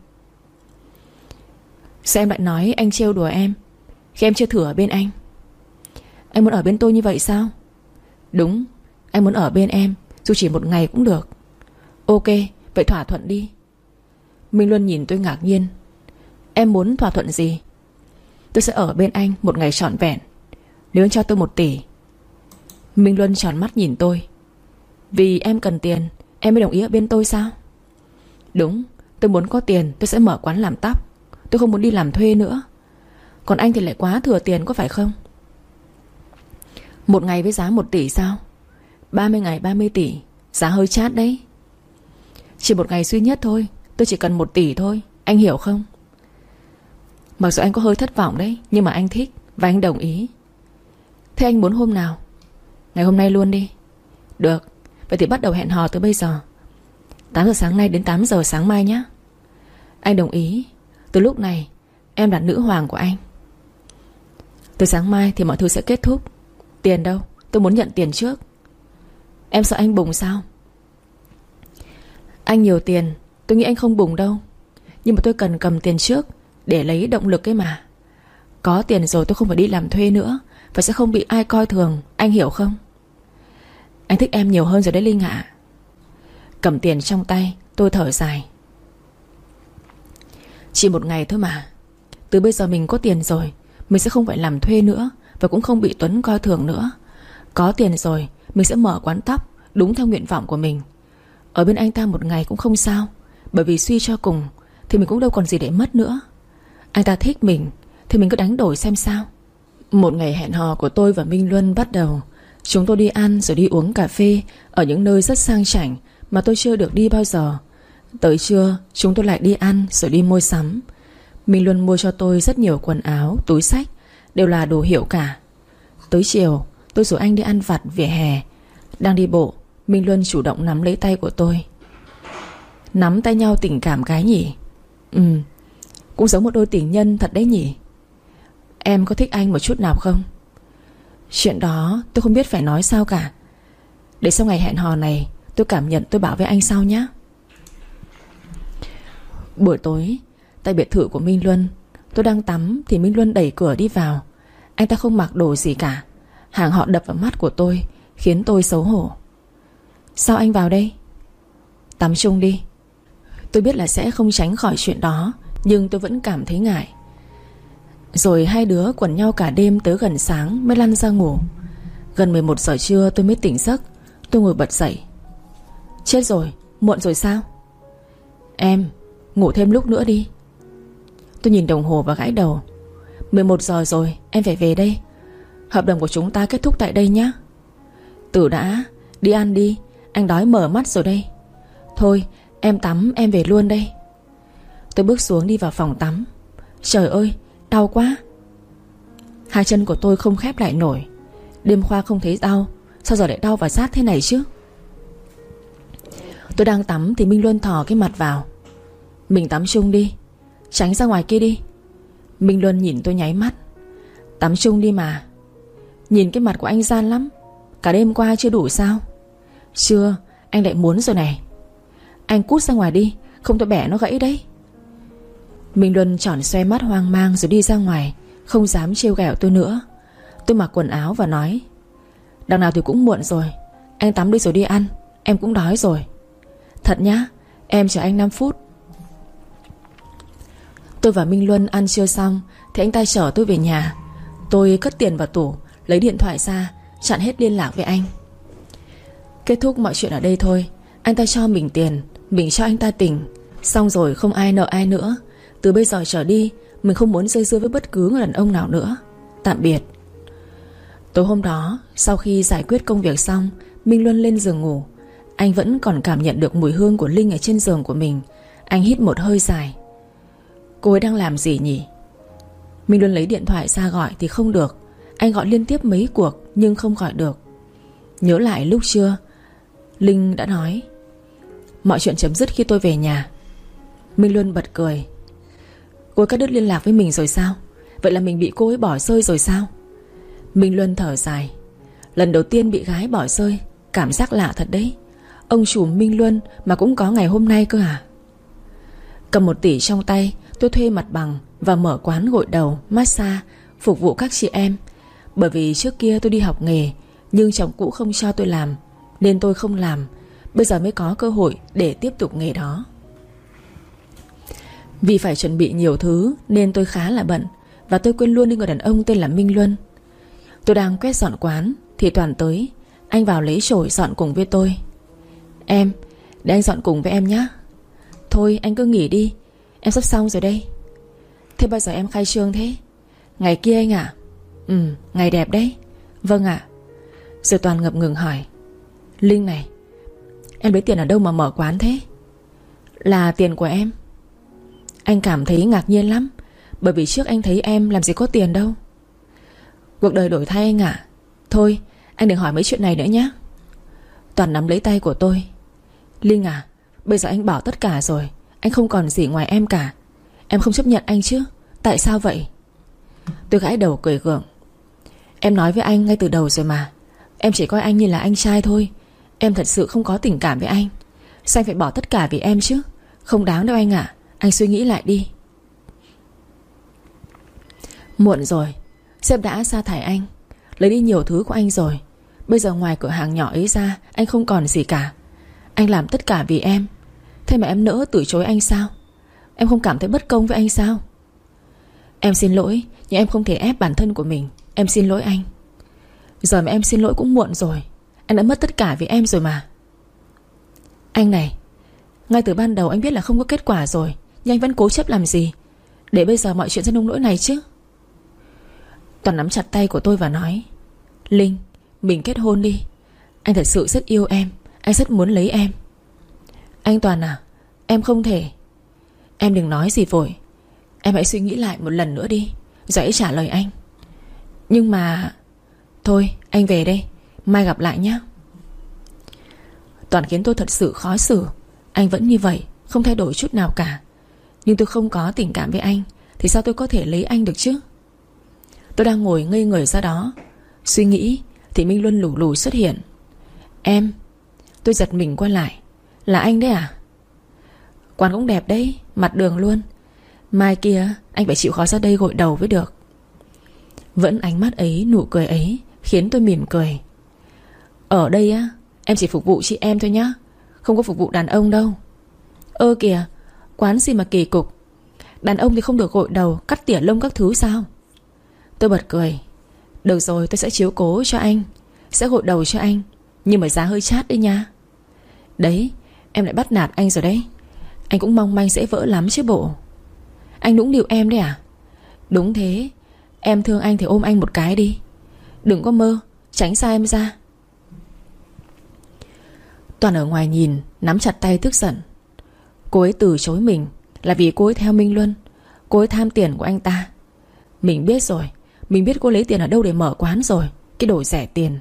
Sao em lại nói anh trêu đùa em khi em chưa thử ở bên anh? Anh muốn ở bên tôi như vậy sao? Đúng, anh muốn ở bên em, dù chỉ một ngày cũng được. Ok, vậy thỏa thuận đi. Minh Luân nhìn tôi ngạc nhiên. Em muốn thỏa thuận gì? Tôi sẽ ở bên anh một ngày trọn vẹn nếu anh cho tôi 1 tỷ. Minh Luân tròn mắt nhìn tôi. Vì em cần tiền em mới đồng ý ở bên tôi sao? Đúng, tôi muốn có tiền tôi sẽ mở quán làm tóc. Tôi không muốn đi làm thuê nữa. Còn anh thì lại quá thừa tiền có phải không? Một ngày với giá 1 tỷ sao? 30 ngày 30 tỷ, giá hơi chát đấy. Chỉ một ngày duy nhất thôi, tôi chỉ cần 1 tỷ thôi, anh hiểu không? Mặc dù anh có hơi thất vọng đấy, nhưng mà anh thích và anh đồng ý. Thế anh muốn hôm nào? Ngày hôm nay luôn đi. Được, vậy thì bắt đầu hẹn hò từ bây giờ. 8 giờ sáng nay đến 8 giờ sáng mai nhé. Anh đồng ý. Từ lúc này em là nữ hoàng của anh. Từ sáng mai thì mọi thứ sẽ kết thúc. Tiền đâu? Tôi muốn nhận tiền trước. Em sợ anh bùng sao? Anh nhiều tiền, tôi nghĩ anh không bùng đâu. Nhưng mà tôi cần cầm tiền trước để lấy động lực ấy mà. Có tiền rồi tôi không phải đi làm thuê nữa, và sẽ không bị ai coi thường, anh hiểu không? Anh thích em nhiều hơn rồi đấy Linh ạ. Cầm tiền trong tay, tôi thở dài. Chỉ một ngày thôi mà. Từ bây giờ mình có tiền rồi, mình sẽ không phải làm thuê nữa, và cũng không bị Tuấn coi thường nữa. Có tiền rồi, mình sẽ mở quán tóc đúng theo nguyện vọng của mình. Ở bên anh ta một ngày cũng không sao, bởi vì suy cho cùng thì mình cũng đâu còn gì để mất nữa. Anh ta thích mình thì mình cứ đánh đổi xem sao. Một ngày hẹn hò của tôi và Minh Luân bắt đầu. Chúng tôi đi ăn rồi đi uống cà phê ở những nơi rất sang chảnh mà tôi chưa được đi bao giờ. Tới trưa chúng tôi lại đi ăn rồi đi mua sắm. Minh Luân mua cho tôi rất nhiều quần áo, túi xách, đều là đồ hiệu cả. Tới chiều tôi rủ anh đi ăn vặt vỉa hè. Đang đi bộ, Minh Luân chủ động nắm lấy tay của tôi. Nắm tay nhau tình cảm cái nhỉ? Cũng giống một đôi tình nhân thật đấy nhỉ. Em có thích anh một chút nào không? Chuyện đó tôi không biết phải nói sao cả. Để sau ngày hẹn hò này tôi cảm nhận tôi bảo với anh sau nhé. Buổi tối tại biệt thự của Minh Luân, tôi đang tắm thì Minh Luân đẩy cửa đi vào. Anh ta không mặc đồ gì cả. Hàng họ đập vào mắt của tôi khiến tôi xấu hổ. Sao anh vào đây? Tắm chung đi. Tôi biết là sẽ không tránh khỏi chuyện đó, nhưng tôi vẫn cảm thấy ngại. Rồi hai đứa quần nhau cả đêm tới gần sáng mới lăn ra ngủ. Gần 11 giờ trưa tôi mới tỉnh giấc. Tôi ngồi bật dậy. Chết rồi, muộn rồi sao? Em, ngủ thêm lúc nữa đi. Tôi nhìn đồng hồ và gãi đầu. 11 giờ rồi, em phải về đây. Hợp đồng của chúng ta kết thúc tại đây nhé. Tử đã, đi ăn đi, anh đói mở mắt rồi đây. Thôi, em tắm em về luôn đây. Tôi bước xuống đi vào phòng tắm. Trời ơi, đau quá. Hai chân của tôi không khép lại nổi. Đêm qua không thấy đau, sao giờ lại đau và rát thế này chứ? Tôi đang tắm thì Minh Luân thò cái mặt vào. Mình tắm chung đi. Tránh ra ngoài kia đi. Minh Luân nhìn tôi nháy mắt. Tắm chung đi mà. Nhìn cái mặt của anh gian lắm. Cả đêm qua chưa đủ sao? Chưa, anh lại muốn rồi này. Anh cút ra ngoài đi, không tôi bẻ nó gãy đấy. Minh Luân tròn xoe mắt hoang mang rồi đi ra ngoài, không dám trêu ghẹo tôi nữa. Tôi mặc quần áo và nói: đằng nào thì cũng muộn rồi, anh tắm đi rồi đi ăn, em cũng đói rồi. Thật nhá, em chờ anh 5 phút. Tôi và Minh Luân ăn trưa xong thì anh ta chở tôi về nhà. Tôi cất tiền vào tủ, lấy điện thoại ra, chặn hết liên lạc với anh. Kết thúc mọi chuyện ở đây thôi. Anh ta cho mình tiền, mình cho anh ta tình. Xong rồi không ai nợ ai nữa. Từ bây giờ trở đi mình không muốn dây dưa với bất cứ người đàn ông nào nữa. Tạm biệt. Tối hôm đó, sau khi giải quyết công việc xong, Minh Luân lên giường ngủ. Anh vẫn còn cảm nhận được mùi hương của Linh ở trên giường của mình. Anh hít một hơi dài. Cô ấy đang làm gì nhỉ? Minh Luân lấy điện thoại ra gọi thì không được. Anh gọi liên tiếp mấy cuộc nhưng không gọi được. Nhớ lại lúc trưa Linh đã nói mọi chuyện chấm dứt khi tôi về nhà. Minh Luân bật cười. Cô ấy cắt đứt liên lạc với mình rồi sao? Vậy là mình bị cô ấy bỏ rơi rồi sao? Minh Luân thở dài. Lần đầu tiên bị gái bỏ rơi, cảm giác lạ thật đấy. Ông chủ Minh Luân mà cũng có ngày hôm nay cơ à? Cầm 1 tỷ trong tay, tôi thuê mặt bằng và mở quán gội đầu, massage phục vụ các chị em. Bởi vì trước kia tôi đi học nghề, nhưng chồng cũ không cho tôi làm, nên tôi không làm. Bây giờ mới có cơ hội để tiếp tục nghề đó. Vì phải chuẩn bị nhiều thứ nên tôi khá là bận, và tôi quên luôn đi người đàn ông tên là Minh Luân. Tôi đang quét dọn quán thì Toàn tới. Anh vào lấy chổi dọn cùng với tôi. Em, để anh dọn cùng với em nhé. Thôi anh cứ nghỉ đi, em sắp xong rồi đây. Thế bao giờ em khai trương thế? Ngày kia anh ạ. Ngày đẹp đấy. Vâng ạ. Rồi Toàn ngập ngừng hỏi: Linh này, em lấy tiền ở đâu mà mở quán thế? Là tiền của em. Anh cảm thấy ngạc nhiên lắm, bởi vì trước anh thấy em làm gì có tiền đâu. Cuộc đời đổi thay anh ạ. Thôi anh đừng hỏi mấy chuyện này nữa nhé. Toàn nắm lấy tay của tôi. Linh à, bây giờ anh bỏ tất cả rồi, anh không còn gì ngoài em cả. Em không chấp nhận anh chứ? Tại sao vậy? Tôi gãi đầu cười gượng. Em nói với anh ngay từ đầu rồi mà. Em chỉ coi anh như là anh trai thôi. Em thật sự không có tình cảm với anh. Sao anh phải bỏ tất cả vì em chứ? Không đáng đâu anh ạ. Anh suy nghĩ lại đi. Muộn rồi. Sếp đã sa thải anh, lấy đi nhiều thứ của anh rồi. Bây giờ ngoài cửa hàng nhỏ ấy ra, anh không còn gì cả. Anh làm tất cả vì em. Thế mà em nỡ từ chối anh sao? Em không cảm thấy bất công với anh sao? Em xin lỗi, nhưng em không thể ép bản thân của mình. Em xin lỗi anh. Giờ mà em xin lỗi cũng muộn rồi. Anh đã mất tất cả vì em rồi mà. Anh này, ngay từ ban đầu anh biết là không có kết quả rồi, nhưng anh vẫn cố chấp làm gì, để bây giờ mọi chuyện ra nông nỗi này chứ? Toàn nắm chặt tay của tôi và nói: Linh, mình kết hôn đi. Anh thật sự rất yêu em. Anh rất muốn lấy em. Anh Toàn à, em không thể. Em đừng nói gì vội. Em hãy suy nghĩ lại một lần nữa đi, rồi hãy trả lời anh. Nhưng mà... Thôi anh về đây, mai gặp lại nhé. Toàn khiến tôi thật sự khó xử. Anh vẫn như vậy, không thay đổi chút nào cả. Nhưng tôi không có tình cảm với anh, thì sao tôi có thể lấy anh được chứ? Tôi đang ngồi ngây người ra đó suy nghĩ thì Minh Luân lù lù xuất hiện. Em. Tôi giật mình quay lại. Là anh đấy à? Quán cũng đẹp đấy, mặt đường luôn. Mai kia anh phải chịu khó ra đây gội đầu mới được. Vẫn ánh mắt ấy, nụ cười ấy khiến tôi mỉm cười. Ở đây á, em chỉ phục vụ chị em thôi nhá, không có phục vụ đàn ông đâu. Ơ kìa, quán gì mà kỳ cục. Đàn ông thì không được gội đầu, cắt tỉa lông các thứ sao? Tôi bật cười. Được rồi, tôi sẽ chiếu cố cho anh, sẽ gội đầu cho anh, nhưng mà giá hơi chát đấy nha. Đấy, em lại bắt nạt anh rồi đấy. Anh cũng mong manh dễ vỡ lắm chứ bộ. Anh nũng nịu em đấy à? Đúng thế. Em thương anh thì ôm anh một cái đi. Đừng có mơ, tránh xa em ra. Toàn ở ngoài nhìn, nắm chặt tay tức giận. Cô ấy từ chối mình là vì cô ấy theo Minh Luân. Cô ấy tham tiền của anh ta. Mình biết rồi. Mình biết cô lấy tiền ở đâu để mở quán rồi. Cái đồ rẻ tiền.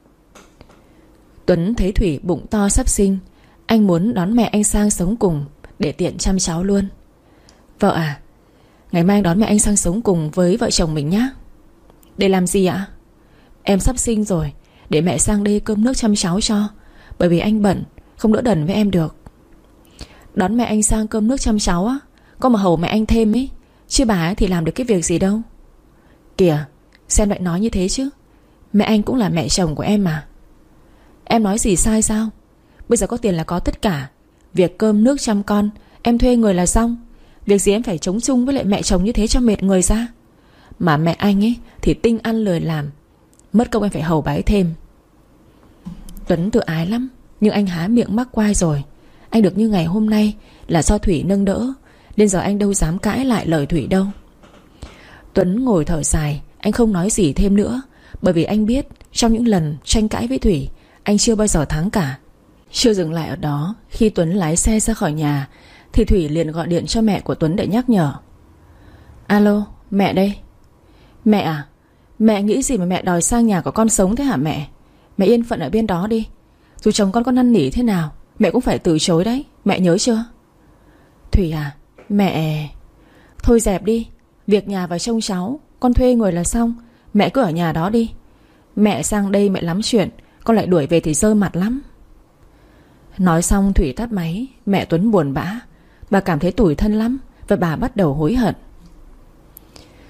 Tuấn thấy Thủy bụng to sắp sinh. Anh muốn đón mẹ anh sang sống cùng, để tiện chăm cháu luôn. Vợ à, ngày mai anh đón mẹ anh sang sống cùng với vợ chồng mình nhé. Để làm gì ạ? Em sắp sinh rồi, để mẹ sang đây cơm nước chăm cháu cho. Bởi vì anh bận, không đỡ đần với em được. Đón mẹ anh sang cơm nước chăm cháu á, có mà hầu mẹ anh thêm ấy. Chứ bà ấy thì làm được cái việc gì đâu. Kìa, xem lại nói như thế chứ. Mẹ anh cũng là mẹ chồng của em mà. Em nói gì sai sao? Bây giờ có tiền là có tất cả. Việc cơm nước chăm con em thuê người là xong. Việc gì em phải chống chung với lại mẹ chồng như thế cho mệt người ra. Mà mẹ anh ấy thì tinh ăn lười làm. Mất công em phải hầu bà ấy thêm. Tuấn tự ái lắm, nhưng anh há miệng mắc quai rồi. Anh được như ngày hôm nay là do Thủy nâng đỡ, nên giờ anh đâu dám cãi lại lời Thủy đâu. Tuấn ngồi thở dài. Anh không nói gì thêm nữa, bởi vì anh biết trong những lần tranh cãi với Thủy, anh chưa bao giờ thắng cả. Chưa dừng lại ở đó, khi Tuấn lái xe ra khỏi nhà thì Thủy liền gọi điện cho mẹ của Tuấn để nhắc nhở. Alo, mẹ đây. Mẹ à? Mẹ nghĩ gì mà mẹ đòi sang nhà của con sống thế hả mẹ? Mẹ yên phận ở bên đó đi. Dù chồng con có năn nỉ thế nào, mẹ cũng phải từ chối đấy, mẹ nhớ chưa? Thủy à, mẹ... Thôi dẹp đi. Việc nhà và trông cháu, con thuê người là xong. Mẹ cứ ở nhà đó đi. Mẹ sang đây mẹ lắm chuyện, con lại đuổi về thì dơ mặt lắm. Nói xong Thủy tắt máy. Mẹ Tuấn buồn bã. Bà cảm thấy tủi thân lắm, và bà bắt đầu hối hận.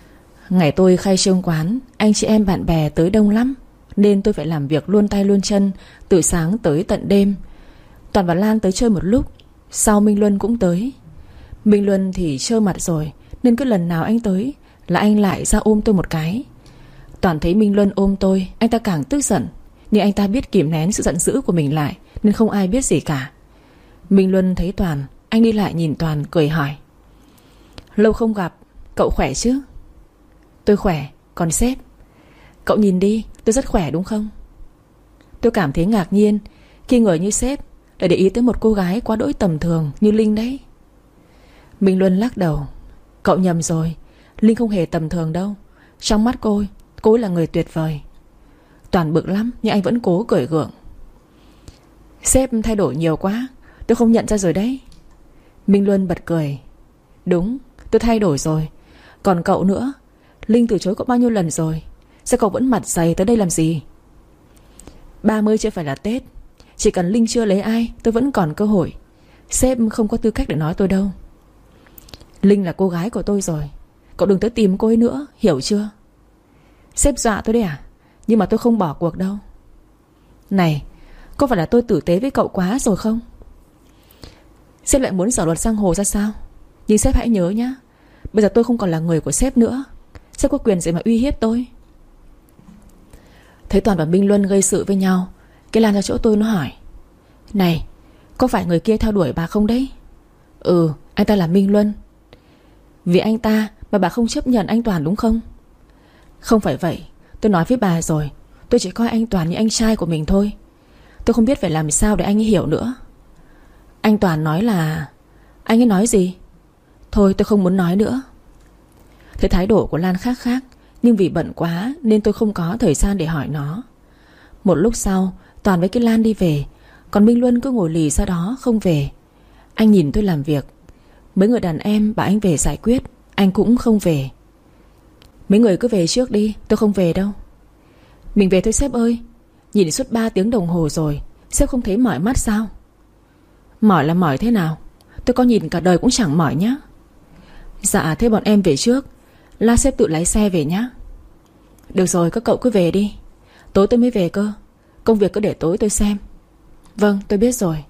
Ngày tôi khai trương quán, anh chị em bạn bè tới đông lắm, nên tôi phải làm việc luôn tay luôn chân, từ sáng tới tận đêm. Toàn và Lan tới chơi một lúc, sau Minh Luân cũng tới. Minh Luân thì trơ mặt rồi, nên cứ lần nào anh tới là anh lại ra ôm tôi một cái. Toàn thấy Minh Luân ôm tôi, anh ta càng tức giận, nhưng anh ta biết kìm nén sự giận dữ của mình lại, nên không ai biết gì cả. Minh Luân thấy Toàn, anh đi lại nhìn Toàn cười hỏi: lâu không gặp, cậu khỏe chứ? Tôi khỏe, còn sếp? Cậu nhìn đi, tôi rất khỏe đúng không? Tôi cảm thấy ngạc nhiên khi người như sếp lại để ý tới một cô gái quá đỗi tầm thường như Linh đấy. Minh Luân lắc đầu: cậu nhầm rồi, Linh không hề tầm thường đâu. Trong mắt cô ấy là người tuyệt vời. Toàn bực lắm nhưng anh vẫn cố cười gượng: sếp thay đổi nhiều quá, tôi không nhận ra rồi đấy. Minh Luân bật cười: đúng, tôi thay đổi rồi. Còn cậu nữa, Linh từ chối cậu bao nhiêu lần rồi, sao cậu vẫn mặt dày tới đây làm gì? 30 chưa phải là Tết, chỉ cần Linh chưa lấy ai tôi vẫn còn cơ hội. Sếp không có tư cách để nói tôi đâu. Linh là cô gái của tôi rồi, cậu đừng tới tìm cô ấy nữa, hiểu chưa? Sếp dọa tôi đấy à? Nhưng mà tôi không bỏ cuộc đâu. Này, có phải là tôi tử tế với cậu quá rồi không? Sếp lại muốn giở luật giang hồ ra sao? Nhưng sếp hãy nhớ nhá, bây giờ tôi không còn là người của sếp nữa. Sếp có quyền gì mà uy hiếp tôi? Thấy Toàn và Minh Luân gây sự với nhau, cái Lan ra chỗ tôi nó hỏi: này, có phải người kia theo đuổi bà không đấy? Ừ, anh ta là Minh Luân. Vì anh ta mà bà không chấp nhận anh Toàn đúng không? Không phải vậy, tôi nói với bà rồi, tôi chỉ coi anh Toàn như anh trai của mình thôi. Tôi không biết phải làm sao để anh ấy hiểu nữa. Anh Toàn nói là... Anh ấy nói gì? Thôi tôi không muốn nói nữa. Thấy thái độ của Lan khác, nhưng vì bận quá nên tôi không có thời gian để hỏi nó. Một lúc sau, Toàn với cái Lan đi về, còn Minh Luân cứ ngồi lì ra đó không về. Anh nhìn tôi làm việc. Mấy người đàn em bảo anh về giải quyết, anh cũng không về. Mấy người cứ về trước đi, tôi không về đâu. Mình về thôi sếp ơi. Nhìn suốt 3 tiếng đồng hồ rồi, sếp không thấy mỏi mắt sao? Mỏi là mỏi thế nào? Tôi có nhìn cả đời cũng chẳng mỏi nhá. Dạ thế bọn em về trước, la sếp tự lái xe về nhá. Được rồi, các cậu cứ về đi, tối tôi mới về cơ. Công việc cứ để tối tôi xem. Vâng, tôi biết rồi.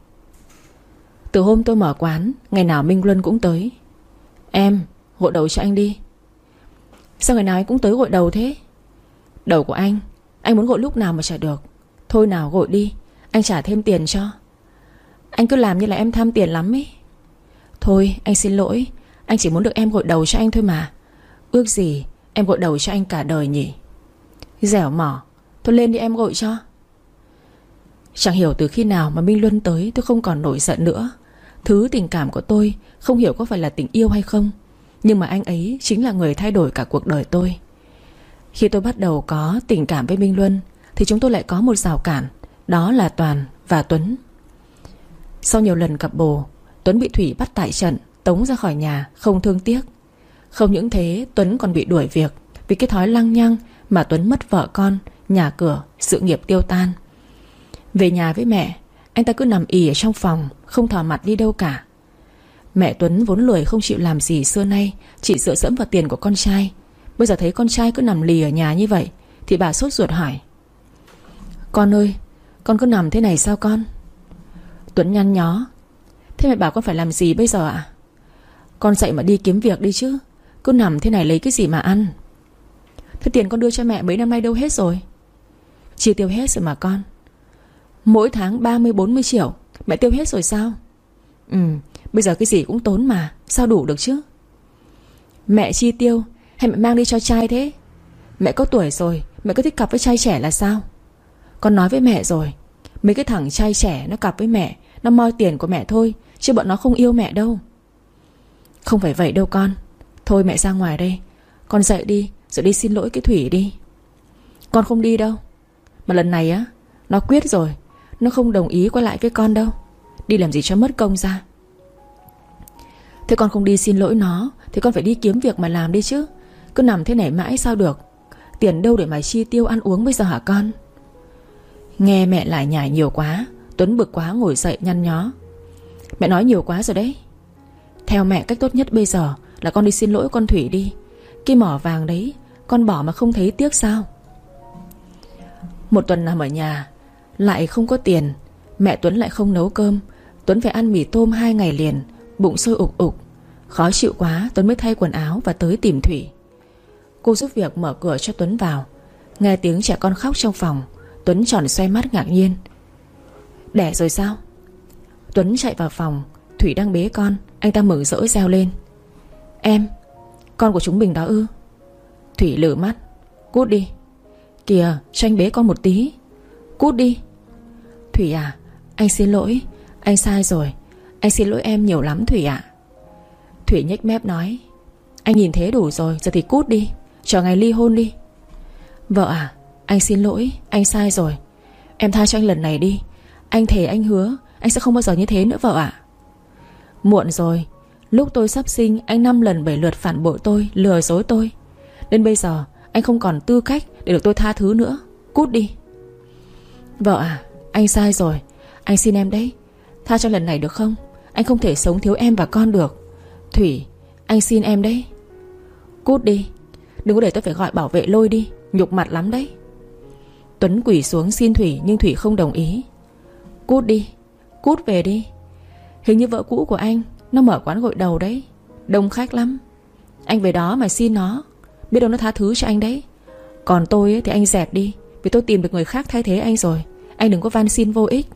Từ hôm tôi mở quán, ngày nào Minh Luân cũng tới. Em, gội đầu cho anh đi. Sao ngày nào anh cũng tới gội đầu thế? Đầu của anh muốn gội lúc nào mà chả được. Thôi nào gội đi, anh trả thêm tiền cho. Anh cứ làm như là em tham tiền lắm ấy. Thôi anh xin lỗi, anh chỉ muốn được em gội đầu cho anh thôi mà. Ước gì em gội đầu cho anh cả đời nhỉ. Dẻo mỏ. Thôi lên đi em gội cho. Chẳng hiểu từ khi nào mà Minh Luân tới tôi không còn nổi giận nữa. Thứ tình cảm của tôi không hiểu có phải là tình yêu hay không, nhưng mà anh ấy chính là người thay đổi cả cuộc đời tôi. Khi tôi bắt đầu có tình cảm với Minh Luân thì chúng tôi lại có một rào cản, đó là Toàn và Tuấn. Sau nhiều lần cặp bồ, Tuấn bị Thủy bắt tại trận, tống ra khỏi nhà không thương tiếc. Không những thế, Tuấn còn bị đuổi việc vì cái thói lăng nhăng mà Tuấn mất vợ con, nhà cửa, sự nghiệp tiêu tan. Về nhà với mẹ, anh ta cứ nằm ì ở trong phòng, không thò mặt đi đâu cả. Mẹ Tuấn vốn lười không chịu làm gì xưa nay, chỉ dựa dẫm vào tiền của con trai. Bây giờ thấy con trai cứ nằm lì ở nhà như vậy thì bà sốt ruột hỏi: con ơi, con cứ nằm thế này sao con? Tuấn nhăn nhó: thế mẹ bảo con phải làm gì bây giờ ạ? Con dậy mà đi kiếm việc đi chứ, cứ nằm thế này lấy cái gì mà ăn? Thế tiền con đưa cho mẹ mấy năm nay đâu hết rồi? Chi tiêu hết rồi mà con. Mỗi tháng 30-40 triệu mẹ tiêu hết rồi sao? Bây giờ cái gì cũng tốn mà, sao đủ được chứ? Mẹ chi tiêu hay mẹ mang đi cho trai thế? Mẹ có tuổi rồi, mẹ cứ thích cặp với trai trẻ là sao? Con nói với mẹ rồi, mấy cái thằng trai trẻ nó cặp với mẹ, nó moi tiền của mẹ thôi, chứ bọn nó không yêu mẹ đâu. Không phải vậy đâu con. Thôi mẹ ra ngoài đây, con dậy đi, rồi đi xin lỗi cái Thủy đi. Con không đi đâu. Mà lần này á, nó quyết rồi, nó không đồng ý quay lại với con đâu. Đi làm gì cho mất công ra. Thế con không đi xin lỗi nó thì con phải đi kiếm việc mà làm đi chứ. Cứ nằm thế này mãi sao được. Tiền đâu để mà chi tiêu ăn uống bây giờ hả con? Nghe mẹ lại nhải nhiều quá, Tuấn bực quá ngồi dậy nhăn nhó: mẹ nói nhiều quá rồi đấy. Theo mẹ, cách tốt nhất bây giờ là con đi xin lỗi con Thủy đi. Cái mỏ vàng đấy Con bỏ mà không thấy tiếc sao? Một tuần nằm ở nhà, lại không có tiền. Mẹ Tuấn lại không nấu cơm. Tuấn phải ăn mì tôm 2 ngày liền. Bụng sôi ục ục. Khó chịu quá, Tuấn mới thay quần áo và tới tìm Thủy. Cô giúp việc mở cửa cho Tuấn vào. Nghe tiếng trẻ con khóc trong phòng, Tuấn tròn xoay mắt ngạc nhiên. Đẻ rồi sao? Tuấn chạy vào phòng. Thủy đang bế con. Anh ta mừng rỡ reo lên. Em, con của chúng mình đó ư? Thủy lử mắt. Cút đi. Kìa, cho anh bế con một tí. Cút đi. Thủy à, anh xin lỗi. Anh sai rồi. Anh xin lỗi em nhiều lắm Thủy ạ. Thủy nhếch mép nói. Anh nhìn thế đủ rồi, giờ thì cút đi. Chờ ngày ly hôn đi. Vợ à, anh xin lỗi. Anh sai rồi. Em tha cho anh lần này đi. Anh thề anh hứa anh sẽ không bao giờ như thế nữa vợ ạ. Muộn rồi. Lúc tôi sắp sinh, anh 5 lần 7 lượt phản bội tôi, lừa dối tôi. Đến bây giờ anh không còn tư cách để được tôi tha thứ nữa. Cút đi. Vợ à, anh sai rồi. Anh xin em đấy, tha cho lần này được không? Anh không thể sống thiếu em và con được. Thủy, anh xin em đấy. Cút đi. Đừng có để tôi phải gọi bảo vệ lôi đi. Nhục mặt lắm đấy. Tuấn quỳ xuống xin Thủy, nhưng Thủy không đồng ý. Cút đi. Cút về đi. Hình như vợ cũ của anh nó mở quán gội đầu đấy, đông khách lắm. Anh về đó mà xin nó, biết đâu nó tha thứ cho anh đấy. Còn tôi ấy, thì anh dẹp đi. Vì tôi tìm được người khác thay thế anh rồi. Anh đừng có van xin vô ích.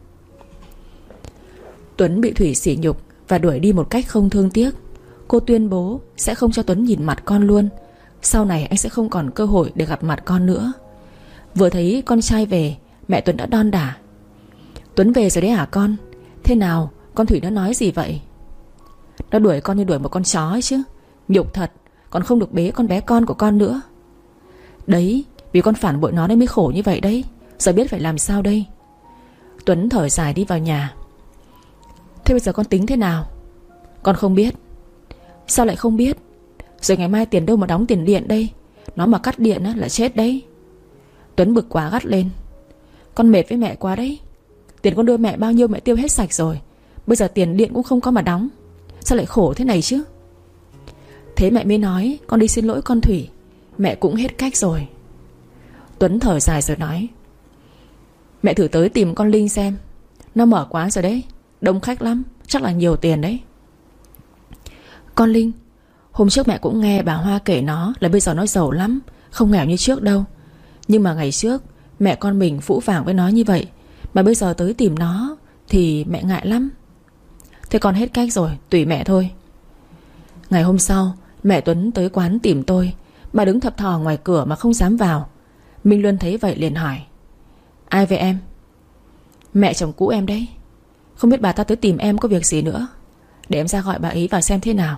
Tuấn bị Thủy sỉ nhục và đuổi đi một cách không thương tiếc. Cô tuyên bố sẽ không cho Tuấn nhìn mặt con luôn. Sau này anh sẽ không còn cơ hội để gặp mặt con nữa. Vừa thấy con trai về, mẹ Tuấn đã đon đả. Tuấn về rồi đấy hả con? Thế nào, con Thủy nó nói gì vậy? Nó đuổi con như đuổi một con chó ấy chứ. Nhục thật. Còn không được bế con bé con của con nữa. Đấy, vì con phản bội nó nên mới khổ như vậy đấy. Giờ biết phải làm sao đây? Tuấn thở dài đi vào nhà. Thế bây giờ con tính thế nào? Con không biết. Sao lại không biết? Rồi ngày mai tiền đâu mà đóng tiền điện đây? Nó mà cắt điện á, là chết đấy. Tuấn bực quá gắt lên. Con mệt với mẹ quá đấy. Tiền con đưa mẹ bao nhiêu mẹ tiêu hết sạch rồi. Bây giờ tiền điện cũng không có mà đóng. Sao lại khổ thế này chứ? Thế mẹ mới nói con đi xin lỗi con Thủy. Mẹ cũng hết cách rồi. Tuấn thở dài rồi nói. Mẹ thử tới tìm con Linh xem. Nó mở quán rồi đấy, đông khách lắm, chắc là nhiều tiền đấy. Con Linh, hôm trước mẹ cũng nghe bà Hoa kể nó là bây giờ nó giàu lắm, không nghèo như trước đâu. Nhưng mà ngày trước mẹ con mình phũ phàng với nó như vậy, mà bây giờ tới tìm nó thì mẹ ngại lắm. Thế con hết cách rồi, tùy mẹ thôi. Ngày hôm sau mẹ Tuấn tới quán tìm tôi. Bà đứng thập thò ngoài cửa mà không dám vào. Minh Luân thấy vậy liền hỏi. Ai về em? Mẹ chồng cũ em đấy. Không biết bà ta tới tìm em có việc gì nữa. Để em ra gọi bà ấy vào xem thế nào.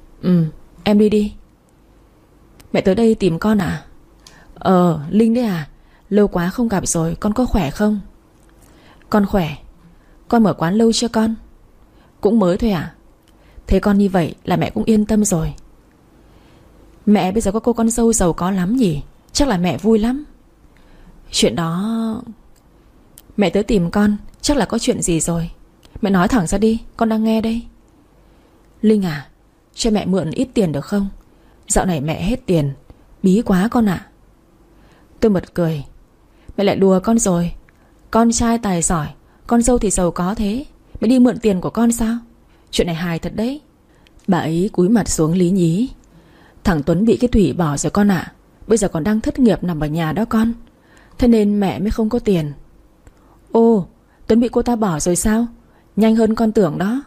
Em đi đi. Mẹ tới đây tìm con à? Linh đấy à? Lâu quá không gặp rồi, con có khỏe không? Con khỏe. Con mở quán lâu chưa con? Cũng mới thôi à? Thế con như vậy là mẹ cũng yên tâm rồi. Mẹ bây giờ có cô con dâu giàu có lắm nhỉ? Chắc là mẹ vui lắm. Chuyện đó... Mẹ tới tìm con chắc là có chuyện gì rồi. Mẹ nói thẳng ra đi, con đang nghe đây. Linh à, cho mẹ mượn ít tiền được không? Dạo này mẹ hết tiền, bí quá con ạ. Tôi bật cười. Mẹ lại đùa con rồi. Con trai tài giỏi, con dâu thì giàu có thế, mẹ đi mượn tiền của con sao? Chuyện này hài thật đấy. Bà ấy cúi mặt xuống lý nhí. Thằng Tuấn bị cái Thủy bỏ rồi con ạ. Bây giờ còn đang thất nghiệp nằm ở nhà đó con. Thế nên mẹ mới không có tiền. Ồ, Tuấn bị cô ta bỏ rồi sao? Nhanh hơn con tưởng đó.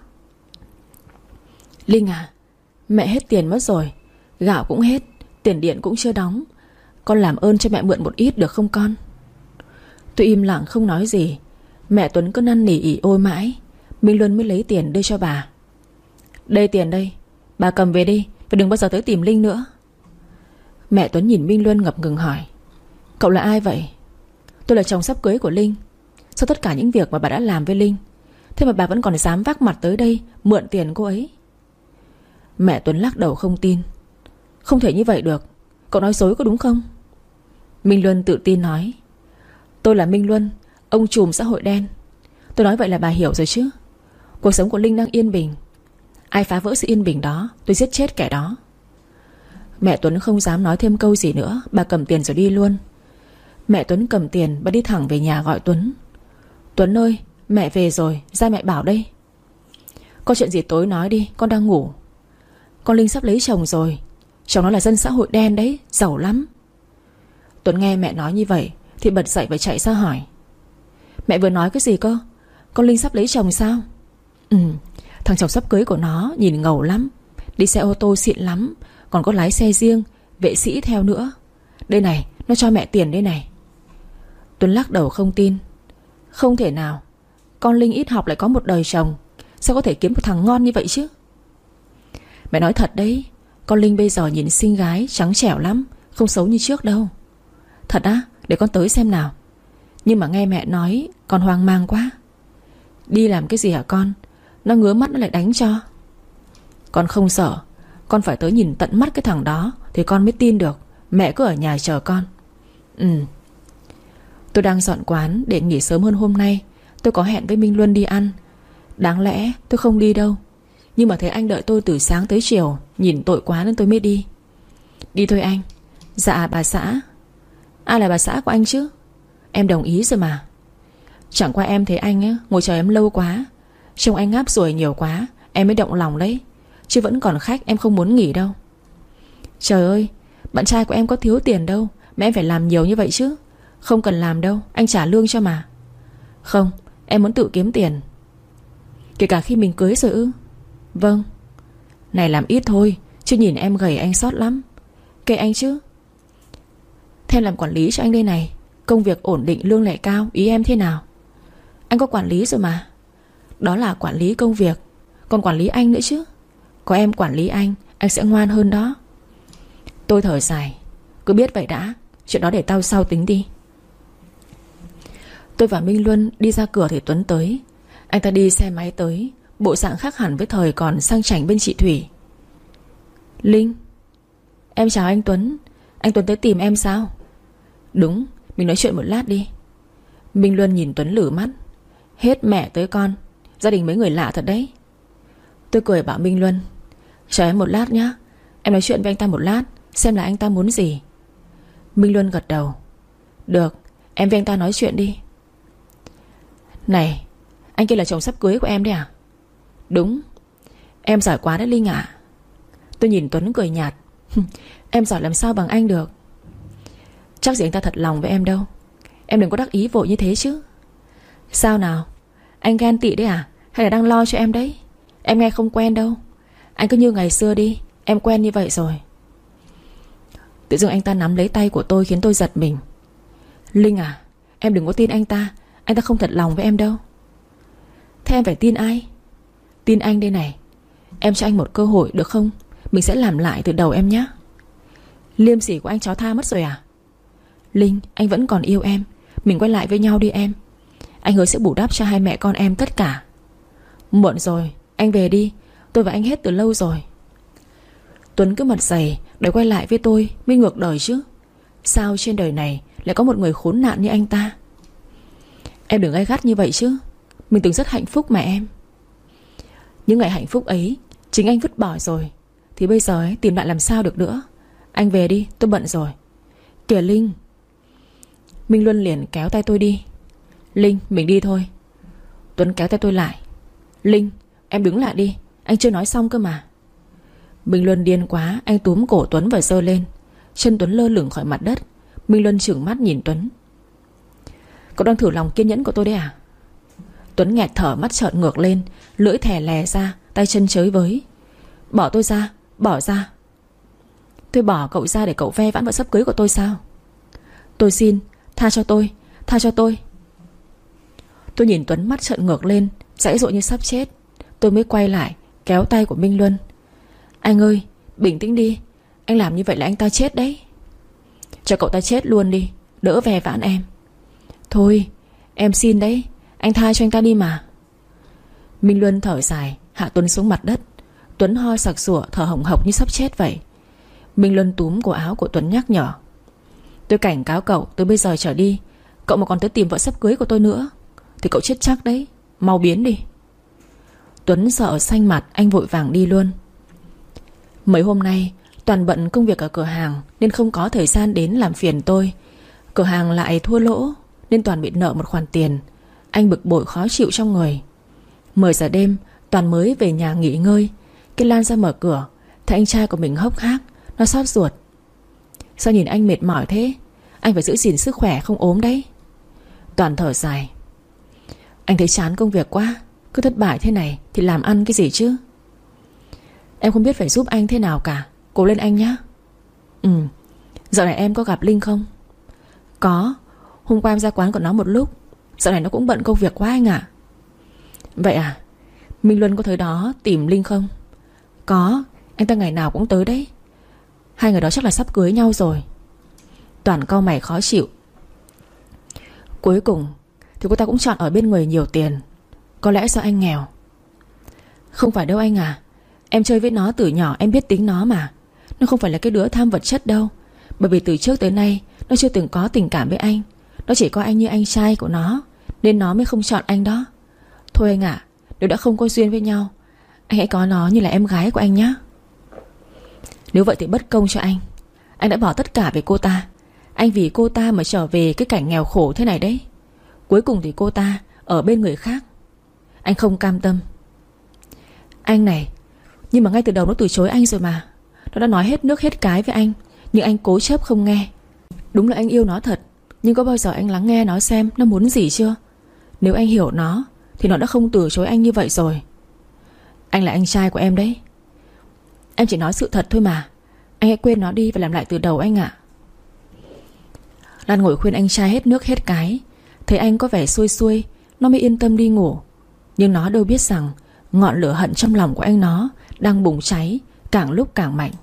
Linh à, mẹ hết tiền mất rồi. Gạo cũng hết, tiền điện cũng chưa đóng. Con làm ơn cho mẹ mượn một ít được không con? Tôi im lặng không nói gì. Mẹ Tuấn cứ năn nỉ ỉ ôi mãi. Minh Luân mới lấy tiền đưa cho bà. Đây tiền đây, bà cầm về đi, và đừng bao giờ tới tìm Linh nữa. Mẹ Tuấn nhìn Minh Luân ngập ngừng hỏi. Cậu là ai vậy? Tôi là chồng sắp cưới của Linh. Sau tất cả những việc mà bà đã làm với Linh, thế mà bà vẫn còn dám vác mặt tới đây mượn tiền cô ấy. Mẹ Tuấn lắc đầu không tin. Không thể như vậy được. Cậu nói dối có đúng không? Minh Luân tự tin nói. Tôi là Minh Luân, ông trùm xã hội đen. Tôi nói vậy là bà hiểu rồi chứ. Cuộc sống của Linh đang yên bình. Ai phá vỡ sự yên bình đó, tôi giết chết kẻ đó. Mẹ Tuấn không dám nói thêm câu gì nữa. Bà cầm tiền rồi đi luôn. Mẹ Tuấn cầm tiền, bà đi thẳng về nhà gọi Tuấn. Tuấn ơi, mẹ về rồi, ra mẹ bảo đây. Có chuyện gì tối nói đi, con đang ngủ. Con Linh sắp lấy chồng rồi. Chồng nó là dân xã hội đen đấy, giàu lắm. Tuấn nghe mẹ nói như vậy thì bật dậy và chạy ra hỏi. Mẹ vừa nói cái gì cơ? Con Linh sắp lấy chồng sao? Thằng chồng sắp cưới của nó nhìn ngầu lắm, đi xe ô tô xịn lắm, còn có lái xe riêng, vệ sĩ theo nữa. Đây này, nó cho mẹ tiền đây này. Tuấn lắc đầu không tin. Không thể nào, con Linh ít học lại có một đời chồng, sao có thể kiếm một thằng ngon như vậy chứ? Mẹ nói thật đấy, con Linh bây giờ nhìn xinh gái, trắng trẻo lắm, không xấu như trước đâu. Thật á? Để con tới xem nào. Nhưng mà nghe mẹ nói con hoang mang quá. Đi làm cái gì hả con? Nó ngứa mắt nó lại đánh cho. Con không sợ, con phải tới nhìn tận mắt cái thằng đó thì con mới tin được. Mẹ cứ ở nhà chờ con. Tôi đang dọn quán để nghỉ sớm hơn hôm nay. Tôi có hẹn với Minh Luân đi ăn. Đáng lẽ tôi không đi đâu, nhưng mà thấy anh đợi tôi từ sáng tới chiều, nhìn tội quá nên tôi mới đi. Đi thôi anh. Dạ bà xã. Ai là bà xã của anh chứ? Em đồng ý rồi mà. Chẳng qua em thấy anh ấy, ngồi chờ em lâu quá, trông anh ngáp ruồi nhiều quá, em mới động lòng đấy. Chứ vẫn còn khách, em không muốn nghỉ đâu. Trời ơi, bạn trai của em có thiếu tiền đâu mà em phải làm nhiều như vậy chứ. Không cần làm đâu, anh trả lương cho mà. Không, em muốn tự kiếm tiền. Kể cả khi mình cưới rồi ư? Vâng. Này làm ít thôi, chứ nhìn em gầy anh xót lắm. Kệ anh chứ. Thế em làm quản lý cho anh đây này. Công việc ổn định, lương lại cao, ý em thế nào? Anh có quản lý rồi mà. Đó là quản lý công việc, còn quản lý anh nữa chứ. Có em quản lý anh sẽ ngoan hơn đó. Tôi thở dài. Cứ biết vậy đã, chuyện đó để tao sau tính đi. Tôi và Minh Luân đi ra cửa thì Tuấn tới. Anh ta đi xe máy tới, bộ dạng khác hẳn với thời còn sang chảnh bên chị Thủy. Linh. Em chào anh Tuấn. Anh Tuấn tới tìm em sao? Đúng, mình nói chuyện một lát đi. Minh Luân nhìn Tuấn lử mắt. Hết mẹ tới con, gia đình mấy người lạ thật đấy. Tôi cười bảo Minh Luân. Chờ em một lát nhá, em nói chuyện với anh ta một lát, xem là anh ta muốn gì. Minh Luân gật đầu. Được, em với anh ta nói chuyện đi. Này, anh kia là chồng sắp cưới của em đấy à? Đúng. Em giỏi quá đấy Linh ạ. Tôi nhìn Tuấn cười nhạt. Em giỏi làm sao bằng anh được. Chắc gì anh ta thật lòng với em đâu. Em đừng có đắc ý vội như thế chứ. Sao nào? Anh ghen tị đấy à? Hay là đang lo cho em đấy? Em nghe không quen đâu. Anh cứ như ngày xưa đi, em quen như vậy rồi. Tự dưng anh ta nắm lấy tay của tôi khiến tôi giật mình. Linh à, em đừng có tin anh ta. Anh ta không thật lòng với em đâu. Thế em phải tin ai? Tin anh đây này. Em cho anh một cơ hội được không? Mình sẽ làm lại từ đầu em nhé. Liêm sỉ của anh chó tha mất rồi à? Linh, anh vẫn còn yêu em. Mình quay lại với nhau đi em. Anh hứa sẽ bù đắp cho hai mẹ con em tất cả. Muộn rồi, anh về đi. Tôi và anh hết từ lâu rồi. Tuấn cứ mặt dày để quay lại với tôi mới ngược đời chứ. Sao trên đời này lại có một người khốn nạn như anh ta? Em đừng gay gắt như vậy chứ. Mình từng rất hạnh phúc mà em. Những ngày hạnh phúc ấy chính anh vứt bỏ rồi, thì bây giờ ấy, tìm lại làm sao được nữa. Anh về đi, tôi bận rồi. Kìa Linh. Minh Luân liền kéo tay tôi đi. Linh, mình đi thôi. Tuấn kéo tay tôi lại. Linh, em đứng lại đi, anh chưa nói xong cơ mà. Minh Luân điên quá, anh túm cổ Tuấn và giơ lên. Chân Tuấn lơ lửng khỏi mặt đất. Minh Luân trừng mắt nhìn Tuấn. Cậu đang thử lòng kiên nhẫn của tôi đấy à? Tuấn nghẹt thở, mắt trợn ngược lên, lưỡi thè lè ra, tay chân chới với. Bỏ tôi ra, bỏ ra. Tôi bỏ cậu ra để cậu ve vãn vợ sắp cưới của tôi sao? Tôi xin, tha cho tôi, tha cho tôi. Tôi nhìn Tuấn mắt trợn ngược lên, giãy giụa như sắp chết. Tôi mới quay lại, kéo tay của Minh Luân. Anh ơi, bình tĩnh đi. Anh làm như vậy là anh ta chết đấy. Cho cậu ta chết luôn đi, đỡ ve vãn em. Thôi, em xin đấy, anh tha cho anh ta đi mà. Minh Luân thở dài, hạ Tuấn xuống mặt đất. Tuấn ho sặc sụa, thở hồng hộc như sắp chết vậy. Minh Luân túm cổ áo của Tuấn nhắc nhở. Tôi cảnh cáo cậu, từ bây giờ trở đi, cậu mà còn tới tìm vợ sắp cưới của tôi nữa thì cậu chết chắc đấy. Mau biến đi. Tuấn sợ xanh mặt, anh vội vàng đi luôn. Mấy hôm nay Toàn bận công việc ở cửa hàng nên không có thời gian đến làm phiền tôi. Cửa hàng lại thua lỗ nên Toàn bị nợ một khoản tiền. Anh bực bội khó chịu trong người. 10 giờ đêm Toàn mới về nhà nghỉ ngơi. Cái Lan ra mở cửa, thấy anh trai của mình hốc hác. Nó xót ruột. Sao nhìn anh mệt mỏi thế? Anh phải giữ gìn sức khỏe không ốm đấy. Toàn thở dài. Anh thấy chán công việc quá. Cứ thất bại thế này thì làm ăn cái gì chứ? Em không biết phải giúp anh thế nào cả. Cố lên anh nhé. Dạo này em có gặp Linh không? Có. Hôm qua em ra quán của nó một lúc. Dạo này nó cũng bận công việc quá anh ạ. Vậy à? Minh Luân có tới đó tìm Linh không? Có. Anh ta ngày nào cũng tới đấy. Hai người đó chắc là sắp cưới nhau rồi. Toàn cau mày khó chịu. Cuối cùng thì cô ta cũng chọn ở bên người nhiều tiền. Có lẽ do anh nghèo. Không phải đâu anh à. Em chơi với nó từ nhỏ em biết tính nó mà. Nó không phải là cái đứa tham vật chất đâu. Bởi vì từ trước tới nay nó chưa từng có tình cảm với anh. Nó chỉ coi anh như anh trai của nó, nên nó mới không chọn anh đó. Thôi anh ạ, nếu đã không có duyên với nhau, anh hãy có nó như là em gái của anh nhé. Nếu vậy thì bất công cho anh. Anh đã bỏ tất cả về cô ta. Anh vì cô ta mà trở về cái cảnh nghèo khổ thế này đấy. Cuối cùng thì cô ta ở bên người khác. Anh không cam tâm. Anh này, nhưng mà ngay từ đầu nó từ chối anh rồi mà. Nó đã nói hết nước hết cái với anh, nhưng anh cố chấp không nghe. Đúng là anh yêu nó thật, nhưng có bao giờ anh lắng nghe nó xem nó muốn gì chưa? Nếu anh hiểu nó thì nó đã không từ chối anh như vậy rồi. Anh là anh trai của em đấy. Em chỉ nói sự thật thôi mà. Anh hãy quên nó đi và làm lại từ đầu anh ạ. Lan ngồi khuyên anh trai hết nước hết cái. Thấy anh có vẻ xuôi xuôi, nó mới yên tâm đi ngủ. Nhưng nó đâu biết rằng ngọn lửa hận trong lòng của anh nó đang bùng cháy, càng lúc càng mạnh.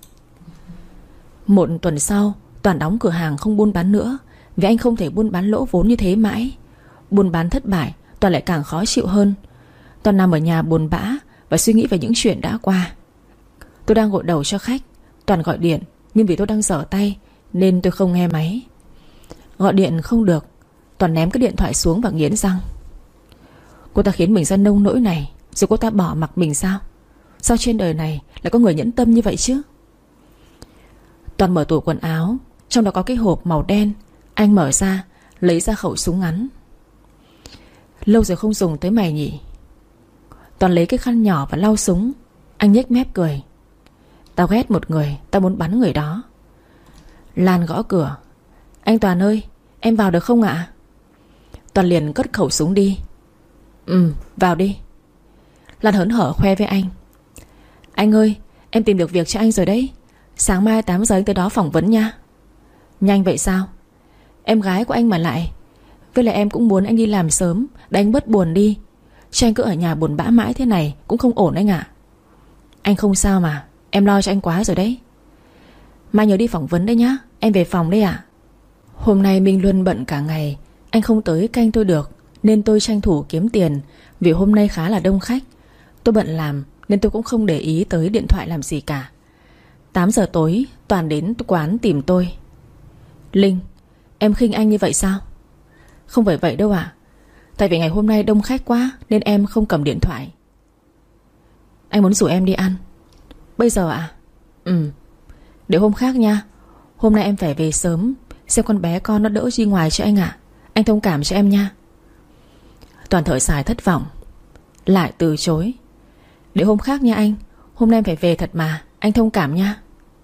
Một tuần sau, Toàn đóng cửa hàng không buôn bán nữa, vì anh không thể buôn bán lỗ vốn như thế mãi. Buôn bán thất bại, Toàn lại càng khó chịu hơn. Toàn nằm ở nhà buồn bã và suy nghĩ về những chuyện đã qua. Tôi đang gội đầu cho khách, Toàn gọi điện, nhưng vì tôi đang giở tay nên tôi không nghe máy. Gọi điện không được, Toàn ném cái điện thoại xuống và nghiến răng. Cô ta khiến mình ra nông nỗi này, rồi cô ta bỏ mặc mình sao? Sao trên đời này lại có người nhẫn tâm như vậy chứ? Toàn mở tủ quần áo, trong đó có cái hộp màu đen. Anh mở ra, lấy ra khẩu súng ngắn. Lâu rồi không dùng tới mày nhỉ? Toàn lấy cái khăn nhỏ và lau súng. Anh nhếch mép cười. Tao ghét một người, tao muốn bắn người đó. Lan gõ cửa. Anh Toàn ơi, em vào được không ạ? Toàn liền cất khẩu súng đi. Vào đi. Lan hớn hở khoe với anh. Anh ơi, em tìm được việc cho anh rồi đấy. Sáng mai 8 giờ anh tới đó phỏng vấn nha. Nhanh vậy sao? Em gái của anh mà lại. Với lại em cũng muốn anh đi làm sớm để anh bớt buồn đi. Chứ anh cứ ở nhà buồn bã mãi thế này cũng không ổn anh ạ. Anh không sao mà, em lo cho anh quá rồi đấy. Mai nhớ đi phỏng vấn đấy nhá. Em về phòng đây ạ. Hôm nay Minh Luân bận cả ngày, anh không tới canh tôi được, nên tôi tranh thủ kiếm tiền. Vì hôm nay khá là đông khách. Tôi bận làm nên tôi cũng không để ý tới điện thoại làm gì cả. 8 giờ tối Toàn đến quán tìm tôi. Linh, em khinh anh như vậy sao? Không phải vậy đâu ạ. Tại vì ngày hôm nay đông khách quá nên em không cầm điện thoại. Anh muốn rủ em đi ăn. Bây giờ ạ? Để hôm khác nha. Hôm nay em phải về sớm, xem con bé con nó đỡ đi ngoài cho anh ạ. Anh thông cảm cho em nha. Toàn thở dài thất vọng, lại từ chối. Để hôm khác nha anh. Hôm nay em phải về thật mà. Anh thông cảm nha.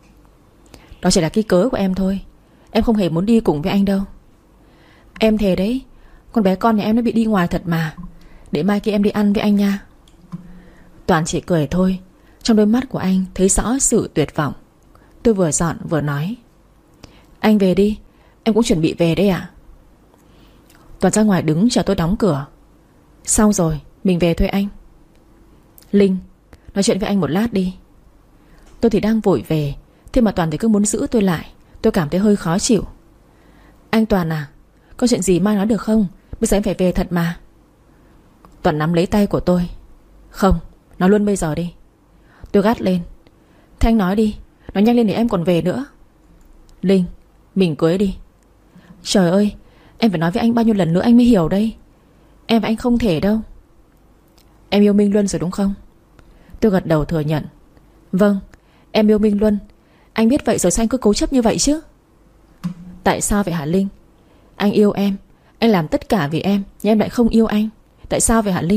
Đó chỉ là cái cớ của em thôi. Em không hề muốn đi cùng với anh đâu. Em thề đấy, con bé con nhà em nó bị đi ngoài thật mà. Để mai kia em đi ăn với anh nha. Toàn chỉ cười thôi. Trong đôi mắt của anh thấy rõ sự tuyệt vọng. Tôi vừa dọn vừa nói. Anh về đi, em cũng chuẩn bị về đây ạ. Toàn ra ngoài đứng chờ tôi đóng cửa. Xong rồi, mình về thôi anh. Linh, nói chuyện với anh một lát đi. Tôi thì đang vội về, thế mà Toàn thì cứ muốn giữ tôi lại. Tôi cảm thấy hơi khó chịu. Anh Toàn à, có chuyện gì mai nói được không? Bây giờ em phải về thật mà. Toàn nắm lấy tay của tôi. Không, nói luôn bây giờ đi. Tôi gắt lên. Thế anh nói đi, nói nhanh lên để em còn về nữa. Linh, mình cưới đi. Trời ơi, em phải nói với anh bao nhiêu lần nữa anh mới hiểu đây. Em và anh không thể đâu. Em yêu Minh Luân rồi đúng không? Tôi gật đầu thừa nhận. Vâng, em yêu Minh Luân. Anh biết vậy rồi sao anh cứ cố chấp như vậy chứ? Tại sao vậy hả Linh? Anh yêu em, anh làm tất cả vì em, nhưng em lại không yêu anh. Tại sao vậy hả Linh?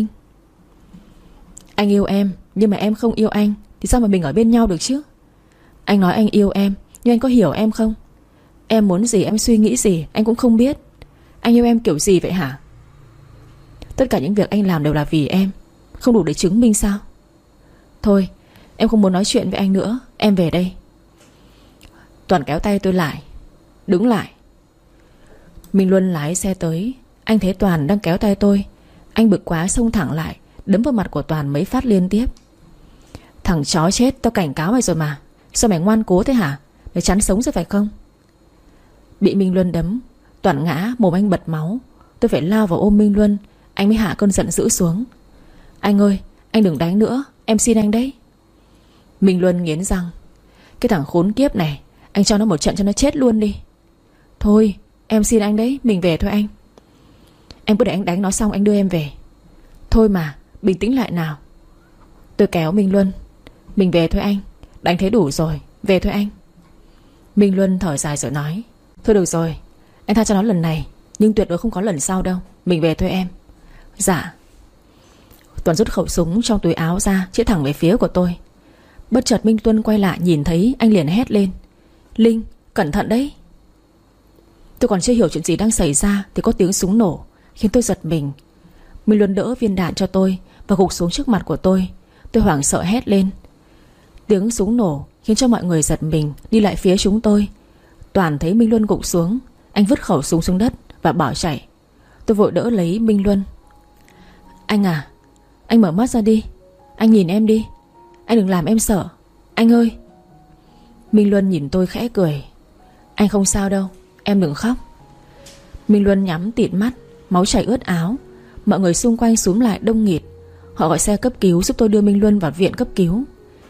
Anh yêu em, nhưng mà em không yêu anh, thì sao mà mình ở bên nhau được chứ? Anh nói anh yêu em, nhưng anh có hiểu em không? Em muốn gì, em suy nghĩ gì, anh cũng không biết. Anh yêu em kiểu gì vậy hả? Tất cả những việc anh làm đều là vì em, không đủ để chứng minh sao? Thôi, em không muốn nói chuyện với anh nữa, em về đây. Toàn kéo tay tôi lại. Đứng lại. Minh Luân lái xe tới. Anh thấy Toàn đang kéo tay tôi. Anh bực quá xông thẳng lại, đấm vào mặt của Toàn mấy phát liên tiếp. Thằng chó chết, tao cảnh cáo mày rồi mà. Sao mày ngoan cố thế hả? Mày chán sống rồi phải không? Bị Minh Luân đấm, Toàn ngã, mồm anh bật máu. Tôi phải lao vào ôm Minh Luân. Anh mới hạ cơn giận dữ xuống. Anh ơi, anh đừng đánh nữa, em xin anh đấy. Minh Luân nghiến răng. Cái thằng khốn kiếp này, anh cho nó một trận cho nó chết luôn đi. Thôi, em xin anh đấy, mình về thôi anh. Em cứ để anh đánh nó xong anh đưa em về. Thôi mà, bình tĩnh lại nào. Tôi kéo Minh Luân. Mình về thôi anh, đánh thế đủ rồi, về thôi anh. Minh Luân thở dài rồi nói. Thôi được rồi, anh tha cho nó lần này, nhưng tuyệt đối không có lần sau đâu. Mình về thôi em. Dạ. Tuấn rút khẩu súng trong túi áo ra, chĩa thẳng về phía của tôi. Bất chợt Minh Luân quay lại nhìn thấy, anh liền hét lên. Linh, cẩn thận đấy. Tôi còn chưa hiểu chuyện gì đang xảy ra thì có tiếng súng nổ, khiến tôi giật mình. Minh Luân đỡ viên đạn cho tôi và gục xuống trước mặt của tôi. Tôi hoảng sợ hét lên. Tiếng súng nổ khiến cho mọi người giật mình, đi lại phía chúng tôi. Toàn thấy Minh Luân gục xuống, anh vứt khẩu súng xuống đất và bỏ chạy. Tôi vội đỡ lấy Minh Luân. Anh à, anh mở mắt ra đi. Anh nhìn em đi. Anh đừng làm em sợ. Anh ơi. Minh Luân nhìn tôi khẽ cười. Anh không sao đâu, em đừng khóc. Minh Luân nhắm tịt mắt, máu chảy ướt áo. Mọi người xung quanh xúm lại đông nghịt. Họ gọi xe cấp cứu giúp tôi đưa Minh Luân vào viện cấp cứu.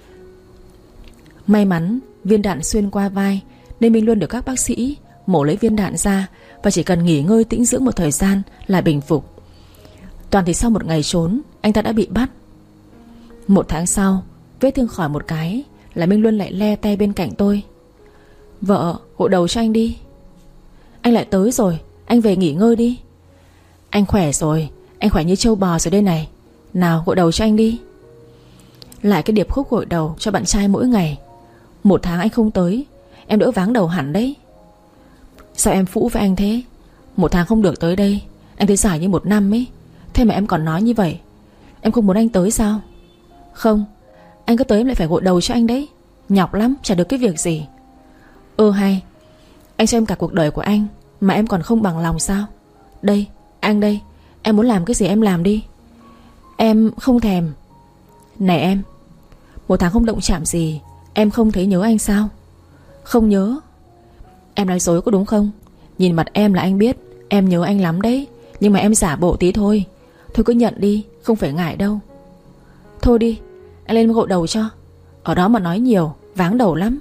May mắn viên đạn xuyên qua vai, nên Minh Luân được các bác sĩ mổ lấy viên đạn ra, và chỉ cần nghỉ ngơi tĩnh dưỡng một thời gian là bình phục. Toàn thì sau một ngày trốn, anh ta đã bị bắt. 1 tháng sau, vết thương khỏi một cái là Minh Luân lại le tay bên cạnh tôi. Vợ, gội đầu cho anh đi. Anh lại tới rồi, anh về nghỉ ngơi đi. Anh khỏe rồi, anh khỏe như trâu bò rồi đây này. Nào, gội đầu cho anh đi. Lại cái điệp khúc gội đầu cho bạn trai mỗi ngày. 1 tháng anh không tới, em đỡ váng đầu hẳn đấy. Sao em phũ với anh thế? 1 tháng không được tới đây, anh thấy dài như 1 năm ấy. Thế mà em còn nói như vậy. Em không muốn anh tới sao? Không, anh cứ tới em lại phải gội đầu cho anh đấy. Nhọc lắm, chả được cái việc gì. Hay, anh cho em cả cuộc đời của anh mà em còn không bằng lòng sao? Đây, anh đây, em muốn làm cái gì em làm đi. Em không thèm. Này em, 1 tháng không động chạm gì, em không thấy nhớ anh sao? Không nhớ. Em nói dối có đúng không? Nhìn mặt em là anh biết em nhớ anh lắm đấy, nhưng mà em giả bộ tí thôi. Thôi cứ nhận đi, không phải ngại đâu. Thôi đi, anh lên gội đầu cho. Ở đó mà nói nhiều, váng đầu lắm.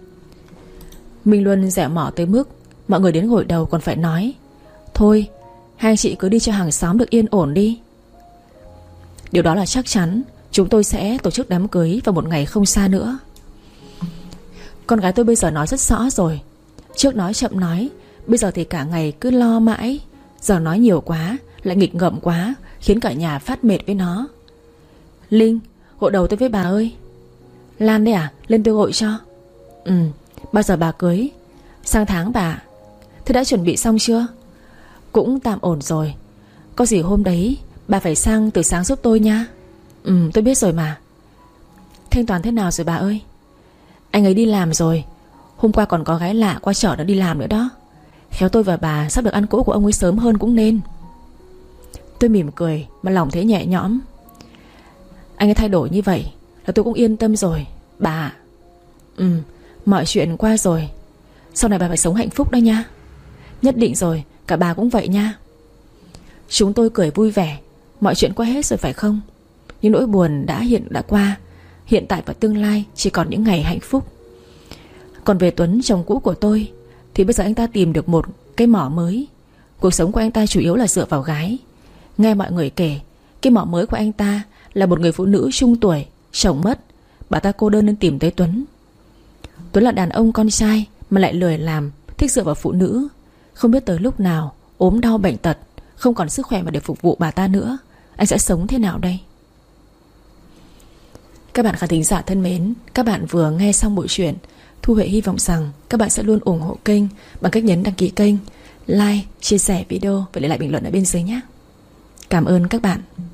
Minh Luân dẻo mỏ tới mức mọi người đến gội đầu còn phải nói. Thôi, hai anh chị cứ đi cho hàng xóm được yên ổn đi. Điều đó là chắc chắn. Chúng tôi sẽ tổ chức đám cưới vào một ngày không xa nữa. Con gái tôi bây giờ nói rất rõ rồi. Trước nói chậm nói, bây giờ thì cả ngày cứ lo mãi. Giờ nói nhiều quá, lại nghịch ngợm quá, khiến cả nhà phát mệt với nó. Linh, gội đầu tôi với bà ơi. Lan đấy à, lên tôi gội cho. Bao giờ bà cưới? Sang tháng bà. Thế đã chuẩn bị xong chưa? Cũng tạm ổn rồi. Có gì hôm đấy bà phải sang từ sáng giúp tôi nha. Tôi biết rồi mà. Thanh Toàn thế nào rồi bà ơi? Anh ấy đi làm rồi. Hôm qua còn có gái lạ qua chợ nó đi làm nữa đó. Khéo tôi và bà sắp được ăn cỗ của ông ấy sớm hơn cũng nên. Tôi mỉm cười mà lòng thấy nhẹ nhõm. Anh ấy thay đổi như vậy là tôi cũng yên tâm rồi bà. Mọi chuyện qua rồi. Sau này bà phải sống hạnh phúc đó nha. Nhất định rồi, cả bà cũng vậy nha. Chúng tôi cười vui vẻ. Mọi chuyện qua hết rồi phải không? Nhưng nỗi buồn đã qua. Hiện tại và tương lai chỉ còn những ngày hạnh phúc. Còn về Tuấn, chồng cũ của tôi, thì bây giờ anh ta tìm được một cái mỏ mới. Cuộc sống của anh ta chủ yếu là dựa vào gái. Nghe mọi người kể, cái mỏ mới của anh ta là một người phụ nữ trung tuổi, chồng mất. Bà ta cô đơn nên tìm tới Tuấn. Tuấn là đàn ông con trai mà lại lười làm, thích dựa vào phụ nữ. Không biết tới lúc nào ốm đau bệnh tật, không còn sức khỏe mà để phục vụ bà ta nữa, anh sẽ sống thế nào đây? Các bạn khán thính giả thân mến, các bạn vừa nghe xong bộ truyện. Thu Huệ hy vọng rằng các bạn sẽ luôn ủng hộ kênh bằng cách nhấn đăng ký kênh, like, chia sẻ video và để lại bình luận ở bên dưới nhé. Cảm ơn các bạn.